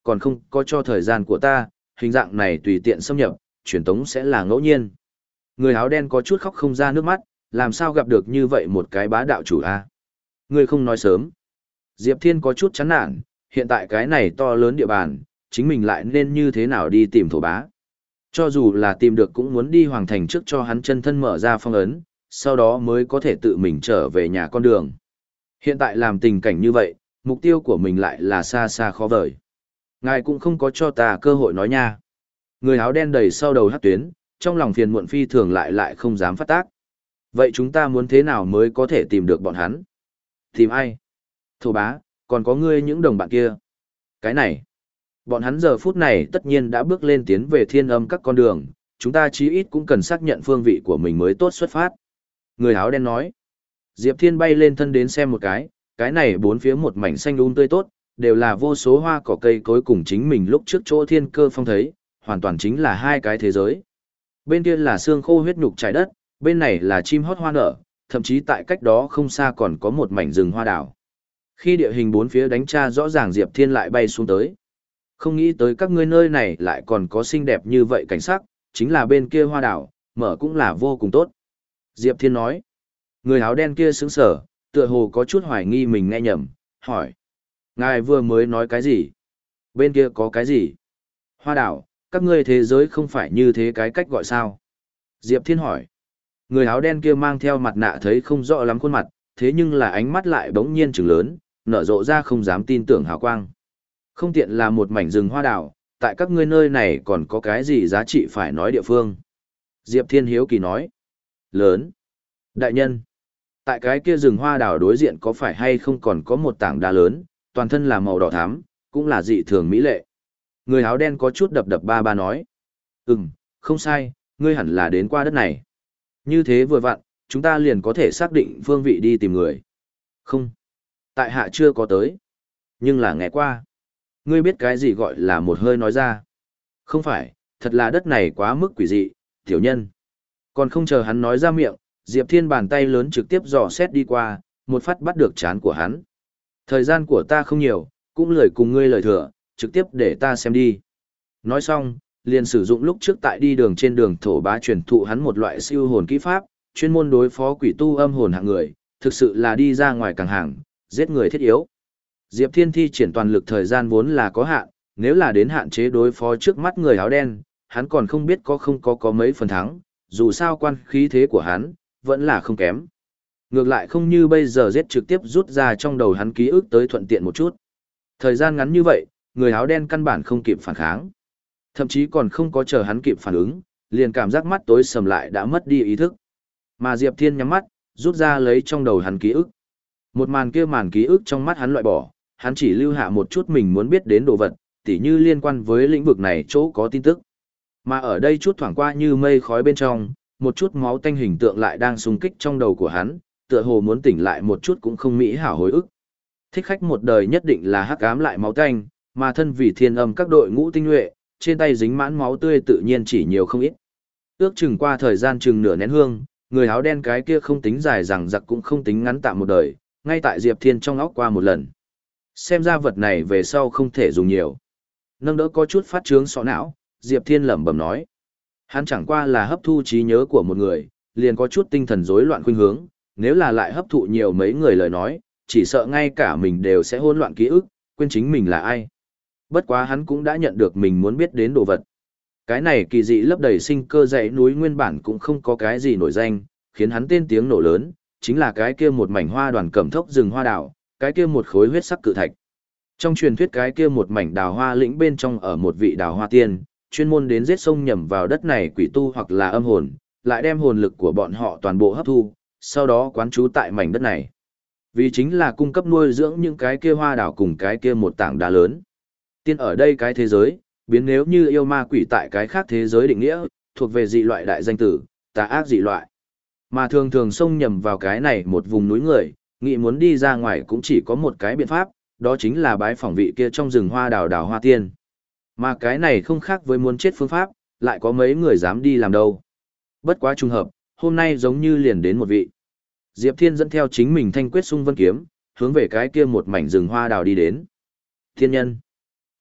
còn không có cho thời gian của ta, hình dạng này tùy tiện xâm nhập, truyền tống sẽ là ngẫu nhiên. Người áo đen có chút khóc không ra nước mắt, làm sao gặp được như vậy một cái bá đạo chủ a? Ngươi không nói sớm. Diệp Thiên có chút chán nản, hiện tại cái này to lớn địa bàn, chính mình lại nên như thế nào đi tìm thổ bá. Cho dù là tìm được cũng muốn đi hoàng thành trước cho hắn chân thân mở ra phong ấn, sau đó mới có thể tự mình trở về nhà con đường. Hiện tại làm tình cảnh như vậy, mục tiêu của mình lại là xa xa khó vời. Ngài cũng không có cho ta cơ hội nói nha. Người áo đen đầy sau đầu hát tuyến, trong lòng phiền muộn phi thường lại lại không dám phát tác. Vậy chúng ta muốn thế nào mới có thể tìm được bọn hắn? Tìm ai? Thổ bá, còn có ngươi những đồng bạn kia. Cái này, bọn hắn giờ phút này tất nhiên đã bước lên tiến về thiên âm các con đường, chúng ta chí ít cũng cần xác nhận phương vị của mình mới tốt xuất phát. Người áo đen nói. Diệp Thiên bay lên thân đến xem một cái, cái này bốn phía một mảnh xanh um tươi tốt, đều là vô số hoa cỏ cây cối cùng chính mình lúc trước chỗ thiên cơ phong thấy, hoàn toàn chính là hai cái thế giới. Bên kia là xương khô huyết nhục trái đất, bên này là chim hót hoa nở, thậm chí tại cách đó không xa còn có một mảnh rừng hoa đảo. Khi địa hình bốn phía đánh tra rõ ràng Diệp Thiên lại bay xuống tới. Không nghĩ tới các ngươi nơi này lại còn có xinh đẹp như vậy cảnh sắc, chính là bên kia hoa đảo, mở cũng là vô cùng tốt. Diệp Thiên nói. Người áo đen kia sững sờ, tựa hồ có chút hoài nghi mình nghe nhầm, hỏi. Ngài vừa mới nói cái gì? Bên kia có cái gì? Hoa đảo, các ngươi thế giới không phải như thế cái cách gọi sao? Diệp Thiên hỏi. Người áo đen kia mang theo mặt nạ thấy không rõ lắm khuôn mặt, thế nhưng là ánh mắt lại bỗng nhiên trừng lớn, nở rộ ra không dám tin tưởng hào quang. Không tiện là một mảnh rừng hoa đảo, tại các ngươi nơi này còn có cái gì giá trị phải nói địa phương? Diệp Thiên hiếu kỳ nói. Lớn. Đại nhân. Tại cái kia rừng hoa đảo đối diện có phải hay không còn có một tảng đá lớn, toàn thân là màu đỏ thắm, cũng là dị thường mỹ lệ. Người áo đen có chút đập đập ba ba nói. Ừm, không sai, ngươi hẳn là đến qua đất này. Như thế vừa vặn, chúng ta liền có thể xác định phương vị đi tìm người. Không. Tại hạ chưa có tới. Nhưng là nghe qua. Ngươi biết cái gì gọi là một hơi nói ra. Không phải, thật là đất này quá mức quỷ dị, tiểu nhân. Còn không chờ hắn nói ra miệng, Diệp Thiên bàn tay lớn trực tiếp dò xét đi qua, một phát bắt được chán của hắn. Thời gian của ta không nhiều, cũng lời cùng ngươi lời thừa, trực tiếp để ta xem đi. Nói xong, liền sử dụng lúc trước tại đi đường trên đường thổ bá truyền thụ hắn một loại siêu hồn kỹ pháp, chuyên môn đối phó quỷ tu âm hồn hạng người, thực sự là đi ra ngoài càng hàng, giết người thiết yếu. Diệp Thiên thi triển toàn lực thời gian vốn là có hạn, nếu là đến hạn chế đối phó trước mắt người áo đen, hắn còn không biết có không có có mấy phần thắng, dù sao quan khí thế của hắn, vẫn là không kém. Ngược lại không như bây giờ giết trực tiếp rút ra trong đầu hắn ký ức tới thuận tiện một chút. Thời gian ngắn như vậy, người áo đen căn bản không kịp phản kháng. Thậm chí còn không có chờ hắn kịp phản ứng, liền cảm giác mắt tối sầm lại đã mất đi ý thức. Mà Diệp Thiên nhắm mắt, rút ra lấy trong đầu hắn ký ức. Một màn kia màn ký ức trong mắt hắn loại bỏ, hắn chỉ lưu hạ một chút mình muốn biết đến đồ vật, tỉ như liên quan với lĩnh vực này chỗ có tin tức. Mà ở đây chút thoảng qua như mây khói bên trong, một chút máu tanh hình tượng lại đang xung kích trong đầu của hắn, tựa hồ muốn tỉnh lại một chút cũng không mỹ hảo hồi ức. Thích khách một đời nhất định là hắc ám lại máu tanh, mà thân vì thiên âm các đội ngũ tinh nhuệ, trên tay dính mãn máu tươi tự nhiên chỉ nhiều không ít. Ước chừng qua thời gian chừng nửa nén hương, người áo đen cái kia không tính dài rằng giặc cũng không tính ngắn tạm một đời, ngay tại Diệp Thiên trong óc qua một lần. Xem ra vật này về sau không thể dùng nhiều. Nâng đỡ có chút phát trướng sọ não, Diệp Thiên lẩm bẩm nói. Hắn chẳng qua là hấp thu trí nhớ của một người, liền có chút tinh thần rối loạn khuynh hướng, nếu là lại hấp thụ nhiều mấy người lời nói, chỉ sợ ngay cả mình đều sẽ hỗn loạn ký ức, quên chính mình là ai. Bất quá hắn cũng đã nhận được mình muốn biết đến đồ vật. Cái này kỳ dị lấp đầy sinh cơ dãy núi nguyên bản cũng không có cái gì nổi danh, khiến hắn tên tiếng nổ lớn, chính là cái kia một mảnh hoa đoàn cẩm thốc rừng hoa đảo, cái kia một khối huyết sắc cự thạch. Trong truyền thuyết cái kia một mảnh đào hoa lĩnh bên trong ở một vị đào hoa tiên, chuyên môn đến giết sông nhầm vào đất này quỷ tu hoặc là âm hồn, lại đem hồn lực của bọn họ toàn bộ hấp thu, sau đó quán trú tại mảnh đất này. Vì chính là cung cấp nuôi dưỡng những cái kia hoa đảo cùng cái kia một tảng đá lớn. Tiên ở đây cái thế giới, biến nếu như yêu ma quỷ tại cái khác thế giới định nghĩa, thuộc về dị loại đại danh tử, tà ác dị loại. Mà thường thường xông nhầm vào cái này một vùng núi người, nghĩ muốn đi ra ngoài cũng chỉ có một cái biện pháp, đó chính là bái phỏng vị kia trong rừng hoa đào đào hoa tiên. Mà cái này không khác với muốn chết phương pháp, lại có mấy người dám đi làm đâu. Bất quá trùng hợp, hôm nay giống như liền đến một vị. Diệp Thiên dẫn theo chính mình thanh quyết sung vân kiếm, hướng về cái kia một mảnh rừng hoa đào đi đến. Thiên nhân.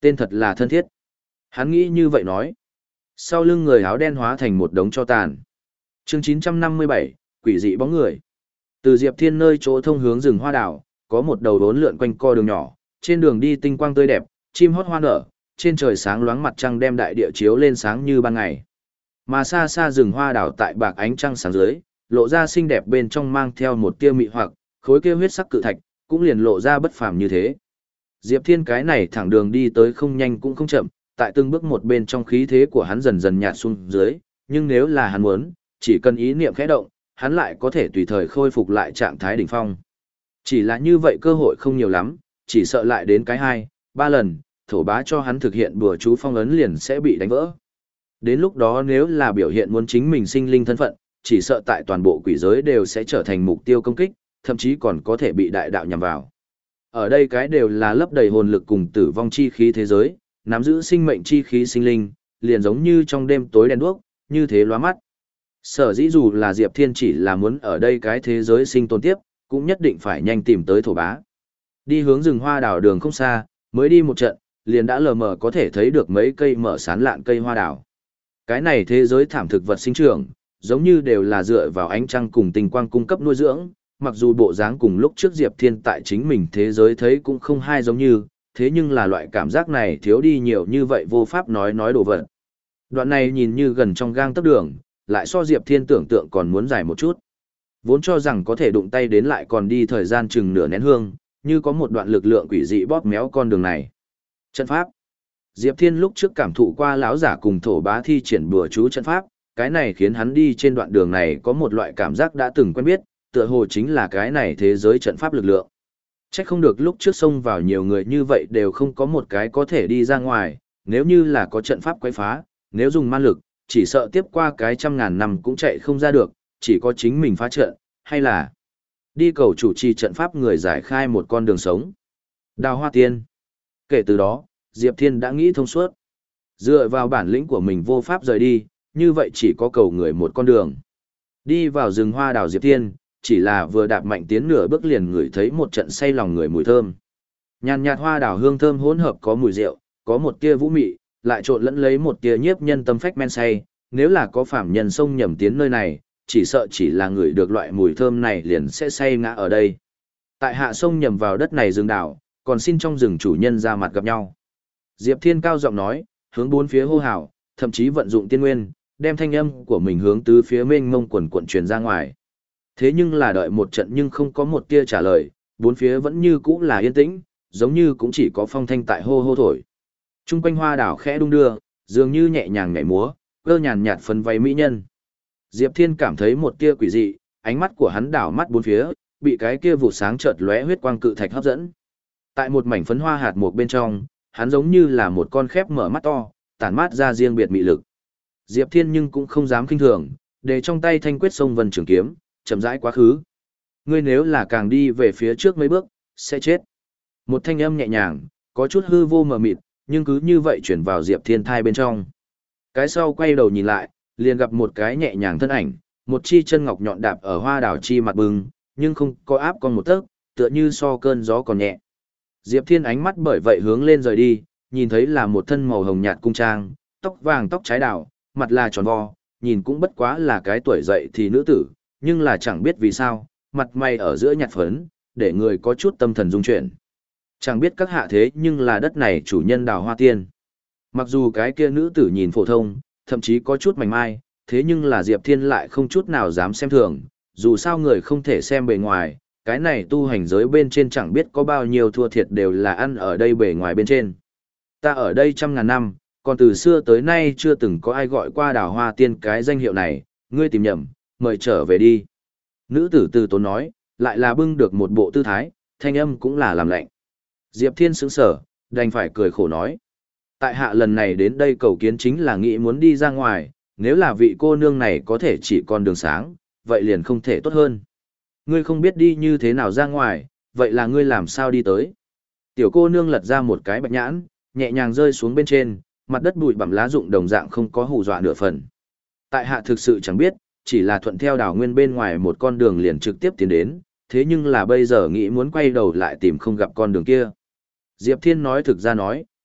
Tên thật là thân thiết. Hắn nghĩ như vậy nói. Sau lưng người áo đen hóa thành một đống tro tàn. Chương chín trăm năm mươi bảy, quỷ dị bóng người. Từ Diệp Thiên nơi chỗ thông hướng rừng hoa đảo, có một đầu đốn lượn quanh co đường nhỏ, trên đường đi tinh quang tươi đẹp, chim hót hoa nở, trên trời sáng loáng mặt trăng đem đại địa chiếu lên sáng như ban ngày. Mà xa xa rừng hoa đảo tại bạc ánh trăng sáng dưới, lộ ra xinh đẹp bên trong mang theo một tia mị hoặc, khối kia huyết sắc cự thạch, cũng liền lộ ra bất phàm như thế. Diệp Thiên cái này thẳng đường đi tới không nhanh cũng không chậm, tại từng bước một bên trong khí thế của hắn dần dần nhạt xuống dưới, nhưng nếu là hắn muốn, chỉ cần ý niệm khẽ động, hắn lại có thể tùy thời khôi phục lại trạng thái đỉnh phong. Chỉ là như vậy cơ hội không nhiều lắm, chỉ sợ lại đến cái hai, ba lần, thổ bá cho hắn thực hiện bùa chú phong ấn liền sẽ bị đánh vỡ. Đến lúc đó nếu là biểu hiện muốn chính mình sinh linh thân phận, chỉ sợ tại toàn bộ quỷ giới đều sẽ trở thành mục tiêu công kích, thậm chí còn có thể bị đại đạo nhằm vào. Ở đây cái đều là lấp đầy hồn lực cùng tử vong chi khí thế giới, nắm giữ sinh mệnh chi khí sinh linh, liền giống như trong đêm tối đen đuốc, như thế lóa mắt. Sở dĩ dù là Diệp Thiên chỉ là muốn ở đây cái thế giới sinh tồn tiếp, cũng nhất định phải nhanh tìm tới thổ bá. Đi hướng rừng hoa đảo đường không xa, mới đi một trận, liền đã lờ mờ có thể thấy được mấy cây mở sán lạn cây hoa đảo. Cái này thế giới thảm thực vật sinh trưởng, giống như đều là dựa vào ánh trăng cùng tinh quang cung cấp nuôi dưỡng, mặc dù bộ dáng cùng lúc trước Diệp Thiên tại chính mình thế giới thấy cũng không hai giống như, thế nhưng là loại cảm giác này thiếu đi nhiều như vậy vô pháp nói nói đồ vật. Đoạn này nhìn như gần trong gang tấc đường, lại so Diệp Thiên tưởng tượng còn muốn dài một chút. Vốn cho rằng có thể đụng tay đến lại còn đi thời gian chừng nửa nén hương, như có một đoạn lực lượng quỷ dị bóp méo con đường này. Trận pháp. Diệp Thiên lúc trước cảm thụ qua lão giả cùng thổ bá thi triển bùa chú trận pháp, cái này khiến hắn đi trên đoạn đường này có một loại cảm giác đã từng quen biết, tựa hồ chính là cái này thế giới trận pháp lực lượng. Chắc không được lúc trước xông vào nhiều người như vậy đều không có một cái có thể đi ra ngoài, nếu như là có trận pháp quấy phá, nếu dùng man lực, chỉ sợ tiếp qua cái trăm ngàn năm cũng chạy không ra được, chỉ có chính mình phá trận, hay là đi cầu chủ trì trận pháp người giải khai một con đường sống. Đào Hoa Tiên. Kể từ đó, Diệp Thiên đã nghĩ thông suốt. Dựa vào bản lĩnh của mình vô pháp rời đi, như vậy chỉ có cầu người một con đường. Đi vào rừng hoa đào Diệp Thiên, chỉ là vừa đạp mạnh tiến nửa bước liền ngửi thấy một trận say lòng người mùi thơm. Nhàn nhạt hoa đào hương thơm hỗn hợp có mùi rượu, có một tia vũ mị, lại trộn lẫn lấy một tia nhiếp nhân tâm phách men say, nếu là có phàm nhân xông nhầm tiến nơi này, chỉ sợ chỉ là người được loại mùi thơm này liền sẽ say ngã ở đây. Tại hạ sông nhầm vào đất này rừng đảo, còn xin trong rừng chủ nhân ra mặt gặp nhau. Diệp Thiên cao giọng nói, hướng bốn phía hô hào, thậm chí vận dụng tiên nguyên, đem thanh âm của mình hướng tứ phía mênh mông quần quần truyền ra ngoài. Thế nhưng là đợi một trận nhưng không có một tia trả lời, bốn phía vẫn như cũ là yên tĩnh, giống như cũng chỉ có phong thanh tại hô hô thổi. Trung quanh hoa đảo khẽ đung đưa, dường như nhẹ nhàng nhảy múa, cơ nhàn nhạt phấn váy mỹ nhân. Diệp Thiên cảm thấy một tia quỷ dị, ánh mắt của hắn đảo mắt bốn phía, bị cái kia vụ sáng chợt lóe huyết quang cự thạch hấp dẫn. Tại một mảnh phấn hoa hạt mục bên trong, hắn giống như là một con khép mở mắt to, tản mát ra riêng biệt mị lực. Diệp Thiên nhưng cũng không dám kinh thường, để trong tay thanh quyết sông vân trường kiếm, chậm rãi quá khứ. Ngươi nếu là càng đi về phía trước mấy bước, sẽ chết. Một thanh âm nhẹ nhàng, có chút hư vô mờ mịt, nhưng cứ như vậy chuyển vào Diệp Thiên thai bên trong. Cái sau quay đầu nhìn lại, liền gặp một cái nhẹ nhàng thân ảnh, một chi chân ngọc nhọn đạp ở hoa đảo chi mặt bừng, nhưng không có áp con một tấc, tựa như so cơn gió còn nhẹ. Diệp Thiên ánh mắt bởi vậy hướng lên rời đi, nhìn thấy là một thân màu hồng nhạt cung trang, tóc vàng tóc trái đảo, mặt là tròn vo, nhìn cũng bất quá là cái tuổi dậy thì nữ tử, nhưng là chẳng biết vì sao, mặt mày ở giữa nhạt phấn, để người có chút tâm thần rung chuyển. Chẳng biết các hạ thế nhưng là đất này chủ nhân Đào Hoa Tiên. Mặc dù cái kia nữ tử nhìn phổ thông, thậm chí có chút mảnh mai, thế nhưng là Diệp Thiên lại không chút nào dám xem thường, dù sao người không thể xem bề ngoài, cái này tu hành giới bên trên chẳng biết có bao nhiêu thua thiệt đều là ăn ở đây bề ngoài bên trên. Ta ở đây trăm ngàn năm, còn từ xưa tới nay chưa từng có ai gọi qua Đào Hoa Tiên cái danh hiệu này, ngươi tìm nhầm, mời trở về đi. Nữ tử từ tốn nói, lại là bưng được một bộ tư thái, thanh âm cũng là làm lạnh. Diệp Thiên sững sở, đành phải cười khổ nói. Tại hạ lần này đến đây cầu kiến chính là nghĩ muốn đi ra ngoài, nếu là vị cô nương này có thể chỉ con đường sáng, vậy liền không thể tốt hơn. Ngươi không biết đi như thế nào ra ngoài, vậy là ngươi làm sao đi tới. Tiểu cô nương lật ra một cái bạch nhãn, nhẹ nhàng rơi xuống bên trên, mặt đất bụi bặm lá rụng đồng dạng không có hù dọa nửa phần. Tại hạ thực sự chẳng biết, chỉ là thuận theo đảo nguyên bên ngoài một con đường liền trực tiếp tiến đến, thế nhưng là bây giờ nghĩ muốn quay đầu lại tìm không gặp con đường kia. Diệp Thiên nói thực ra nói,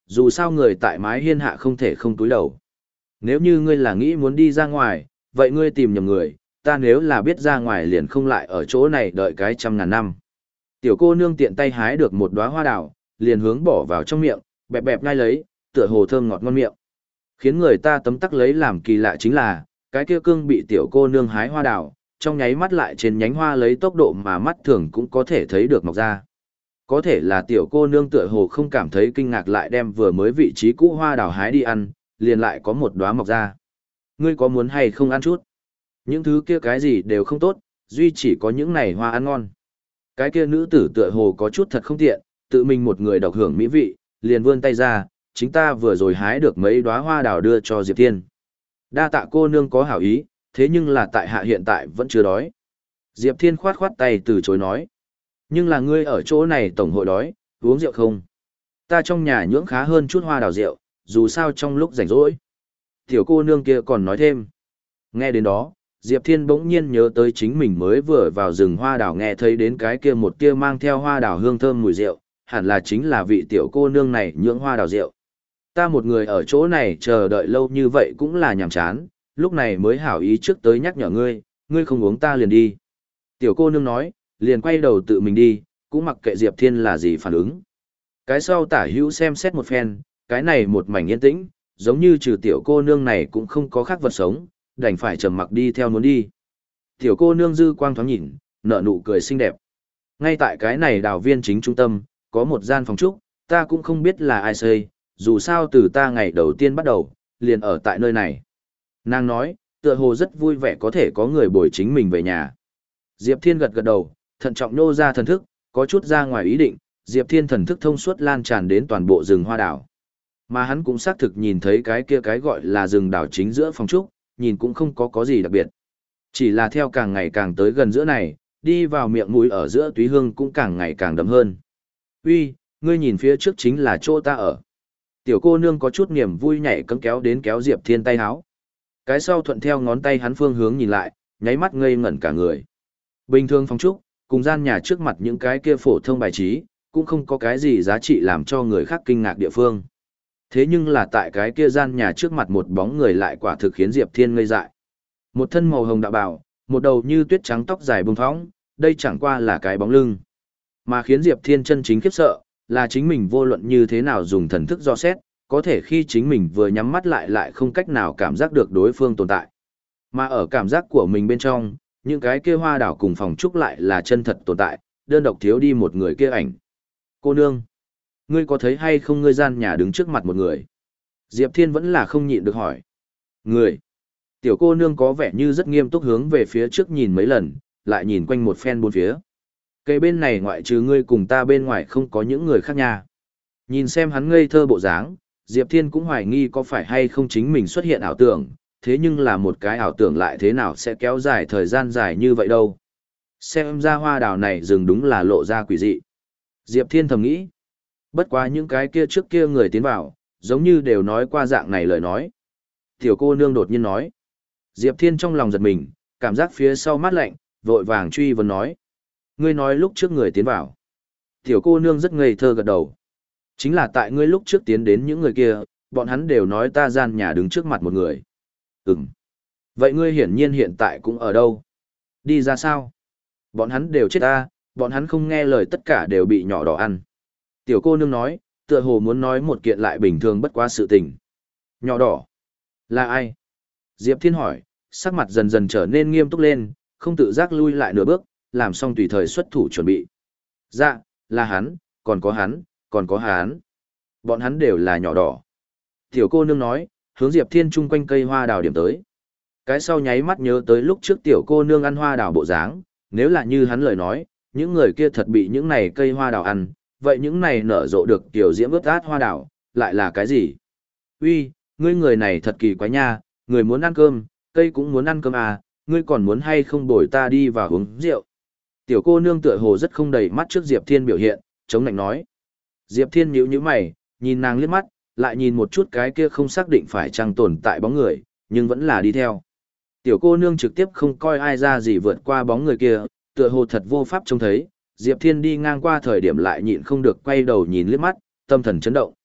dù sao người tại mái hiên hạ không thể không túi đầu. Nếu như ngươi là nghĩ muốn đi ra ngoài, vậy ngươi tìm nhầm người, ta nếu là biết ra ngoài liền không lại ở chỗ này đợi cái trăm ngàn năm. Tiểu cô nương tiện tay hái được một đóa hoa đào, liền hướng bỏ vào trong miệng, bẹp bẹp ngay lấy, tựa hồ thơm ngọt ngon miệng. Khiến người ta tấm tắc lấy làm kỳ lạ chính là, cái kia cương bị tiểu cô nương hái hoa đào, trong nháy mắt lại trên nhánh hoa lấy tốc độ mà mắt thường cũng có thể thấy được mọc ra. Có thể là tiểu cô nương tựa hồ không cảm thấy kinh ngạc lại đem vừa mới vị trí cũ hoa đào hái đi ăn, liền lại có một đóa mọc ra. Ngươi có muốn hay không ăn chút? Những thứ kia cái gì đều không tốt, duy chỉ có những này hoa ăn ngon. Cái kia nữ tử tựa hồ có chút thật không tiện, tự mình một người độc hưởng mỹ vị, liền vươn tay ra, chính ta vừa rồi hái được mấy đóa hoa đào đưa cho Diệp Thiên. Đa tạ cô nương có hảo ý, thế nhưng là tại hạ hiện tại vẫn chưa đói. Diệp Thiên khoát khoát tay từ chối nói. Nhưng là ngươi ở chỗ này tổng hội đói, uống rượu không? Ta trong nhà nhưỡng khá hơn chút hoa đào rượu, dù sao trong lúc rảnh rỗi. Tiểu cô nương kia còn nói thêm. Nghe đến đó, Diệp Thiên bỗng nhiên nhớ tới chính mình mới vừa vào rừng hoa đào nghe thấy đến cái kia một kia mang theo hoa đào hương thơm mùi rượu, hẳn là chính là vị tiểu cô nương này nhưỡng hoa đào rượu. Ta một người ở chỗ này chờ đợi lâu như vậy cũng là nhàm chán, lúc này mới hảo ý trước tới nhắc nhở ngươi, ngươi không uống ta liền đi. Tiểu cô nương nói, liền quay đầu tự mình đi, cũng mặc kệ Diệp Thiên là gì phản ứng. Cái sau tả hữu xem xét một phen, cái này một mảnh yên tĩnh, giống như trừ tiểu cô nương này cũng không có khác vật sống, đành phải trầm mặc đi theo muốn đi. Tiểu cô nương dư quang thoáng nhìn, nở nụ cười xinh đẹp. Ngay tại cái này đào viên chính trung tâm, có một gian phòng trúc, ta cũng không biết là ai xây, dù sao từ ta ngày đầu tiên bắt đầu, liền ở tại nơi này. Nàng nói, tựa hồ rất vui vẻ có thể có người bồi chính mình về nhà. Diệp Thiên gật gật đầu, thận trọng nô ra thần thức, có chút ra ngoài ý định, Diệp Thiên thần thức thông suốt lan tràn đến toàn bộ rừng hoa đảo. Mà hắn cũng xác thực nhìn thấy cái kia cái gọi là rừng đảo chính giữa phòng trúc, nhìn cũng không có có gì đặc biệt. Chỉ là theo càng ngày càng tới gần giữa này, đi vào miệng mũi ở giữa túy hương cũng càng ngày càng đậm hơn. Uy, ngươi nhìn phía trước chính là chỗ ta ở. Tiểu cô nương có chút niềm vui nhảy cấm kéo đến kéo Diệp Thiên tay háo. Cái sau thuận theo ngón tay hắn phương hướng nhìn lại, nháy mắt ngây ngẩn cả người. Bình thường phòng trúc, cùng gian nhà trước mặt những cái kia phổ thông bài trí, cũng không có cái gì giá trị làm cho người khác kinh ngạc địa phương. Thế nhưng là tại cái kia gian nhà trước mặt một bóng người lại quả thực khiến Diệp Thiên ngây dại. Một thân màu hồng đạo bào, một đầu như tuyết trắng tóc dài bông phóng, đây chẳng qua là cái bóng lưng. Mà khiến Diệp Thiên chân chính khiếp sợ, là chính mình vô luận như thế nào dùng thần thức dò xét, có thể khi chính mình vừa nhắm mắt lại lại không cách nào cảm giác được đối phương tồn tại. Mà ở cảm giác của mình bên trong, những cái kia hoa đảo cùng phòng trúc lại là chân thật tồn tại, đơn độc thiếu đi một người kia ảnh. Cô nương, ngươi có thấy hay không ngươi gian nhà đứng trước mặt một người? Diệp Thiên vẫn là không nhịn được hỏi. Người? Tiểu cô nương có vẻ như rất nghiêm túc hướng về phía trước nhìn mấy lần, lại nhìn quanh một phen bốn phía. Cây bên này ngoại trừ ngươi cùng ta bên ngoài không có những người khác nha. Nhìn xem hắn ngây thơ bộ dáng, Diệp Thiên cũng hoài nghi có phải hay không chính mình xuất hiện ảo tưởng, thế nhưng là một cái ảo tưởng lại thế nào sẽ kéo dài thời gian dài như vậy đâu. Xem ra hoa đào này rừng đúng là lộ ra quỷ dị. Diệp Thiên thầm nghĩ. Bất quá những cái kia trước kia người tiến vào, giống như đều nói qua dạng này lời nói. Tiểu cô nương đột nhiên nói. Diệp Thiên trong lòng giật mình, cảm giác phía sau mát lạnh, vội vàng truy vấn nói. Ngươi nói lúc trước người tiến vào. Tiểu cô nương rất ngây thơ gật đầu. Chính là tại ngươi lúc trước tiến đến những người kia, bọn hắn đều nói ta gian nhà đứng trước mặt một người. Ừm. Vậy ngươi hiển nhiên hiện tại cũng ở đâu? Đi ra sao? Bọn hắn đều chết ta, bọn hắn không nghe lời tất cả đều bị nhỏ đỏ ăn. Tiểu cô nương nói, tựa hồ muốn nói một kiện lại bình thường bất quá sự tình. Nhỏ đỏ? Là ai? Diệp Thiên hỏi, sắc mặt dần dần trở nên nghiêm túc lên, không tự giác lui lại nửa bước, làm xong tùy thời xuất thủ chuẩn bị. Dạ, là hắn, còn có hắn, còn có hắn. Bọn hắn đều là nhỏ đỏ. Tiểu cô nương nói, hướng Diệp Thiên chung quanh cây hoa đào điểm tới. Cái sau nháy mắt nhớ tới lúc trước tiểu cô nương ăn hoa đào bộ dáng, nếu là như hắn lời nói, những người kia thật bị những này cây hoa đào ăn, vậy những này nở rộ được tiểu diễm ướt át hoa đào, lại là cái gì? Uy, ngươi người này thật kỳ quái nha, người muốn ăn cơm, cây cũng muốn ăn cơm à, ngươi còn muốn hay không bồi ta đi vào uống rượu? Tiểu cô nương tựa hồ rất không đầy mắt trước Diệp Thiên biểu hiện, chống lạnh nói. Diệp Thiên nhíu nhíu mày, nhìn nàng liếc mắt, lại nhìn một chút cái kia không xác định phải chăng tồn tại bóng người, nhưng vẫn là đi theo. Tiểu cô nương trực tiếp không coi ai ra gì vượt qua bóng người kia, tựa hồ thật vô pháp trông thấy, Diệp Thiên đi ngang qua thời điểm lại nhịn không được quay đầu nhìn liếc mắt, tâm thần chấn động.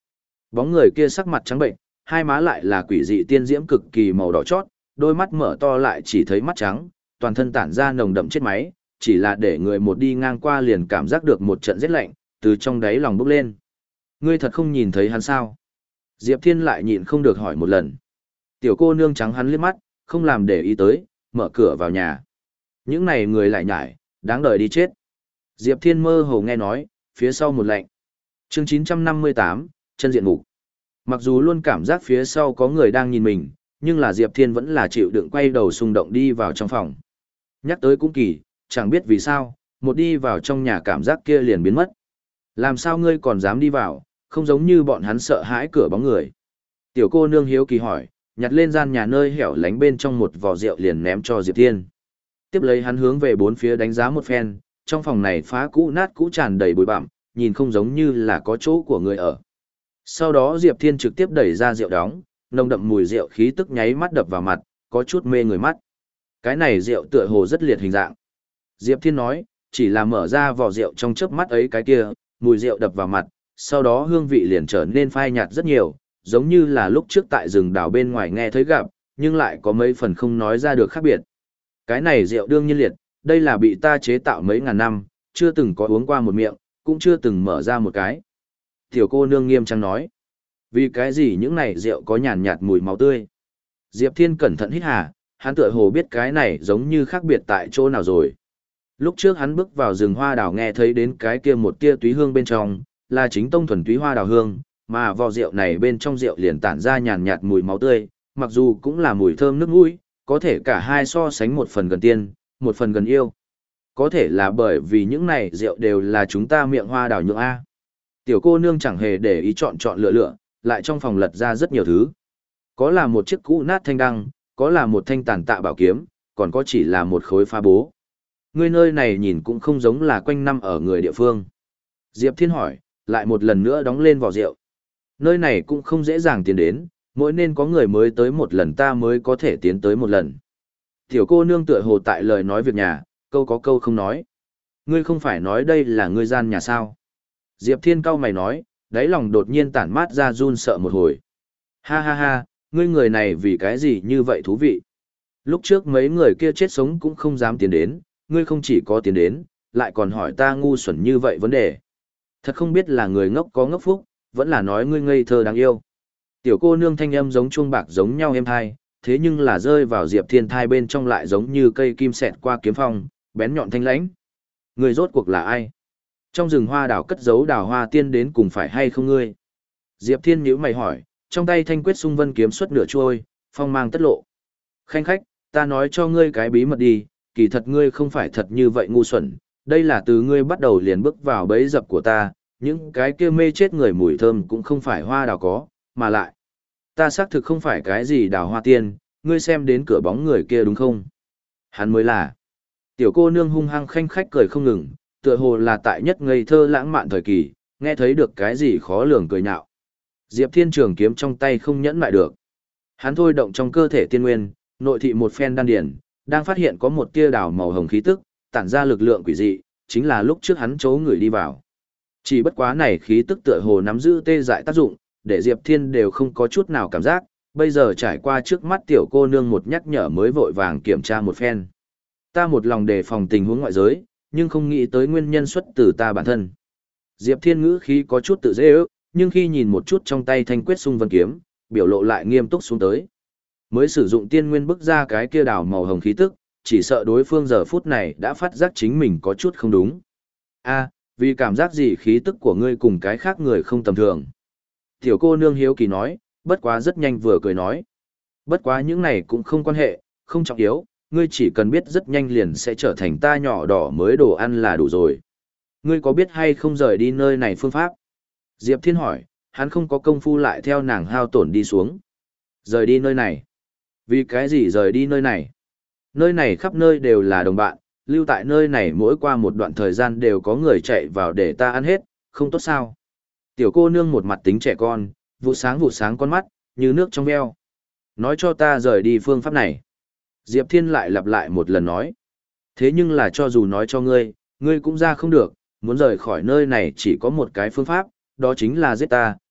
Bóng người kia sắc mặt trắng bệnh, hai má lại là quỷ dị tiên diễm cực kỳ màu đỏ chót, đôi mắt mở to lại chỉ thấy mắt trắng, toàn thân tản ra nồng đậm chết máy, chỉ là để người một đi ngang qua liền cảm giác được một trận rét lạnh, từ trong đáy lòng bốc lên. Ngươi thật không nhìn thấy hắn sao? Diệp Thiên lại nhịn không được hỏi một lần. Tiểu cô nương trắng hắn liếc mắt, không làm để ý tới, mở cửa vào nhà. Những này người lại nhải, đáng đời đi chết. Diệp Thiên mơ hồ nghe nói, phía sau một lạnh. Chương chín trăm năm mươi tám, chân diện mục. Mặc dù luôn cảm giác phía sau có người đang nhìn mình, nhưng là Diệp Thiên vẫn là chịu đựng quay đầu xung động đi vào trong phòng. Nhắc tới cũng kỳ, chẳng biết vì sao, một đi vào trong nhà cảm giác kia liền biến mất. Làm sao ngươi còn dám đi vào, không giống như bọn hắn sợ hãi cửa bóng người. Tiểu cô nương hiếu kỳ hỏi, nhặt lên gian nhà nơi hẻo lánh bên trong một vò rượu liền ném cho Diệp Thiên. Tiếp lấy hắn hướng về bốn phía đánh giá một phen, trong phòng này phá cũ nát cũ tràn đầy bụi bặm, nhìn không giống như là có chỗ của người ở. Sau đó Diệp Thiên trực tiếp đẩy ra rượu đóng, nồng đậm mùi rượu khí tức nháy mắt đập vào mặt, có chút mê người mắt. Cái này rượu tựa hồ rất liệt hình dạng. Diệp Thiên nói, chỉ là mở ra vò rượu trong chớp mắt ấy cái kia, mùi rượu đập vào mặt, sau đó hương vị liền trở nên phai nhạt rất nhiều, giống như là lúc trước tại rừng đảo bên ngoài nghe thấy gặp, nhưng lại có mấy phần không nói ra được khác biệt. Cái này rượu đương nhiên liệt, đây là bị ta chế tạo mấy ngàn năm, chưa từng có uống qua một miệng, cũng chưa từng mở ra một cái. Tiểu cô nương nghiêm trang nói, vì cái gì những này rượu có nhàn nhạt mùi máu tươi. Diệp Thiên cẩn thận hít hà, hắn tựa hồ biết cái này giống như khác biệt tại chỗ nào rồi. Lúc trước hắn bước vào rừng hoa đào nghe thấy đến cái kia một tia túy hương bên trong, là chính tông thuần túy hoa đào hương, mà vò rượu này bên trong rượu liền tản ra nhàn nhạt mùi máu tươi, mặc dù cũng là mùi thơm nước mũi, có thể cả hai so sánh một phần gần tiên, một phần gần yêu. Có thể là bởi vì những này rượu đều là chúng ta miệng hoa đào nhượng A. Tiểu cô nương chẳng hề để ý chọn chọn lựa lựa, lại trong phòng lật ra rất nhiều thứ. Có là một chiếc cũ nát thanh đăng, có là một thanh tàn tạ bảo kiếm, còn có chỉ là một khối phá bố. Ngươi nơi này nhìn cũng không giống là quanh năm ở người địa phương. Diệp Thiên hỏi, lại một lần nữa đóng lên vò rượu. Nơi này cũng không dễ dàng tiến đến, mỗi nên có người mới tới một lần ta mới có thể tiến tới một lần. Tiểu cô nương tựa hồ tại lời nói việc nhà, câu có câu không nói. Ngươi không phải nói đây là ngươi gian nhà sao? Diệp Thiên cau mày nói, đáy lòng đột nhiên tản mát ra run sợ một hồi. Ha ha ha, ngươi người này vì cái gì như vậy thú vị. Lúc trước mấy người kia chết sống cũng không dám tiến đến, ngươi không chỉ có tiến đến, lại còn hỏi ta ngu xuẩn như vậy vấn đề. Thật không biết là người ngốc có ngốc phúc, vẫn là nói ngươi ngây thơ đáng yêu. Tiểu cô nương thanh âm giống chuông bạc giống nhau êm thai, thế nhưng là rơi vào Diệp Thiên thai bên trong lại giống như cây kim xẹt qua kiếm phong, bén nhọn thanh lãnh. Ngươi rốt cuộc là ai? Trong rừng hoa đào cất giấu đào hoa tiên đến cùng phải hay không ngươi? Diệp Thiên nhíu mày hỏi, trong tay thanh quyết sung vân kiếm xuất nửa trôi, phong mang tất lộ. Khanh khách, ta nói cho ngươi cái bí mật đi, kỳ thật ngươi không phải thật như vậy ngu xuẩn, đây là từ ngươi bắt đầu liền bước vào bẫy dập của ta, những cái kia mê chết người mùi thơm cũng không phải hoa đào có, mà lại. Ta xác thực không phải cái gì đào hoa tiên, ngươi xem đến cửa bóng người kia đúng không? Hắn mới là. Tiểu cô nương hung hăng khanh khách cười không ngừng, tựa hồ là tại nhất ngây thơ lãng mạn thời kỳ, nghe thấy được cái gì khó lường cười nhạo. Diệp Thiên trường kiếm trong tay không nhẫn lại được. Hắn thôi động trong cơ thể tiên nguyên, nội thị một phen đan điển, đang phát hiện có một tia đào màu hồng khí tức, tản ra lực lượng quỷ dị, chính là lúc trước hắn chấu người đi vào. Chỉ bất quá này khí tức tựa hồ nắm giữ tê dại tác dụng, để Diệp Thiên đều không có chút nào cảm giác, bây giờ trải qua trước mắt tiểu cô nương một nhắc nhở mới vội vàng kiểm tra một phen. Ta một lòng đề phòng tình huống ngoại giới, nhưng không nghĩ tới nguyên nhân xuất từ ta bản thân. Diệp Thiên ngữ khí có chút tự dễ ước, nhưng khi nhìn một chút trong tay thanh quyết sung vân kiếm, biểu lộ lại nghiêm túc xuống tới. Mới sử dụng tiên nguyên bức ra cái kia đào màu hồng khí tức, chỉ sợ đối phương giờ phút này đã phát giác chính mình có chút không đúng. A, vì cảm giác gì khí tức của ngươi cùng cái khác người không tầm thường. Tiểu cô nương hiếu kỳ nói, bất quá rất nhanh vừa cười nói. Bất quá những này cũng không quan hệ, không trọng yếu, ngươi chỉ cần biết rất nhanh liền sẽ trở thành ta nhỏ đỏ mới đồ ăn là đủ rồi. Ngươi có biết hay không rời đi nơi này phương pháp? Diệp Thiên hỏi, hắn không có công phu lại theo nàng hao tổn đi xuống. Rời đi nơi này. Vì cái gì rời đi nơi này? Nơi này khắp nơi đều là đồng bạn, lưu tại nơi này mỗi qua một đoạn thời gian đều có người chạy vào để ta ăn hết, không tốt sao? Tiểu cô nương một mặt tính trẻ con, vụ sáng vụ sáng con mắt, như nước trong veo. Nói cho ta rời đi phương pháp này. Diệp Thiên lại lặp lại một lần nói. Thế nhưng là cho dù nói cho ngươi, ngươi cũng ra không được, muốn rời khỏi nơi này chỉ có một cái phương pháp, đó chính là giết ta,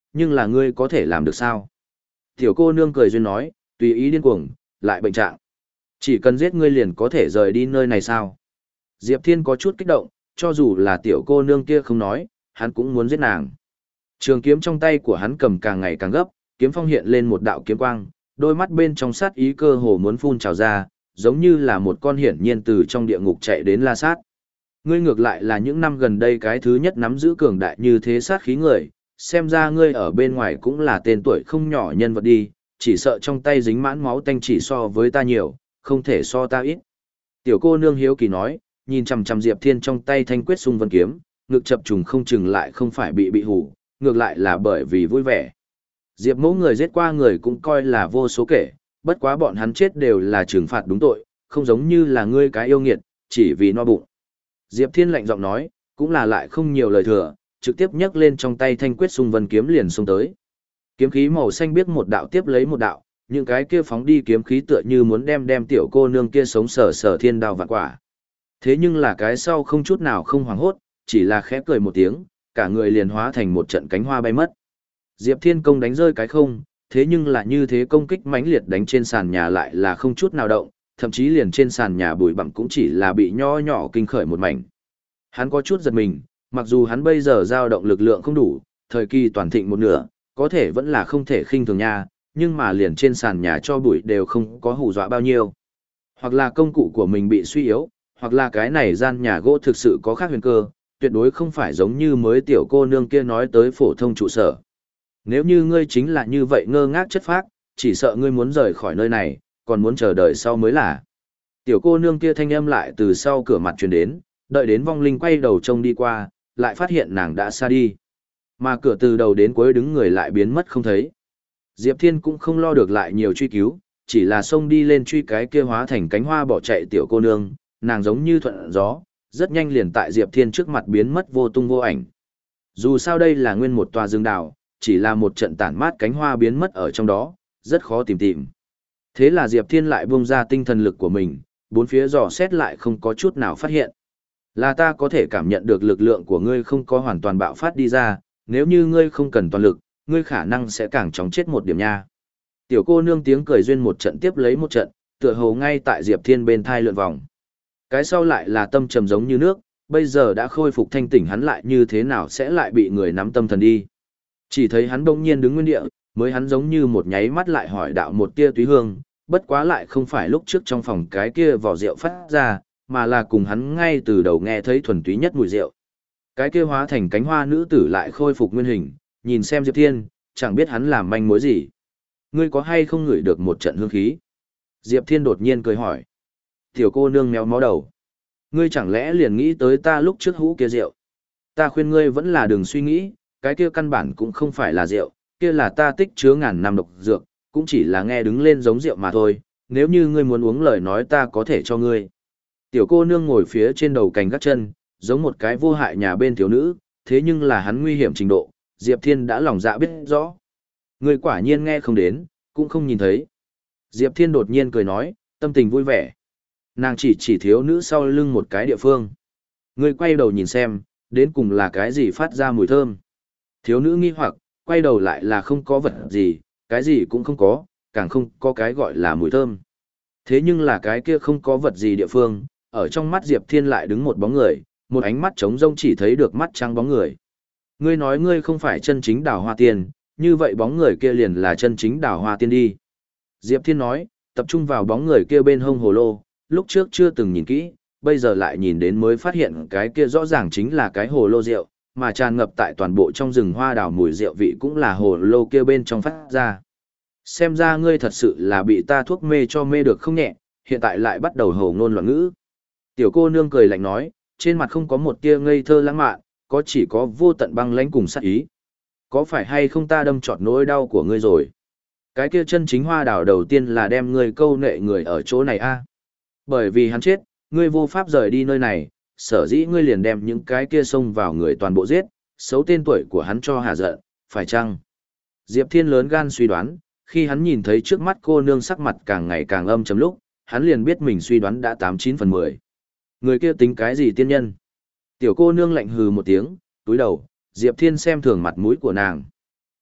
nhưng là ngươi có thể làm được sao? Tiểu cô nương cười duyên nói, tùy ý điên cuồng, lại bệnh trạng. Chỉ cần giết ngươi liền có thể rời đi nơi này sao? Diệp Thiên có chút kích động, cho dù là tiểu cô nương kia không nói, hắn cũng muốn giết nàng. Trường kiếm trong tay của hắn cầm càng ngày càng gấp, kiếm phong hiện lên một đạo kiếm quang, đôi mắt bên trong sát ý cơ hồ muốn phun trào ra, giống như là một con hiển nhiên từ trong địa ngục chạy đến la sát. Ngươi ngược lại là những năm gần đây cái thứ nhất nắm giữ cường đại như thế sát khí người, xem ra ngươi ở bên ngoài cũng là tên tuổi không nhỏ nhân vật đi, chỉ sợ trong tay dính mãn máu tanh chỉ so với ta nhiều, không thể so ta ít. Tiểu cô nương hiếu kỳ nói, nhìn chằm chằm Diệp Thiên trong tay thanh quyết xung vân kiếm, ngực chập trùng không chừng lại không phải bị bị hủ, ngược lại là bởi vì vui vẻ. Diệp mẫu người giết qua người cũng coi là vô số kể, bất quá bọn hắn chết đều là trừng phạt đúng tội, không giống như là ngươi cái yêu nghiệt, chỉ vì no bụng. Diệp Thiên lạnh giọng nói, cũng là lại không nhiều lời thừa, trực tiếp nhấc lên trong tay thanh quyết xung vân kiếm liền xông tới. Kiếm khí màu xanh biết một đạo tiếp lấy một đạo, những cái kia phóng đi kiếm khí tựa như muốn đem đem tiểu cô nương kia sống sờ sờ thiên đao vạn quả. Thế nhưng là cái sau không chút nào không hoảng hốt, chỉ là khẽ cười một tiếng, cả người liền hóa thành một trận cánh hoa bay mất. Diệp Thiên công đánh rơi cái không, thế nhưng là như thế công kích mãnh liệt đánh trên sàn nhà lại là không chút nào động, thậm chí liền trên sàn nhà bụi bặm cũng chỉ là bị nho nhỏ kinh khởi một mảnh. Hắn có chút giật mình, mặc dù hắn bây giờ dao động lực lượng không đủ, thời kỳ toàn thịnh một nửa, có thể vẫn là không thể khinh thường nha, nhưng mà liền trên sàn nhà cho bụi đều không có hù dọa bao nhiêu. Hoặc là công cụ của mình bị suy yếu, hoặc là cái này gian nhà gỗ thực sự có khác huyền cơ, tuyệt đối không phải giống như mới tiểu cô nương kia nói tới phổ thông trụ sở. Nếu như ngươi chính là như vậy ngơ ngác chất phác, chỉ sợ ngươi muốn rời khỏi nơi này, còn muốn chờ đợi sau mới là. Tiểu cô nương kia thanh âm lại từ sau cửa mặt truyền đến, đợi đến vong linh quay đầu trông đi qua, lại phát hiện nàng đã xa đi. Mà cửa từ đầu đến cuối đứng người lại biến mất không thấy. Diệp Thiên cũng không lo được lại nhiều truy cứu, chỉ là xông đi lên truy cái kia hóa thành cánh hoa bỏ chạy tiểu cô nương, nàng giống như thuận gió, rất nhanh liền tại Diệp Thiên trước mặt biến mất vô tung vô ảnh. Dù sao đây là nguyên một tòa rừng đảo, chỉ là một trận tản mát cánh hoa biến mất ở trong đó, rất khó tìm tìm. Thế là Diệp Thiên lại buông ra tinh thần lực của mình, bốn phía dò xét lại không có chút nào phát hiện. Là ta có thể cảm nhận được lực lượng của ngươi không có hoàn toàn bạo phát đi ra, nếu như ngươi không cần toàn lực, ngươi khả năng sẽ càng chóng chết một điểm nha. Tiểu cô nương tiếng cười duyên một trận tiếp lấy một trận, tựa hồ ngay tại Diệp Thiên bên thai lượn vòng. Cái sau lại là tâm trầm giống như nước, bây giờ đã khôi phục thanh tỉnh hắn lại như thế nào sẽ lại bị người nắm tâm thần đi. Chỉ thấy hắn bỗng nhiên đứng nguyên địa, mới hắn giống như một nháy mắt lại hỏi đạo một tia túy hương, bất quá lại không phải lúc trước trong phòng cái kia vỏ rượu phát ra, mà là cùng hắn ngay từ đầu nghe thấy thuần túy nhất mùi rượu. Cái kia hóa thành cánh hoa nữ tử lại khôi phục nguyên hình, nhìn xem Diệp Thiên, chẳng biết hắn làm manh mối gì. Ngươi có hay không ngửi được một trận hương khí? Diệp Thiên đột nhiên cười hỏi. Tiểu cô nương méo mó đầu. Ngươi chẳng lẽ liền nghĩ tới ta lúc trước hũ kia rượu? Ta khuyên ngươi vẫn là đừng suy nghĩ, cái kia căn bản cũng không phải là rượu, kia là ta tích chứa ngàn năm độc dược, cũng chỉ là nghe đứng lên giống rượu mà thôi, nếu như ngươi muốn uống lời nói ta có thể cho ngươi. Tiểu cô nương ngồi phía trên đầu cành gác chân, giống một cái vô hại nhà bên thiếu nữ, thế nhưng là hắn nguy hiểm trình độ, Diệp Thiên đã lòng dạ biết rõ. Ngươi quả nhiên nghe không đến, cũng không nhìn thấy. Diệp Thiên đột nhiên cười nói, tâm tình vui vẻ. Nàng chỉ chỉ thiếu nữ sau lưng một cái địa phương. Ngươi quay đầu nhìn xem, đến cùng là cái gì phát ra mùi thơm. Thiếu nữ nghi hoặc, quay đầu lại là không có vật gì, cái gì cũng không có, càng không có cái gọi là mùi thơm. Thế nhưng là cái kia không có vật gì địa phương, ở trong mắt Diệp Thiên lại đứng một bóng người, một ánh mắt trống rông chỉ thấy được mắt trắng bóng người. Ngươi nói ngươi không phải chân chính Đào Hoa Tiên, như vậy bóng người kia liền là chân chính Đào Hoa Tiên đi. Diệp Thiên nói, tập trung vào bóng người kia bên hông hồ lô, lúc trước chưa từng nhìn kỹ, bây giờ lại nhìn đến mới phát hiện cái kia rõ ràng chính là cái hồ lô rượu, mà tràn ngập tại toàn bộ trong rừng hoa đào mùi rượu vị cũng là hồ lô kia bên trong phát ra. Xem ra ngươi thật sự là bị ta thuốc mê cho mê được không nhẹ, hiện tại lại bắt đầu hồ ngôn loạn ngữ. Tiểu cô nương cười lạnh nói, trên mặt không có một tia ngây thơ lãng mạn, có chỉ có vô tận băng lãnh cùng sát ý. Có phải hay không ta đâm trọt nỗi đau của ngươi rồi? Cái kia chân chính hoa đào đầu tiên là đem ngươi câu nệ người ở chỗ này a. Bởi vì hắn chết, ngươi vô pháp rời đi nơi này, sở dĩ ngươi liền đem những cái kia xông vào người toàn bộ giết, xấu tên tuổi của hắn cho hà giận, phải chăng? Diệp Thiên lớn gan suy đoán, khi hắn nhìn thấy trước mắt cô nương sắc mặt càng ngày càng âm chấm lúc, hắn liền biết mình suy đoán đã tám chín phần mười. Người kia tính cái gì tiên nhân? Tiểu cô nương lạnh hừ một tiếng, túi đầu, Diệp Thiên xem thường mặt mũi của nàng.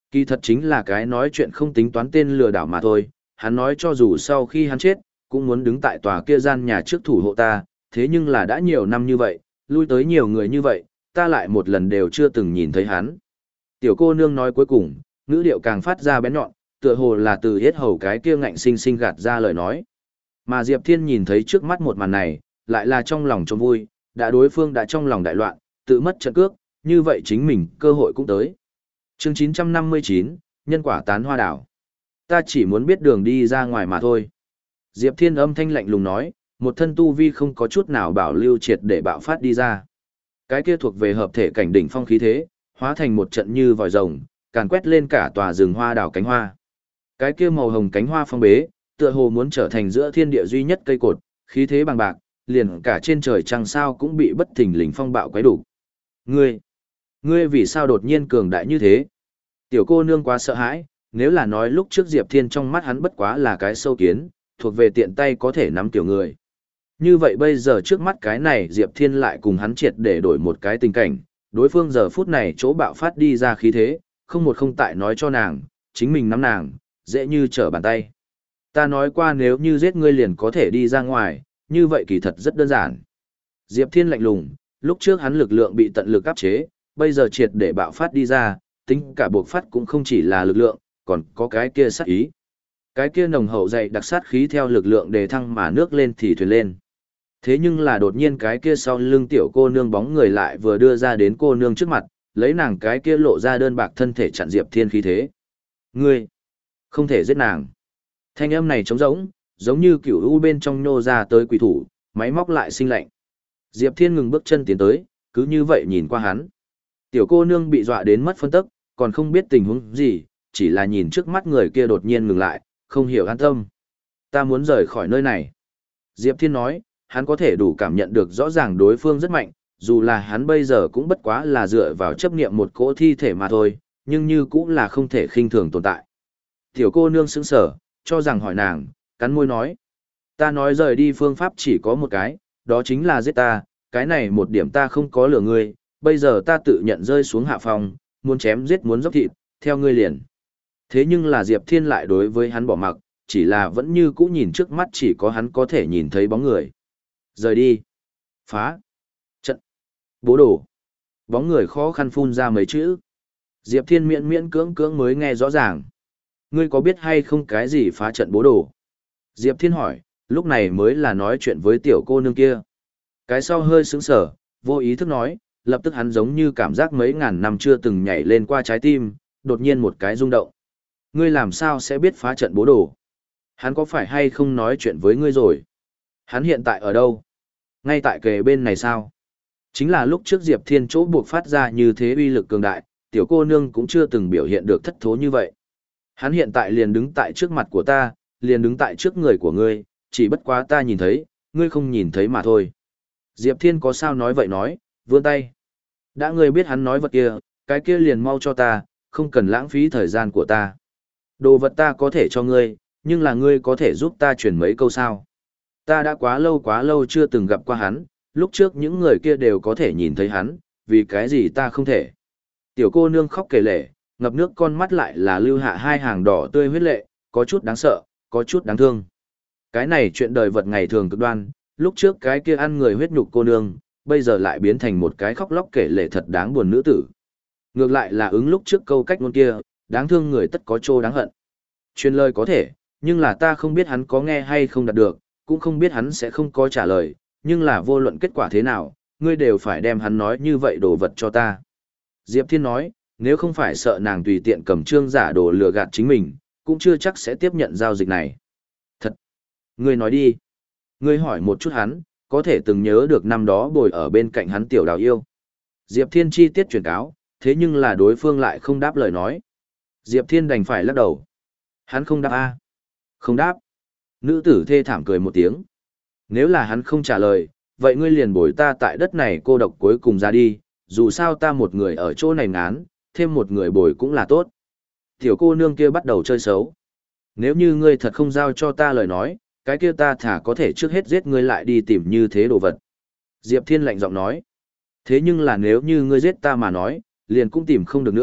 Kỳ thật chính là cái nói chuyện không tính toán tên lừa đảo mà thôi, hắn nói cho dù sau khi hắn chết, cũng muốn đứng tại tòa kia gian nhà trước thủ hộ ta, thế nhưng là đã nhiều năm như vậy, lui tới nhiều người như vậy, ta lại một lần đều chưa từng nhìn thấy hắn. Tiểu cô nương nói cuối cùng, ngữ điệu càng phát ra bén nhọn, tựa hồ là từ hết hầu cái kia ngạnh sinh sinh gạt ra lời nói. Mà Diệp Thiên nhìn thấy trước mắt một màn này, lại là trong lòng trông vui, đã đối phương đã trong lòng đại loạn, tự mất trận cước, như vậy chính mình cơ hội cũng tới. Chương chín trăm năm mươi chín, Nhân quả tán hoa đảo. Ta chỉ muốn biết đường đi ra ngoài mà thôi. Diệp Thiên âm thanh lạnh lùng nói, một thân tu vi không có chút nào bảo lưu triệt để bạo phát đi ra. Cái kia thuộc về hợp thể cảnh đỉnh phong khí thế, hóa thành một trận như vòi rồng, càn quét lên cả tòa rừng hoa đảo cánh hoa. Cái kia màu hồng cánh hoa phong bế, tựa hồ muốn trở thành giữa thiên địa duy nhất cây cột, khí thế bằng bạc, liền cả trên trời trăng sao cũng bị bất thình lình phong bạo quấy đủ. Ngươi, ngươi vì sao đột nhiên cường đại như thế? Tiểu cô nương quá sợ hãi, nếu là nói lúc trước Diệp Thiên trong mắt hắn bất quá là cái sâu kiến, thuộc về tiện tay có thể nắm tiểu người. Như vậy bây giờ trước mắt cái này Diệp Thiên lại cùng hắn triệt để đổi một cái tình cảnh, đối phương giờ phút này chỗ bạo phát đi ra khí thế, không một không tại nói cho nàng, chính mình nắm nàng, dễ như trở bàn tay. Ta nói qua nếu như giết ngươi liền có thể đi ra ngoài, như vậy kỳ thật rất đơn giản. Diệp Thiên lạnh lùng, lúc trước hắn lực lượng bị tận lực áp chế, bây giờ triệt để bạo phát đi ra, tính cả buộc phát cũng không chỉ là lực lượng, còn có cái kia sát ý. Cái kia nồng hậu dày đặc sát khí theo lực lượng đề thăng mà nước lên thì thuyền lên. Thế nhưng là đột nhiên cái kia sau lưng tiểu cô nương bóng người lại vừa đưa ra đến cô nương trước mặt, lấy nàng cái kia lộ ra đơn bạc thân thể chặn Diệp Thiên khí thế. Ngươi, không thể giết nàng. Thanh âm này trống rỗng, giống như kiểu u bên trong nhô ra tới quỷ thủ, máy móc lại sinh lạnh. Diệp Thiên ngừng bước chân tiến tới, cứ như vậy nhìn qua hắn. Tiểu cô nương bị dọa đến mất phân tức, còn không biết tình huống gì, chỉ là nhìn trước mắt người kia đột nhiên ngừng lại, không hiểu an tâm. Ta muốn rời khỏi nơi này. Diệp Thiên nói, hắn có thể đủ cảm nhận được rõ ràng đối phương rất mạnh, dù là hắn bây giờ cũng bất quá là dựa vào chấp niệm một cỗ thi thể mà thôi, nhưng như cũng là không thể khinh thường tồn tại. Tiểu cô nương sững sờ, cho rằng hỏi nàng, cắn môi nói. Ta nói rời đi phương pháp chỉ có một cái, đó chính là giết ta, cái này một điểm ta không có lừa ngươi, bây giờ ta tự nhận rơi xuống hạ phòng, muốn chém giết muốn dốc thịt, theo ngươi liền. Thế nhưng là Diệp Thiên lại đối với hắn bỏ mặc, chỉ là vẫn như cũ nhìn trước mắt chỉ có hắn có thể nhìn thấy bóng người. Rời đi. Phá. Trận. Bố đồ. Bóng người khó khăn phun ra mấy chữ. Diệp Thiên miễn miễn cưỡng cưỡng mới nghe rõ ràng. Ngươi có biết hay không cái gì phá trận bố đồ? Diệp Thiên hỏi, lúc này mới là nói chuyện với tiểu cô nương kia. Cái sau hơi sững sờ, vô ý thức nói, lập tức hắn giống như cảm giác mấy ngàn năm chưa từng nhảy lên qua trái tim, đột nhiên một cái rung động. Ngươi làm sao sẽ biết phá trận bố đồ? Hắn có phải hay không nói chuyện với ngươi rồi? Hắn hiện tại ở đâu? Ngay tại kề bên này sao? Chính là lúc trước Diệp Thiên chỗ buộc phát ra như thế uy lực cường đại, tiểu cô nương cũng chưa từng biểu hiện được thất thố như vậy. Hắn hiện tại liền đứng tại trước mặt của ta, liền đứng tại trước người của ngươi, chỉ bất quá ta nhìn thấy, ngươi không nhìn thấy mà thôi. Diệp Thiên có sao nói vậy nói, vươn tay. Đã ngươi biết hắn nói vật kia, cái kia liền mau cho ta, không cần lãng phí thời gian của ta. Đồ vật ta có thể cho ngươi, nhưng là ngươi có thể giúp ta truyền mấy câu sao. Ta đã quá lâu quá lâu chưa từng gặp qua hắn, lúc trước những người kia đều có thể nhìn thấy hắn, vì cái gì ta không thể. Tiểu cô nương khóc kể lể, ngập nước con mắt lại là lưu hạ hai hàng đỏ tươi huyết lệ, có chút đáng sợ, có chút đáng thương. Cái này chuyện đời vật ngày thường cực đoan, lúc trước cái kia ăn người huyết nhục cô nương, bây giờ lại biến thành một cái khóc lóc kể lể thật đáng buồn nữ tử. Ngược lại là ứng lúc trước câu cách ngôn kia, đáng thương người tất có chỗ đáng hận. Truyền lời có thể, nhưng là ta không biết hắn có nghe hay không đạt được, cũng không biết hắn sẽ không có trả lời, nhưng là vô luận kết quả thế nào, ngươi đều phải đem hắn nói như vậy đồ vật cho ta. Diệp Thiên nói, nếu không phải sợ nàng tùy tiện cầm trương giả đồ lừa gạt chính mình, cũng chưa chắc sẽ tiếp nhận giao dịch này. Thật! Ngươi nói đi. Ngươi hỏi một chút hắn, có thể từng nhớ được năm đó bồi ở bên cạnh hắn tiểu đào yêu. Diệp Thiên chi tiết truyền cáo, thế nhưng là đối phương lại không đáp lời nói. Diệp Thiên đành phải lắc đầu. Hắn không đáp a Không đáp. Nữ tử thê thảm cười một tiếng. Nếu là hắn không trả lời, vậy ngươi liền bồi ta tại đất này cô độc cuối cùng ra đi, dù sao ta một người ở chỗ này ngán, thêm một người bồi cũng là tốt. Tiểu cô nương kia bắt đầu chơi xấu. Nếu như ngươi thật không giao cho ta lời nói, cái kia ta thả có thể trước hết giết ngươi lại đi tìm như thế đồ vật. Diệp Thiên lạnh giọng nói. Thế nhưng là nếu như ngươi giết ta mà nói, liền cũng tìm không được nữa,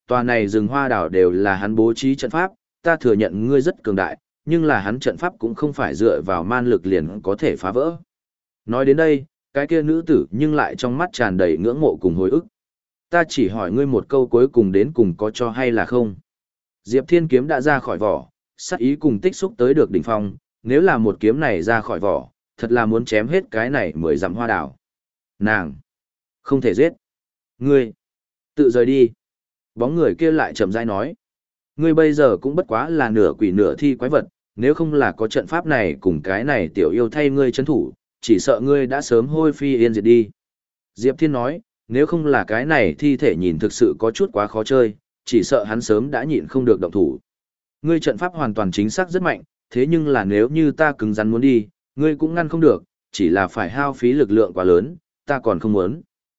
tòa này rừng hoa đảo đều là hắn bố trí trận pháp, ta thừa nhận ngươi rất cường đại, nhưng là hắn trận pháp cũng không phải dựa vào man lực liền có thể phá vỡ. Nói đến đây, cái kia nữ tử nhưng lại trong mắt tràn đầy ngưỡng mộ cùng hồi ức. Ta chỉ hỏi ngươi một câu cuối cùng đến cùng có cho hay là không. Diệp Thiên kiếm đã ra khỏi vỏ, sát ý cùng tích xúc tới được đỉnh phong, nếu là một kiếm này ra khỏi vỏ, thật là muốn chém hết cái này mười dặm hoa đảo. Nàng! Không thể giết! Ngươi! Tự rời đi! Bóng người kia lại chậm rãi nói. Ngươi bây giờ cũng bất quá là nửa quỷ nửa thi quái vật, nếu không là có trận pháp này cùng cái này tiểu yêu thay ngươi chấn thủ, chỉ sợ ngươi đã sớm hôi phi yên diệt đi. Diệp Thiên nói, nếu không là cái này thi thể nhìn thực sự có chút quá khó chơi, chỉ sợ hắn sớm đã nhịn không được động thủ. Ngươi trận pháp hoàn toàn chính xác rất mạnh, thế nhưng là nếu như ta cứng rắn muốn đi, ngươi cũng ngăn không được, chỉ là phải hao phí lực lượng quá lớn, ta còn không muốn.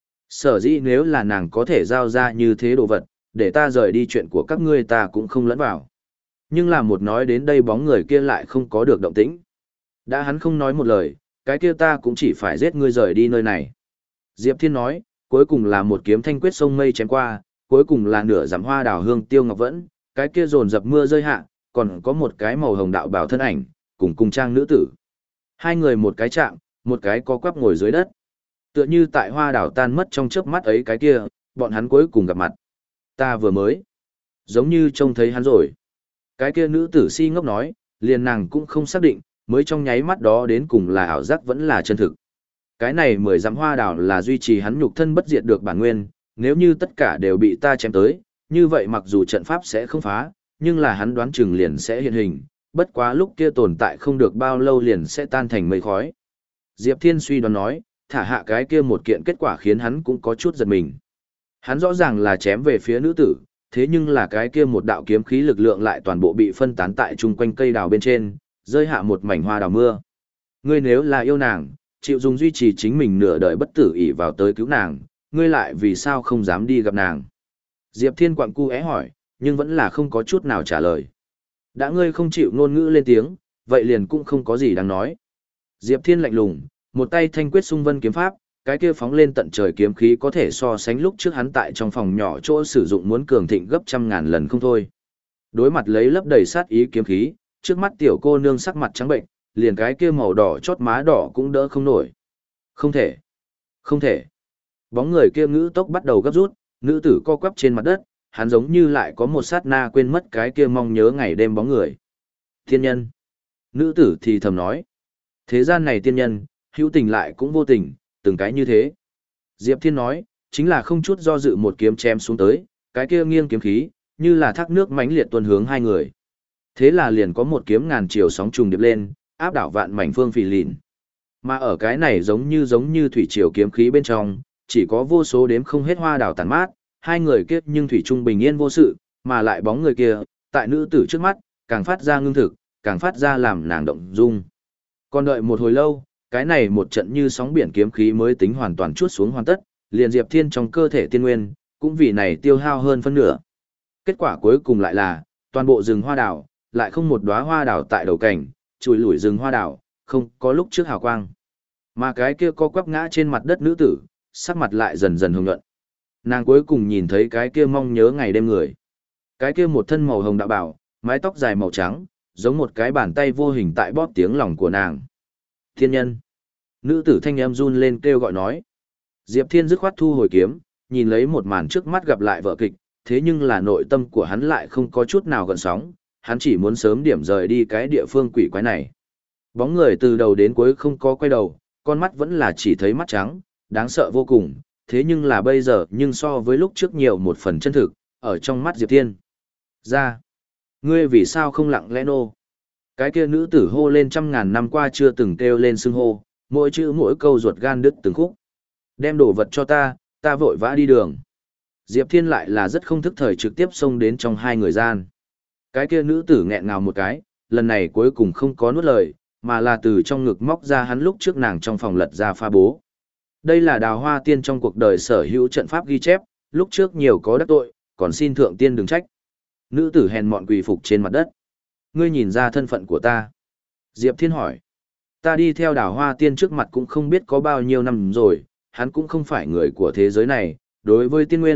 Sở dĩ nếu là nàng có thể giao ra như thế đồ vật, để ta rời đi chuyện của các ngươi ta cũng không lẫn vào. Nhưng là một nói đến đây bóng người kia lại không có được động tĩnh. Đã hắn không nói một lời, cái kia ta cũng chỉ phải giết ngươi rời đi nơi này. Diệp Thiên nói, cuối cùng là một kiếm thanh quyết sông mây chém qua, cuối cùng là nửa dặm hoa đào hương tiêu ngọc vẫn, cái kia dồn dập mưa rơi hạ, còn có một cái màu hồng đạo bào thân ảnh, cùng cung trang nữ tử. Hai người một cái chạm, một cái có quắp ngồi dưới đất. Tựa như tại hoa đào tan mất trong chớp mắt ấy cái kia, bọn hắn cuối cùng gặp mặt. Ta vừa mới, giống như trông thấy hắn rồi. Cái kia nữ tử si ngốc nói, liền nàng cũng không xác định, mới trong nháy mắt đó đến cùng là ảo giác vẫn là chân thực. Cái này mười dặm hoa đào là duy trì hắn nhục thân bất diệt được bản nguyên, nếu như tất cả đều bị ta chém tới, như vậy mặc dù trận pháp sẽ không phá, nhưng là hắn đoán chừng liền sẽ hiện hình, bất quá lúc kia tồn tại không được bao lâu liền sẽ tan thành mây khói. Diệp Thiên suy đoán nói, thả hạ cái kia một kiện kết quả khiến hắn cũng có chút giật mình. Hắn rõ ràng là chém về phía nữ tử, thế nhưng là cái kia một đạo kiếm khí lực lượng lại toàn bộ bị phân tán tại chung quanh cây đào bên trên, rơi hạ một mảnh hoa đào mưa. Ngươi nếu là yêu nàng, chịu dùng duy trì chính mình nửa đời bất tử ỷ vào tới cứu nàng, ngươi lại vì sao không dám đi gặp nàng? Diệp Thiên quặng cu é hỏi, nhưng vẫn là không có chút nào trả lời. Đã ngươi không chịu ngôn ngữ lên tiếng, vậy liền cũng không có gì đáng nói. Diệp Thiên lạnh lùng, một tay thanh quyết xung vân kiếm pháp, cái kia phóng lên tận trời kiếm khí có thể so sánh lúc trước hắn tại trong phòng nhỏ chỗ sử dụng muốn cường thịnh gấp trăm ngàn lần không thôi. Đối mặt lấy lấp đầy sát ý kiếm khí, trước mắt tiểu cô nương sắc mặt trắng bệnh, liền cái kia màu đỏ chót má đỏ cũng đỡ không nổi. Không thể, không thể. Bóng người kia ngữ tốc bắt đầu gấp rút, nữ tử co quắp trên mặt đất, hắn giống như lại có một sát na quên mất cái kia mong nhớ ngày đêm bóng người. Thiên nhân. Nữ tử thì thầm nói. Thế gian này tiên nhân, hữu tình lại cũng vô tình, từng cái như thế. Diệp Thiên nói, chính là không chút do dự một kiếm chém xuống tới, cái kia nghiêng kiếm khí, như là thác nước mãnh liệt tuôn hướng hai người. Thế là liền có một kiếm ngàn chiều sóng trùng điệp lên, áp đảo vạn mảnh phương phì lìn. Mà ở cái này giống như giống như thủy triều kiếm khí bên trong, chỉ có vô số đếm không hết hoa đảo tàn mát, hai người kết nhưng thủy trung bình yên vô sự, mà lại bóng người kia, tại nữ tử trước mắt, càng phát ra ngưng thực, càng phát ra làm nàng động dung. Còn đợi một hồi lâu, cái này một trận như sóng biển kiếm khí mới tính hoàn toàn chuốt xuống hoàn tất, liền Diệp Thiên trong cơ thể tiên nguyên, cũng vì này tiêu hao hơn phân nửa. Kết quả cuối cùng lại là, toàn bộ rừng hoa đảo, lại không một đóa hoa đảo tại đầu cảnh, chùi lủi rừng hoa đảo, không có lúc trước hào quang. Mà cái kia co quắp ngã trên mặt đất nữ tử, sắc mặt lại dần dần hồng nhuận. Nàng cuối cùng nhìn thấy cái kia mong nhớ ngày đêm người. Cái kia một thân màu hồng đạo bảo, mái tóc dài màu trắng, giống một cái bàn tay vô hình tại bóp tiếng lòng của nàng. Thiên nhân. Nữ tử thanh em run lên kêu gọi nói. Diệp Thiên dứt khoát thu hồi kiếm, nhìn lấy một màn trước mắt gặp lại vợ kịch, thế nhưng là nội tâm của hắn lại không có chút nào gợn sóng, hắn chỉ muốn sớm điểm rời đi cái địa phương quỷ quái này. Bóng người từ đầu đến cuối không có quay đầu, con mắt vẫn là chỉ thấy mắt trắng, đáng sợ vô cùng, thế nhưng là bây giờ nhưng so với lúc trước nhiều một phần chân thực, ở trong mắt Diệp Thiên. Ra, ngươi vì sao không lặng lẽ nô? Cái kia nữ tử hô lên trăm ngàn năm qua chưa từng kêu lên xưng hô, mỗi chữ mỗi câu ruột gan đứt từng khúc. Đem đồ vật cho ta, ta vội vã đi đường. Diệp Thiên lại là rất không thức thời trực tiếp xông đến trong hai người gian. Cái kia nữ tử nghẹn ngào một cái, lần này cuối cùng không có nuốt lời, mà là từ trong ngực móc ra hắn lúc trước nàng trong phòng lật ra pha bố. Đây là Đào Hoa Tiên trong cuộc đời sở hữu trận pháp ghi chép, lúc trước nhiều có đắc tội, còn xin thượng tiên đừng trách. Nữ tử hèn mọn quỳ phục trên mặt đất. Ngươi nhìn ra thân phận của ta. Diệp Thiên hỏi. Ta đi theo Đào Hoa Tiên trước mặt cũng không biết có bao nhiêu năm rồi, hắn cũng không phải người của thế giới này, đối với tiên nguyên,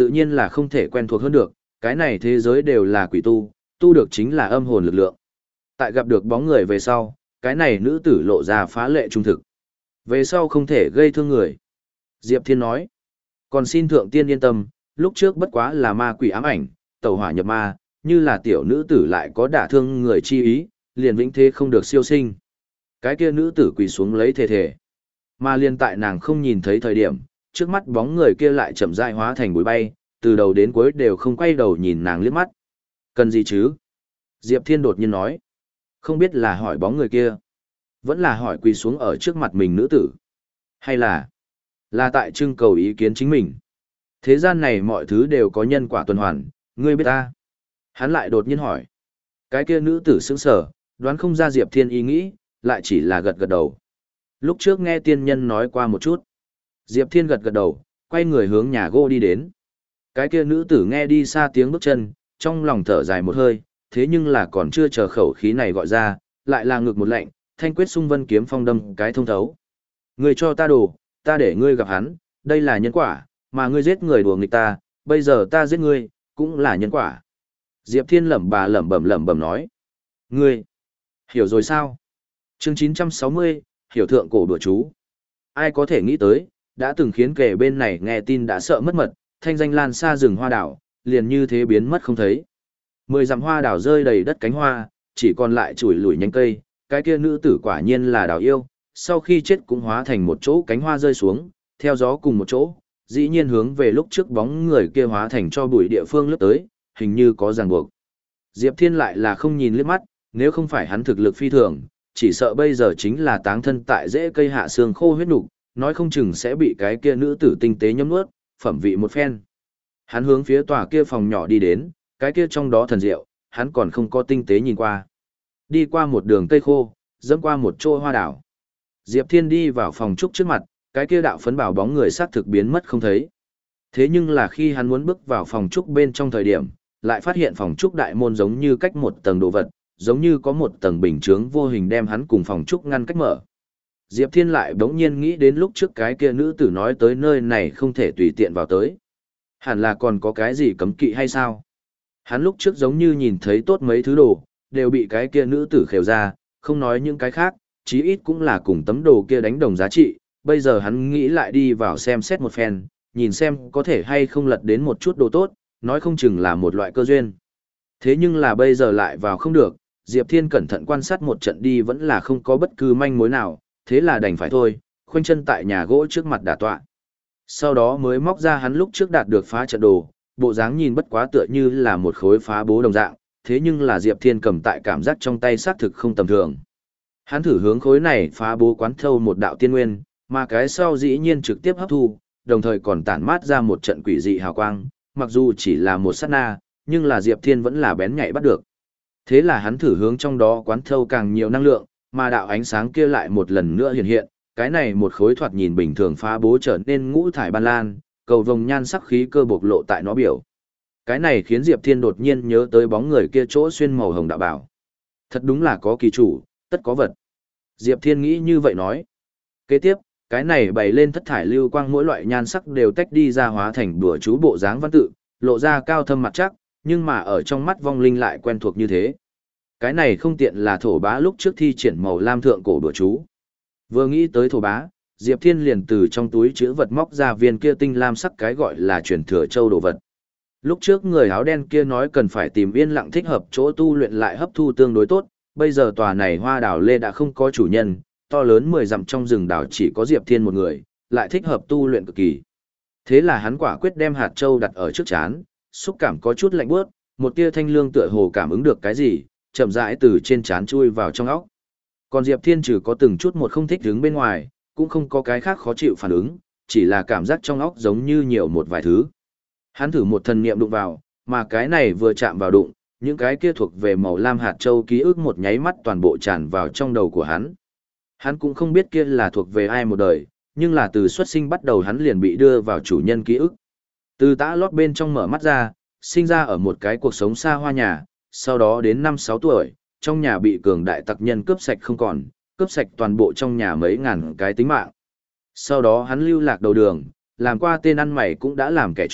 tự nhiên là không thể quen thuộc hơn được, cái này thế giới đều là quỷ tu, tu được chính là âm hồn lực lượng. Tại gặp được bóng người về sau, cái này nữ tử lộ ra phá lệ trung thực. Về sau không thể gây thương người. Diệp Thiên nói, còn xin thượng tiên yên tâm, lúc trước bất quá là ma quỷ ám ảnh, tẩu hỏa nhập ma, như là tiểu nữ tử lại có đả thương người chi ý, liền vĩnh thế không được siêu sinh. Cái kia nữ tử quỳ xuống lấy thề thề. Mà liên tại nàng không nhìn thấy thời điểm, trước mắt bóng người kia lại chậm rãi hóa thành bụi bay, từ đầu đến cuối đều không quay đầu nhìn nàng liếc mắt. Cần gì chứ? Diệp Thiên đột nhiên nói. Không biết là hỏi bóng người kia, vẫn là hỏi quỳ xuống ở trước mặt mình nữ tử, hay là là tại trưng cầu ý kiến chính mình. Thế gian này mọi thứ đều có nhân quả tuần hoàn, ngươi biết ta? Hắn lại đột nhiên hỏi. Cái kia nữ tử sững sờ, đoán không ra Diệp Thiên ý nghĩ, lại chỉ là gật gật đầu. Lúc trước nghe tiên nhân nói qua một chút. Diệp Thiên gật gật đầu, quay người hướng nhà gỗ đi đến. Cái kia nữ tử nghe đi xa tiếng bước chân, trong lòng thở dài một hơi, thế nhưng là còn chưa chờ khẩu khí này gọi ra, lại là ngực một lạnh, thanh quyết sung vân kiếm phong đâm cái thông thấu. Ngươi cho ta đồ, ta để ngươi gặp hắn, đây là nhân quả, mà ngươi giết người đùa nghịch ta, bây giờ ta giết ngươi, cũng là nhân quả. Diệp Thiên lẩm bà lẩm bẩm lẩm bẩm nói. Ngươi, hiểu rồi sao? Chương chín trăm sáu mươi, hiểu thượng cổ đùa chú. Ai có thể nghĩ tới, đã từng khiến kẻ bên này nghe tin đã sợ mất mật, thanh danh lan xa rừng hoa đảo, liền như thế biến mất không thấy. Mười dặm hoa đảo rơi đầy đất cánh hoa, chỉ còn lại chùi lủi nhánh cây, cái kia nữ tử quả nhiên là đào yêu, sau khi chết cũng hóa thành một chỗ cánh hoa rơi xuống, theo gió cùng một chỗ, dĩ nhiên hướng về lúc trước bóng người kia hóa thành cho bụi địa phương lướt tới, hình như có ràng buộc. Diệp Thiên lại là không nhìn liếc mắt, nếu không phải hắn thực lực phi thường, chỉ sợ bây giờ chính là táng thân tại rễ cây hạ xương khô huyết nục, nói không chừng sẽ bị cái kia nữ tử tinh tế nhấm nuốt, phẩm vị một phen. Hắn hướng phía tòa kia phòng nhỏ đi đến, cái kia trong đó thần diệu, hắn còn không có tinh tế nhìn qua. Đi qua một đường cây khô, dẫm qua một chỗ hoa đảo. Diệp Thiên đi vào phòng trúc trước mặt, cái kia đạo phấn bảo bóng người sát thực biến mất không thấy. Thế nhưng là khi hắn muốn bước vào phòng trúc bên trong thời điểm, lại phát hiện phòng trúc đại môn giống như cách một tầng đồ vật, giống như có một tầng bình chướng vô hình đem hắn cùng phòng trúc ngăn cách mở. Diệp Thiên lại bỗng nhiên nghĩ đến lúc trước cái kia nữ tử nói tới nơi này không thể tùy tiện vào tới. Hẳn là còn có cái gì cấm kỵ hay sao? Hắn lúc trước giống như nhìn thấy tốt mấy thứ đồ, đều bị cái kia nữ tử khều ra, không nói những cái khác, chí ít cũng là cùng tấm đồ kia đánh đồng giá trị. Bây giờ hắn nghĩ lại đi vào xem xét một phen, nhìn xem có thể hay không lật đến một chút đồ tốt, nói không chừng là một loại cơ duyên. Thế nhưng là bây giờ lại vào không được, Diệp Thiên cẩn thận quan sát một trận đi vẫn là không có bất cứ manh mối nào, thế là đành phải thôi, khoanh chân tại nhà gỗ trước mặt đả tọa. Sau đó mới móc ra hắn lúc trước đạt được phá trận đồ, bộ dáng nhìn bất quá tựa như là một khối phá bố đồng dạng, thế nhưng là Diệp Thiên cầm tại cảm giác trong tay xác thực không tầm thường. Hắn thử hướng khối này phá bố quán thâu một đạo tiên nguyên, mà cái sau dĩ nhiên trực tiếp hấp thu, đồng thời còn tản mát ra một trận quỷ dị hào quang, mặc dù chỉ là một sát na, nhưng là Diệp Thiên vẫn là bén nhạy bắt được. Thế là hắn thử hướng trong đó quán thâu càng nhiều năng lượng, mà đạo ánh sáng kia lại một lần nữa hiện hiện, cái này một khối thoạt nhìn bình thường phá bố trở nên ngũ thải ban lan, cầu vồng nhan sắc khí cơ bộc lộ tại nó biểu. Cái này khiến Diệp Thiên đột nhiên nhớ tới bóng người kia chỗ xuyên màu hồng đạo bảo. Thật đúng là có kỳ chủ, tất có vật. Diệp Thiên nghĩ như vậy nói. Kế tiếp, cái này bày lên thất thải lưu quang mỗi loại nhan sắc đều tách đi ra hóa thành đùa chú bộ dáng văn tự, lộ ra cao thâm mặt chắc, nhưng mà ở trong mắt vong linh lại quen thuộc như thế. Cái này không tiện là thổ bá lúc trước thi triển màu lam thượng cổ đùa chú. Vừa nghĩ tới thổ bá, Diệp Thiên liền từ trong túi chữ vật móc ra viên kia tinh lam sắc cái gọi là truyền thừa châu đồ vật. Lúc trước người áo đen kia nói cần phải tìm yên lặng thích hợp chỗ tu luyện lại hấp thu tương đối tốt, bây giờ tòa này hoa đảo lê đã không có chủ nhân, to lớn mười dặm trong rừng đảo chỉ có Diệp Thiên một người, lại thích hợp tu luyện cực kỳ. Thế là hắn quả quyết đem hạt châu đặt ở trước chán, xúc cảm có chút lạnh buốt, một tia thanh lương tựa hồ cảm ứng được cái gì, chậm rãi từ trên chán chui vào trong óc. Còn Diệp Thiên trừ có từng chút một không thích đứng bên ngoài, cũng không có cái khác khó chịu phản ứng, chỉ là cảm giác trong óc giống như nhiều một vài thứ. Hắn thử một thần niệm đụng vào, mà cái này vừa chạm vào đụng, những cái kia thuộc về màu lam hạt châu ký ức một nháy mắt toàn bộ tràn vào trong đầu của hắn. Hắn cũng không biết kia là thuộc về ai một đời, nhưng là từ xuất sinh bắt đầu hắn liền bị đưa vào chủ nhân ký ức. Từ tã lót bên trong mở mắt ra, sinh ra ở một cái cuộc sống xa hoa nhà, sau đó đến năm sáu tuổi, trong nhà bị cường đại tặc nhân cướp sạch không còn, cướp sạch toàn bộ trong nhà mấy ngàn cái tính mạng. Sau đó hắn lưu lạc đầu đường, làm qua tên ăn mày cũng đã làm kẻ trộm,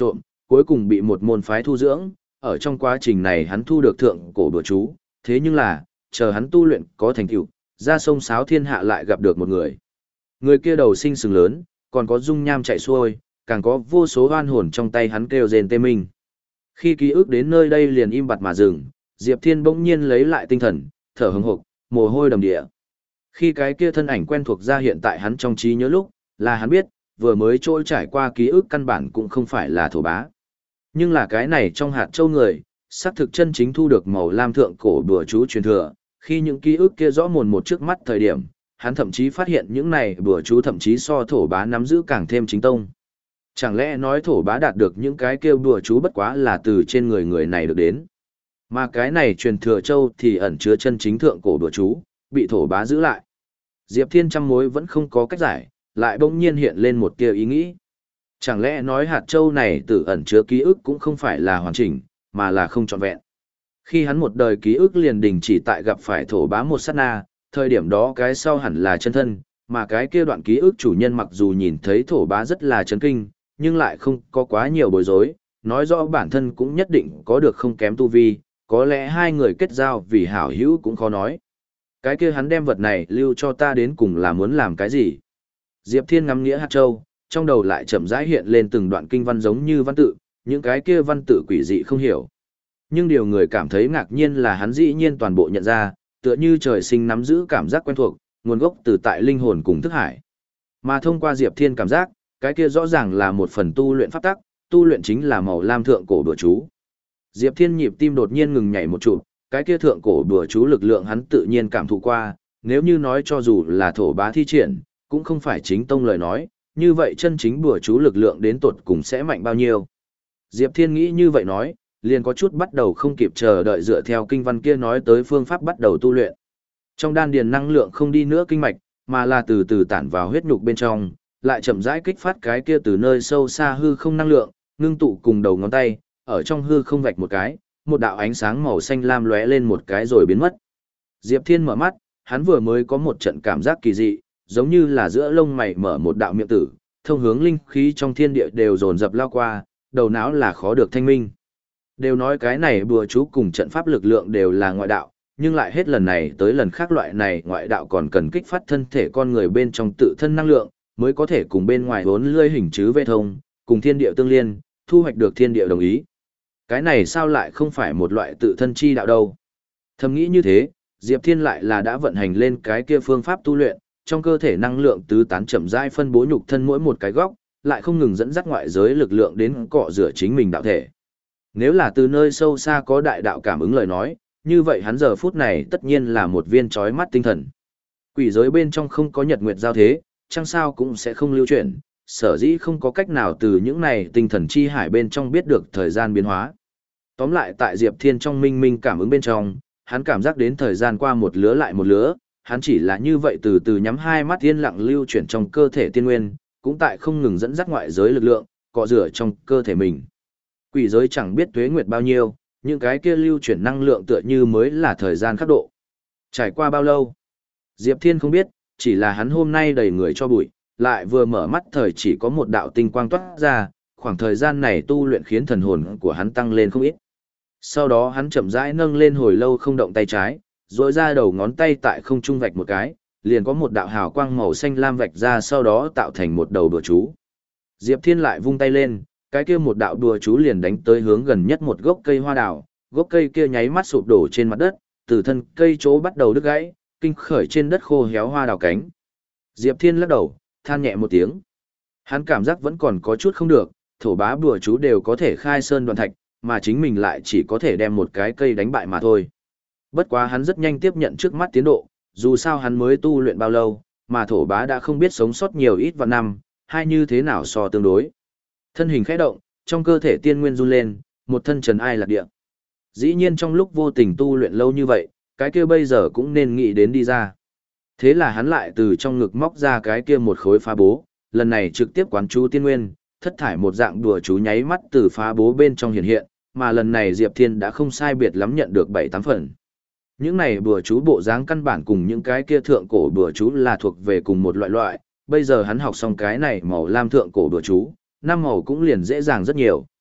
cuối cùng bị một môn phái thu dưỡng, ở trong quá trình này hắn thu được thượng cổ đùa chú, thế nhưng là, chờ hắn tu luyện có thành tựu, ra sông sáo thiên hạ lại gặp được một người. Người kia đầu sinh sừng lớn, còn có dung nham chạy xuôi, càng có vô số oan hồn trong tay hắn kêu rền tê minh. Khi ký ức đến nơi đây liền im bặt mà dừng, Diệp Thiên bỗng nhiên lấy lại tinh thần, thở hừng hực, mồ hôi đầm địa. Khi cái kia thân ảnh quen thuộc ra hiện tại hắn trong trí nhớ lúc, là hắn biết, vừa mới trôi trải qua ký ức căn bản cũng không phải là thổ bá. Nhưng là cái này trong hạt châu người, xác thực chân chính thu được màu lam thượng cổ đùa chú truyền thừa, khi những ký ức kia rõ mồn một trước mắt thời điểm, hắn thậm chí phát hiện những này đùa chú thậm chí so thổ bá nắm giữ càng thêm chính tông. Chẳng lẽ nói thổ bá đạt được những cái kêu đùa chú bất quá là từ trên người người này được đến. Mà cái này truyền thừa châu thì ẩn chứa chân chính thượng cổ đùa chú, bị thổ bá giữ lại. Diệp Thiên trăm mối vẫn không có cách giải, lại bỗng nhiên hiện lên một tia ý nghĩ. Chẳng lẽ nói hạt châu này tự ẩn chứa ký ức cũng không phải là hoàn chỉnh, mà là không trọn vẹn. Khi hắn một đời ký ức liền đình chỉ tại gặp phải thổ bá một sát na, thời điểm đó cái sau hẳn là chân thân, mà cái kia đoạn ký ức chủ nhân mặc dù nhìn thấy thổ bá rất là chấn kinh, nhưng lại không có quá nhiều bối rối, nói rõ bản thân cũng nhất định có được không kém tu vi, có lẽ hai người kết giao vì hảo hữu cũng khó nói. Cái kia hắn đem vật này lưu cho ta đến cùng là muốn làm cái gì? Diệp Thiên ngắm nghĩa hạt châu, trong đầu lại chậm rãi hiện lên từng đoạn kinh văn giống như văn tự, những cái kia văn tự quỷ dị không hiểu. Nhưng điều người cảm thấy ngạc nhiên là hắn dĩ nhiên toàn bộ nhận ra, tựa như trời sinh nắm giữ cảm giác quen thuộc, nguồn gốc từ tại linh hồn cùng thức hải. Mà thông qua Diệp Thiên cảm giác, cái kia rõ ràng là một phần tu luyện pháp tắc, tu luyện chính là màu lam thượng cổ đùa chú. Diệp Thiên nhịp tim đột nhiên ngừng nhảy một chút, cái kia thượng cổ đùa chú lực lượng hắn tự nhiên cảm thụ qua, nếu như nói cho dù là thổ bá thi triển, cũng không phải chính tông lời nói, như vậy chân chính đùa chú lực lượng đến tột cùng sẽ mạnh bao nhiêu. Diệp Thiên nghĩ như vậy nói, liền có chút bắt đầu không kịp chờ đợi dựa theo kinh văn kia nói tới phương pháp bắt đầu tu luyện. Trong đan điền năng lượng không đi nữa kinh mạch, mà là từ từ tản vào huyết nhục bên trong, lại chậm rãi kích phát cái kia từ nơi sâu xa hư không năng lượng, ngưng tụ cùng đầu ngón tay, ở trong hư không vạch một cái, một đạo ánh sáng màu xanh lam lóe lên một cái rồi biến mất. Diệp Thiên mở mắt, hắn vừa mới có một trận cảm giác kỳ dị, giống như là giữa lông mày mở một đạo miệng tử, thông hướng linh khí trong thiên địa đều dồn dập lao qua, đầu não là khó được thanh minh. Đều nói cái này bùa chú cùng trận pháp lực lượng đều là ngoại đạo, nhưng lại hết lần này tới lần khác loại này ngoại đạo còn cần kích phát thân thể con người bên trong tự thân năng lượng, mới có thể cùng bên ngoài vốn lươi hình chứ vệ thông, cùng thiên địa tương liên, thu hoạch được thiên địa đồng ý. Cái này sao lại không phải một loại tự thân chi đạo đâu? Thầm nghĩ như thế, Diệp Thiên lại là đã vận hành lên cái kia phương pháp tu luyện, trong cơ thể năng lượng tứ tán chậm rãi phân bố nhục thân mỗi một cái góc, lại không ngừng dẫn dắt ngoại giới lực lượng đến cọ rửa chính mình đạo thể. Nếu là từ nơi sâu xa có đại đạo cảm ứng lời nói, như vậy hắn giờ phút này tất nhiên là một viên chói mắt tinh thần. Quỷ giới bên trong không có nhật nguyệt giao thế, chẳng sao cũng sẽ không lưu chuyển, sở dĩ không có cách nào từ những này tinh thần chi hải bên trong biết được thời gian biến hóa. Tóm lại tại Diệp Thiên trong minh minh cảm ứng bên trong, hắn cảm giác đến thời gian qua một lứa lại một lứa, hắn chỉ là như vậy từ từ nhắm hai mắt yên lặng lưu chuyển trong cơ thể tiên nguyên, cũng tại không ngừng dẫn dắt ngoại giới lực lượng, cọ rửa trong cơ thể mình. Quỷ giới chẳng biết tuế nguyệt bao nhiêu, những cái kia lưu chuyển năng lượng tựa như mới là thời gian khắc độ. Trải qua bao lâu? Diệp Thiên không biết, chỉ là hắn hôm nay đầy người cho bụi, lại vừa mở mắt thời chỉ có một đạo tinh quang toát ra, khoảng thời gian này tu luyện khiến thần hồn của hắn tăng lên không ít. Sau đó hắn chậm rãi nâng lên hồi lâu không động tay trái, rỗi ra đầu ngón tay tại không trung vạch một cái, liền có một đạo hào quang màu xanh lam vạch ra sau đó tạo thành một đầu đùa chú. Diệp Thiên lại vung tay lên, cái kia một đạo đùa chú liền đánh tới hướng gần nhất một gốc cây hoa đào, gốc cây kia nháy mắt sụp đổ trên mặt đất, từ thân cây chỗ bắt đầu đứt gãy, kinh khởi trên đất khô héo hoa đào cánh. Diệp Thiên lắc đầu, than nhẹ một tiếng. Hắn cảm giác vẫn còn có chút không được, thổ bá đùa chú đều có thể khai sơn đoạn thạch, mà chính mình lại chỉ có thể đem một cái cây đánh bại mà thôi. Bất quá hắn rất nhanh tiếp nhận trước mắt tiến độ, dù sao hắn mới tu luyện bao lâu, mà thổ bá đã không biết sống sót nhiều ít vạn năm, hay như thế nào so tương đối. Thân hình khẽ động, trong cơ thể tiên nguyên run lên, một thân trần ai lạc địa. Dĩ nhiên trong lúc vô tình tu luyện lâu như vậy, cái kia bây giờ cũng nên nghĩ đến đi ra. Thế là hắn lại từ trong ngực móc ra cái kia một khối phá bố, lần này trực tiếp quán chú tiên nguyên, thất thải một dạng đùa chú nháy mắt từ phá bố bên trong hiện hiện, mà lần này Diệp Thiên đã không sai biệt lắm nhận được bảy tám phần. Những này đùa chú bộ dáng căn bản cùng những cái kia thượng cổ đùa chú là thuộc về cùng một loại loại, bây giờ hắn học xong cái này màu lam thượng cổ đùa chú, năm màu cũng liền dễ dàng rất nhiều.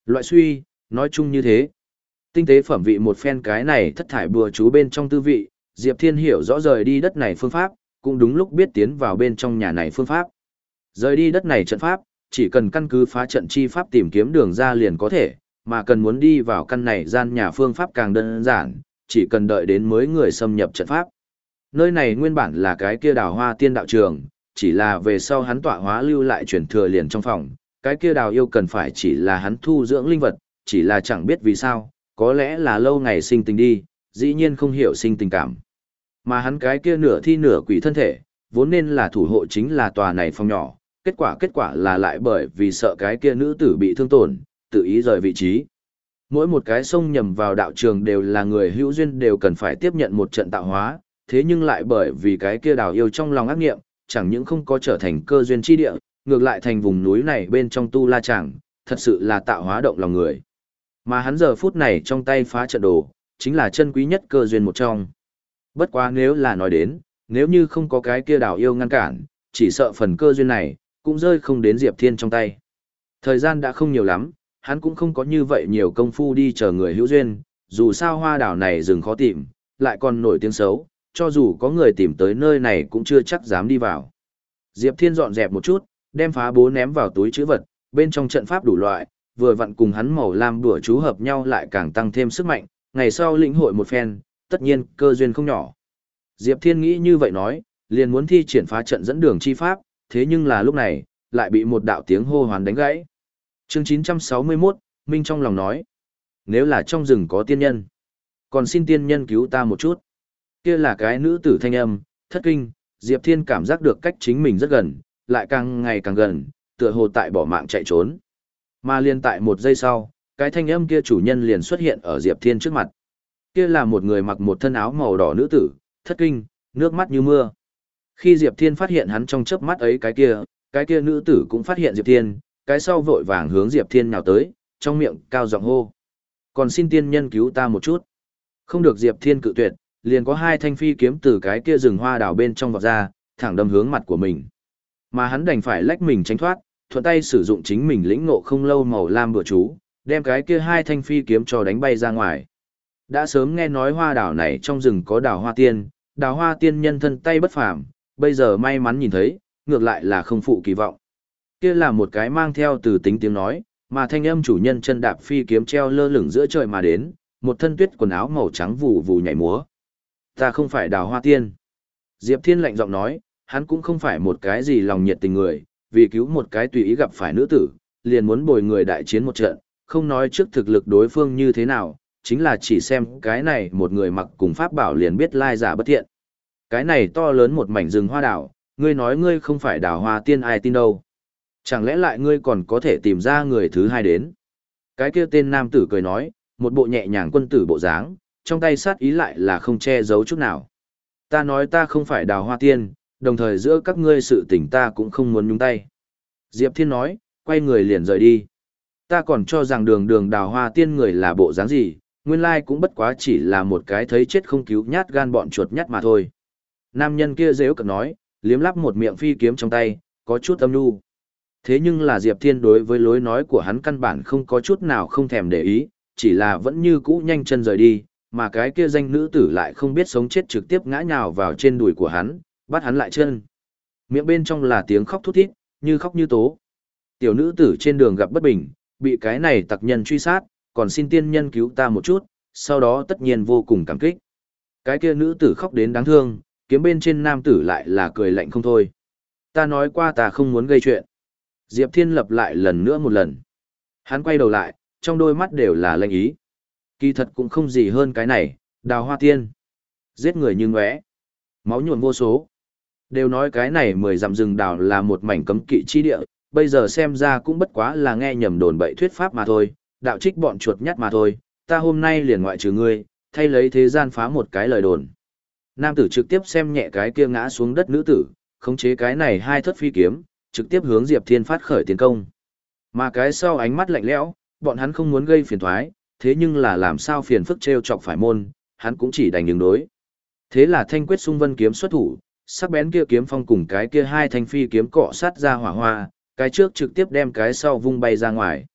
Loại suy, nói chung như thế. Tinh tế phẩm vị một phen cái này thất thải bùa chú bên trong tư vị, Diệp Thiên hiểu rõ rời đi đất này phương pháp, cũng đúng lúc biết tiến vào bên trong nhà này phương pháp. Rời đi đất này trận pháp, chỉ cần căn cứ phá trận chi pháp tìm kiếm đường ra liền có thể, mà cần muốn đi vào căn này gian nhà phương pháp càng đơn giản, chỉ cần đợi đến mới người xâm nhập trận pháp. Nơi này nguyên bản là cái kia đào hoa tiên đạo trường, chỉ là về sau hắn tọa hóa lưu lại truyền thừa liền trong phòng, cái kia đào yêu cần phải chỉ là hắn thu dưỡng linh vật, chỉ là chẳng biết vì sao, có lẽ là lâu ngày sinh tình đi, dĩ nhiên không hiểu sinh tình cảm. Mà hắn cái kia nửa thi nửa quỷ thân thể, vốn nên là thủ hộ chính là tòa này phòng nhỏ, kết quả kết quả là lại bởi vì sợ cái kia nữ tử bị thương tổn, tự ý rời vị trí. Mỗi một cái xông nhầm vào đạo trường đều là người hữu duyên đều cần phải tiếp nhận một trận tạo hóa, thế nhưng lại bởi vì cái kia đào yêu trong lòng ác nghiệm, chẳng những không có trở thành cơ duyên chi địa, ngược lại thành vùng núi này bên trong tu la chẳng, thật sự là tạo hóa động lòng người. Mà hắn giờ phút này trong tay phá trận đồ, chính là chân quý nhất cơ duyên một trong. Bất quá nếu là nói đến, nếu như không có cái kia đào yêu ngăn cản, chỉ sợ phần cơ duyên này, cũng rơi không đến Diệp Thiên trong tay. Thời gian đã không nhiều lắm, hắn cũng không có như vậy nhiều công phu đi chờ người hữu duyên, dù sao hoa đảo này rừng khó tìm, lại còn nổi tiếng xấu, cho dù có người tìm tới nơi này cũng chưa chắc dám đi vào. Diệp Thiên dọn dẹp một chút, đem phá bố ném vào túi chữ vật, bên trong trận pháp đủ loại, vừa vặn cùng hắn màu lam đùa chú hợp nhau lại càng tăng thêm sức mạnh, ngày sau lĩnh hội một phen, tất nhiên cơ duyên không nhỏ. Diệp Thiên nghĩ như vậy nói, liền muốn thi triển phá trận dẫn đường chi pháp, thế nhưng là lúc này, lại bị một đạo tiếng hô hoán đánh gãy. Chương chín trăm sáu mươi mốt, Minh trong lòng nói, nếu là trong rừng có tiên nhân, còn xin tiên nhân cứu ta một chút. Kia là cái nữ tử thanh âm, thất kinh, Diệp Thiên cảm giác được cách chính mình rất gần, lại càng ngày càng gần, tựa hồ tại bỏ mạng chạy trốn. Mà liền tại một giây sau, cái thanh âm kia chủ nhân liền xuất hiện ở Diệp Thiên trước mặt. Kia là một người mặc một thân áo màu đỏ nữ tử, thất kinh, nước mắt như mưa. Khi Diệp Thiên phát hiện hắn trong chớp mắt ấy cái kia, cái kia nữ tử cũng phát hiện Diệp Thiên, cái sau vội vàng hướng Diệp Thiên nhào tới, trong miệng cao giọng hô. Còn xin tiên nhân cứu ta một chút. Không được Diệp Thiên cự tuyệt, liền có hai thanh phi kiếm từ cái kia rừng hoa đào bên trong vọt ra, thẳng đâm hướng mặt của mình. Mà hắn đành phải lách mình tránh thoát, thuận tay sử dụng chính mình lĩnh ngộ không lâu màu lam bùa chú, đem cái kia hai thanh phi kiếm cho đánh bay ra ngoài. Đã sớm nghe nói hoa đảo này trong rừng có đào hoa tiên, đào hoa tiên nhân thân tay bất phàm, bây giờ may mắn nhìn thấy, ngược lại là không phụ kỳ vọng. Kia là một cái mang theo từ tính tiếng nói, mà thanh âm chủ nhân chân đạp phi kiếm treo lơ lửng giữa trời mà đến, một thân tuyết quần áo màu trắng vù vù nhảy múa. Ta không phải đào hoa tiên. Diệp Thiên lạnh giọng nói, hắn cũng không phải một cái gì lòng nhiệt tình người, vì cứu một cái tùy ý gặp phải nữ tử, liền muốn bồi người đại chiến một trận, không nói trước thực lực đối phương như thế nào, chính là chỉ xem cái này một người mặc cùng pháp bảo liền biết lai giả bất thiện. Cái này to lớn một mảnh rừng hoa đảo, ngươi nói ngươi không phải đào hoa tiên ai tin đâu. Chẳng lẽ lại ngươi còn có thể tìm ra người thứ hai đến? Cái kia tên nam tử cười nói, một bộ nhẹ nhàng quân tử bộ dáng, trong tay sát ý lại là không che giấu chút nào. Ta nói ta không phải đào hoa tiên, đồng thời giữa các ngươi sự tình ta cũng không muốn nhúng tay. Diệp Thiên nói, quay người liền rời đi. Ta còn cho rằng đường đường đào hoa tiên người là bộ dáng gì, nguyên lai cũng bất quá chỉ là một cái thấy chết không cứu nhát gan bọn chuột nhát mà thôi. Nam nhân kia dễ cận nói, liếm lắp một miệng phi kiếm trong tay, có chút âm nhu. Thế nhưng là Diệp Thiên đối với lối nói của hắn căn bản không có chút nào không thèm để ý, chỉ là vẫn như cũ nhanh chân rời đi, mà cái kia danh nữ tử lại không biết sống chết trực tiếp ngã nhào vào trên đùi của hắn, bắt hắn lại chân. Miệng bên trong là tiếng khóc thút thít, như khóc như tố. Tiểu nữ tử trên đường gặp bất bình, bị cái này tặc nhân truy sát, còn xin tiên nhân cứu ta một chút, sau đó tất nhiên vô cùng cảm kích. Cái kia nữ tử khóc đến đáng thương, kiếm bên trên nam tử lại là cười lạnh không thôi. Ta nói qua ta không muốn gây chuyện. Diệp Thiên lập lại lần nữa một lần. Hắn quay đầu lại, trong đôi mắt đều là lệnh ý. Kỳ thật cũng không gì hơn cái này, đào hoa tiên. Giết người như ngóe, máu nhuộm vô số. Đều nói cái này mười dặm rừng đào là một mảnh cấm kỵ chi địa, bây giờ xem ra cũng bất quá là nghe nhầm đồn bậy thuyết pháp mà thôi, đạo trích bọn chuột nhắt mà thôi, ta hôm nay liền ngoại trừ ngươi, thay lấy thế gian phá một cái lời đồn. Nam tử trực tiếp xem nhẹ cái kia ngã xuống đất nữ tử, khống chế cái này hai thất phi kiếm, trực tiếp hướng Diệp Thiên phát khởi tiến công. Mà cái sau ánh mắt lạnh lẽo, bọn hắn không muốn gây phiền toái, thế nhưng là làm sao phiền phức trêu chọc phải môn, hắn cũng chỉ đành ứng đối. Thế là Thanh Quyết Xung Vân kiếm xuất thủ, sắc bén kia kiếm phong cùng cái kia hai thanh phi kiếm cọ sát ra hỏa hoa, cái trước trực tiếp đem cái sau vung bay ra ngoài.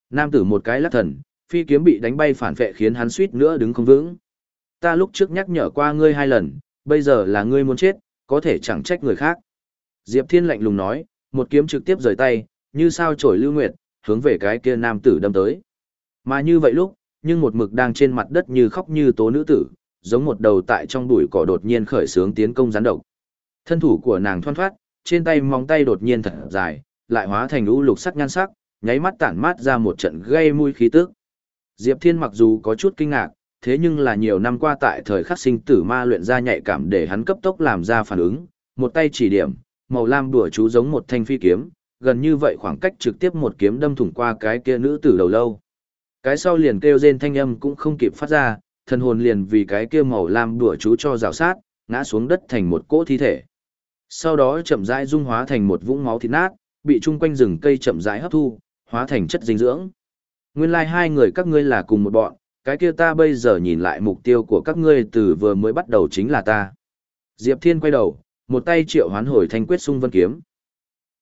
Nam tử một cái lắc thần, phi kiếm bị đánh bay phản vệ khiến hắn suýt nữa đứng không vững. Ta lúc trước nhắc nhở qua ngươi hai lần, bây giờ là ngươi muốn chết, có thể chẳng trách người khác. Diệp Thiên lạnh lùng nói, một kiếm trực tiếp rời tay, như sao chổi lưu nguyệt, hướng về cái kia nam tử đâm tới. Mà như vậy lúc, nhưng một mực đang trên mặt đất như khóc như tố nữ tử, giống một đầu tại trong bụi cỏ đột nhiên khởi xướng tiến công gián độc. Thân thủ của nàng thoăn thoắt, trên tay móng tay đột nhiên thật dài, lại hóa thành lũ lục sắc nhan sắc, nháy mắt tản mát ra một trận gây mùi khí tức. Diệp Thiên mặc dù có chút kinh ngạc, thế nhưng là nhiều năm qua tại thời khắc sinh tử ma luyện ra nhạy cảm để hắn cấp tốc làm ra phản ứng, một tay chỉ điểm, màu lam đùa chú giống một thanh phi kiếm, gần như vậy khoảng cách trực tiếp một kiếm đâm thủng qua cái kia nữ tử đầu lâu. Cái sau liền kêu rên thanh âm cũng không kịp phát ra, thần hồn liền vì cái kia màu lam đùa chú cho rào sát, ngã xuống đất thành một cỗ thi thể. Sau đó chậm rãi dung hóa thành một vũng máu thịt nát, bị chung quanh rừng cây chậm rãi hấp thu, hóa thành chất dinh dưỡng. Nguyên lai like hai người các ngươi là cùng một bọn, cái kia ta bây giờ nhìn lại mục tiêu của các ngươi từ vừa mới bắt đầu chính là ta. Diệp Thiên quay đầu, một tay triệu hoán hồi thanh quyết sung vân kiếm.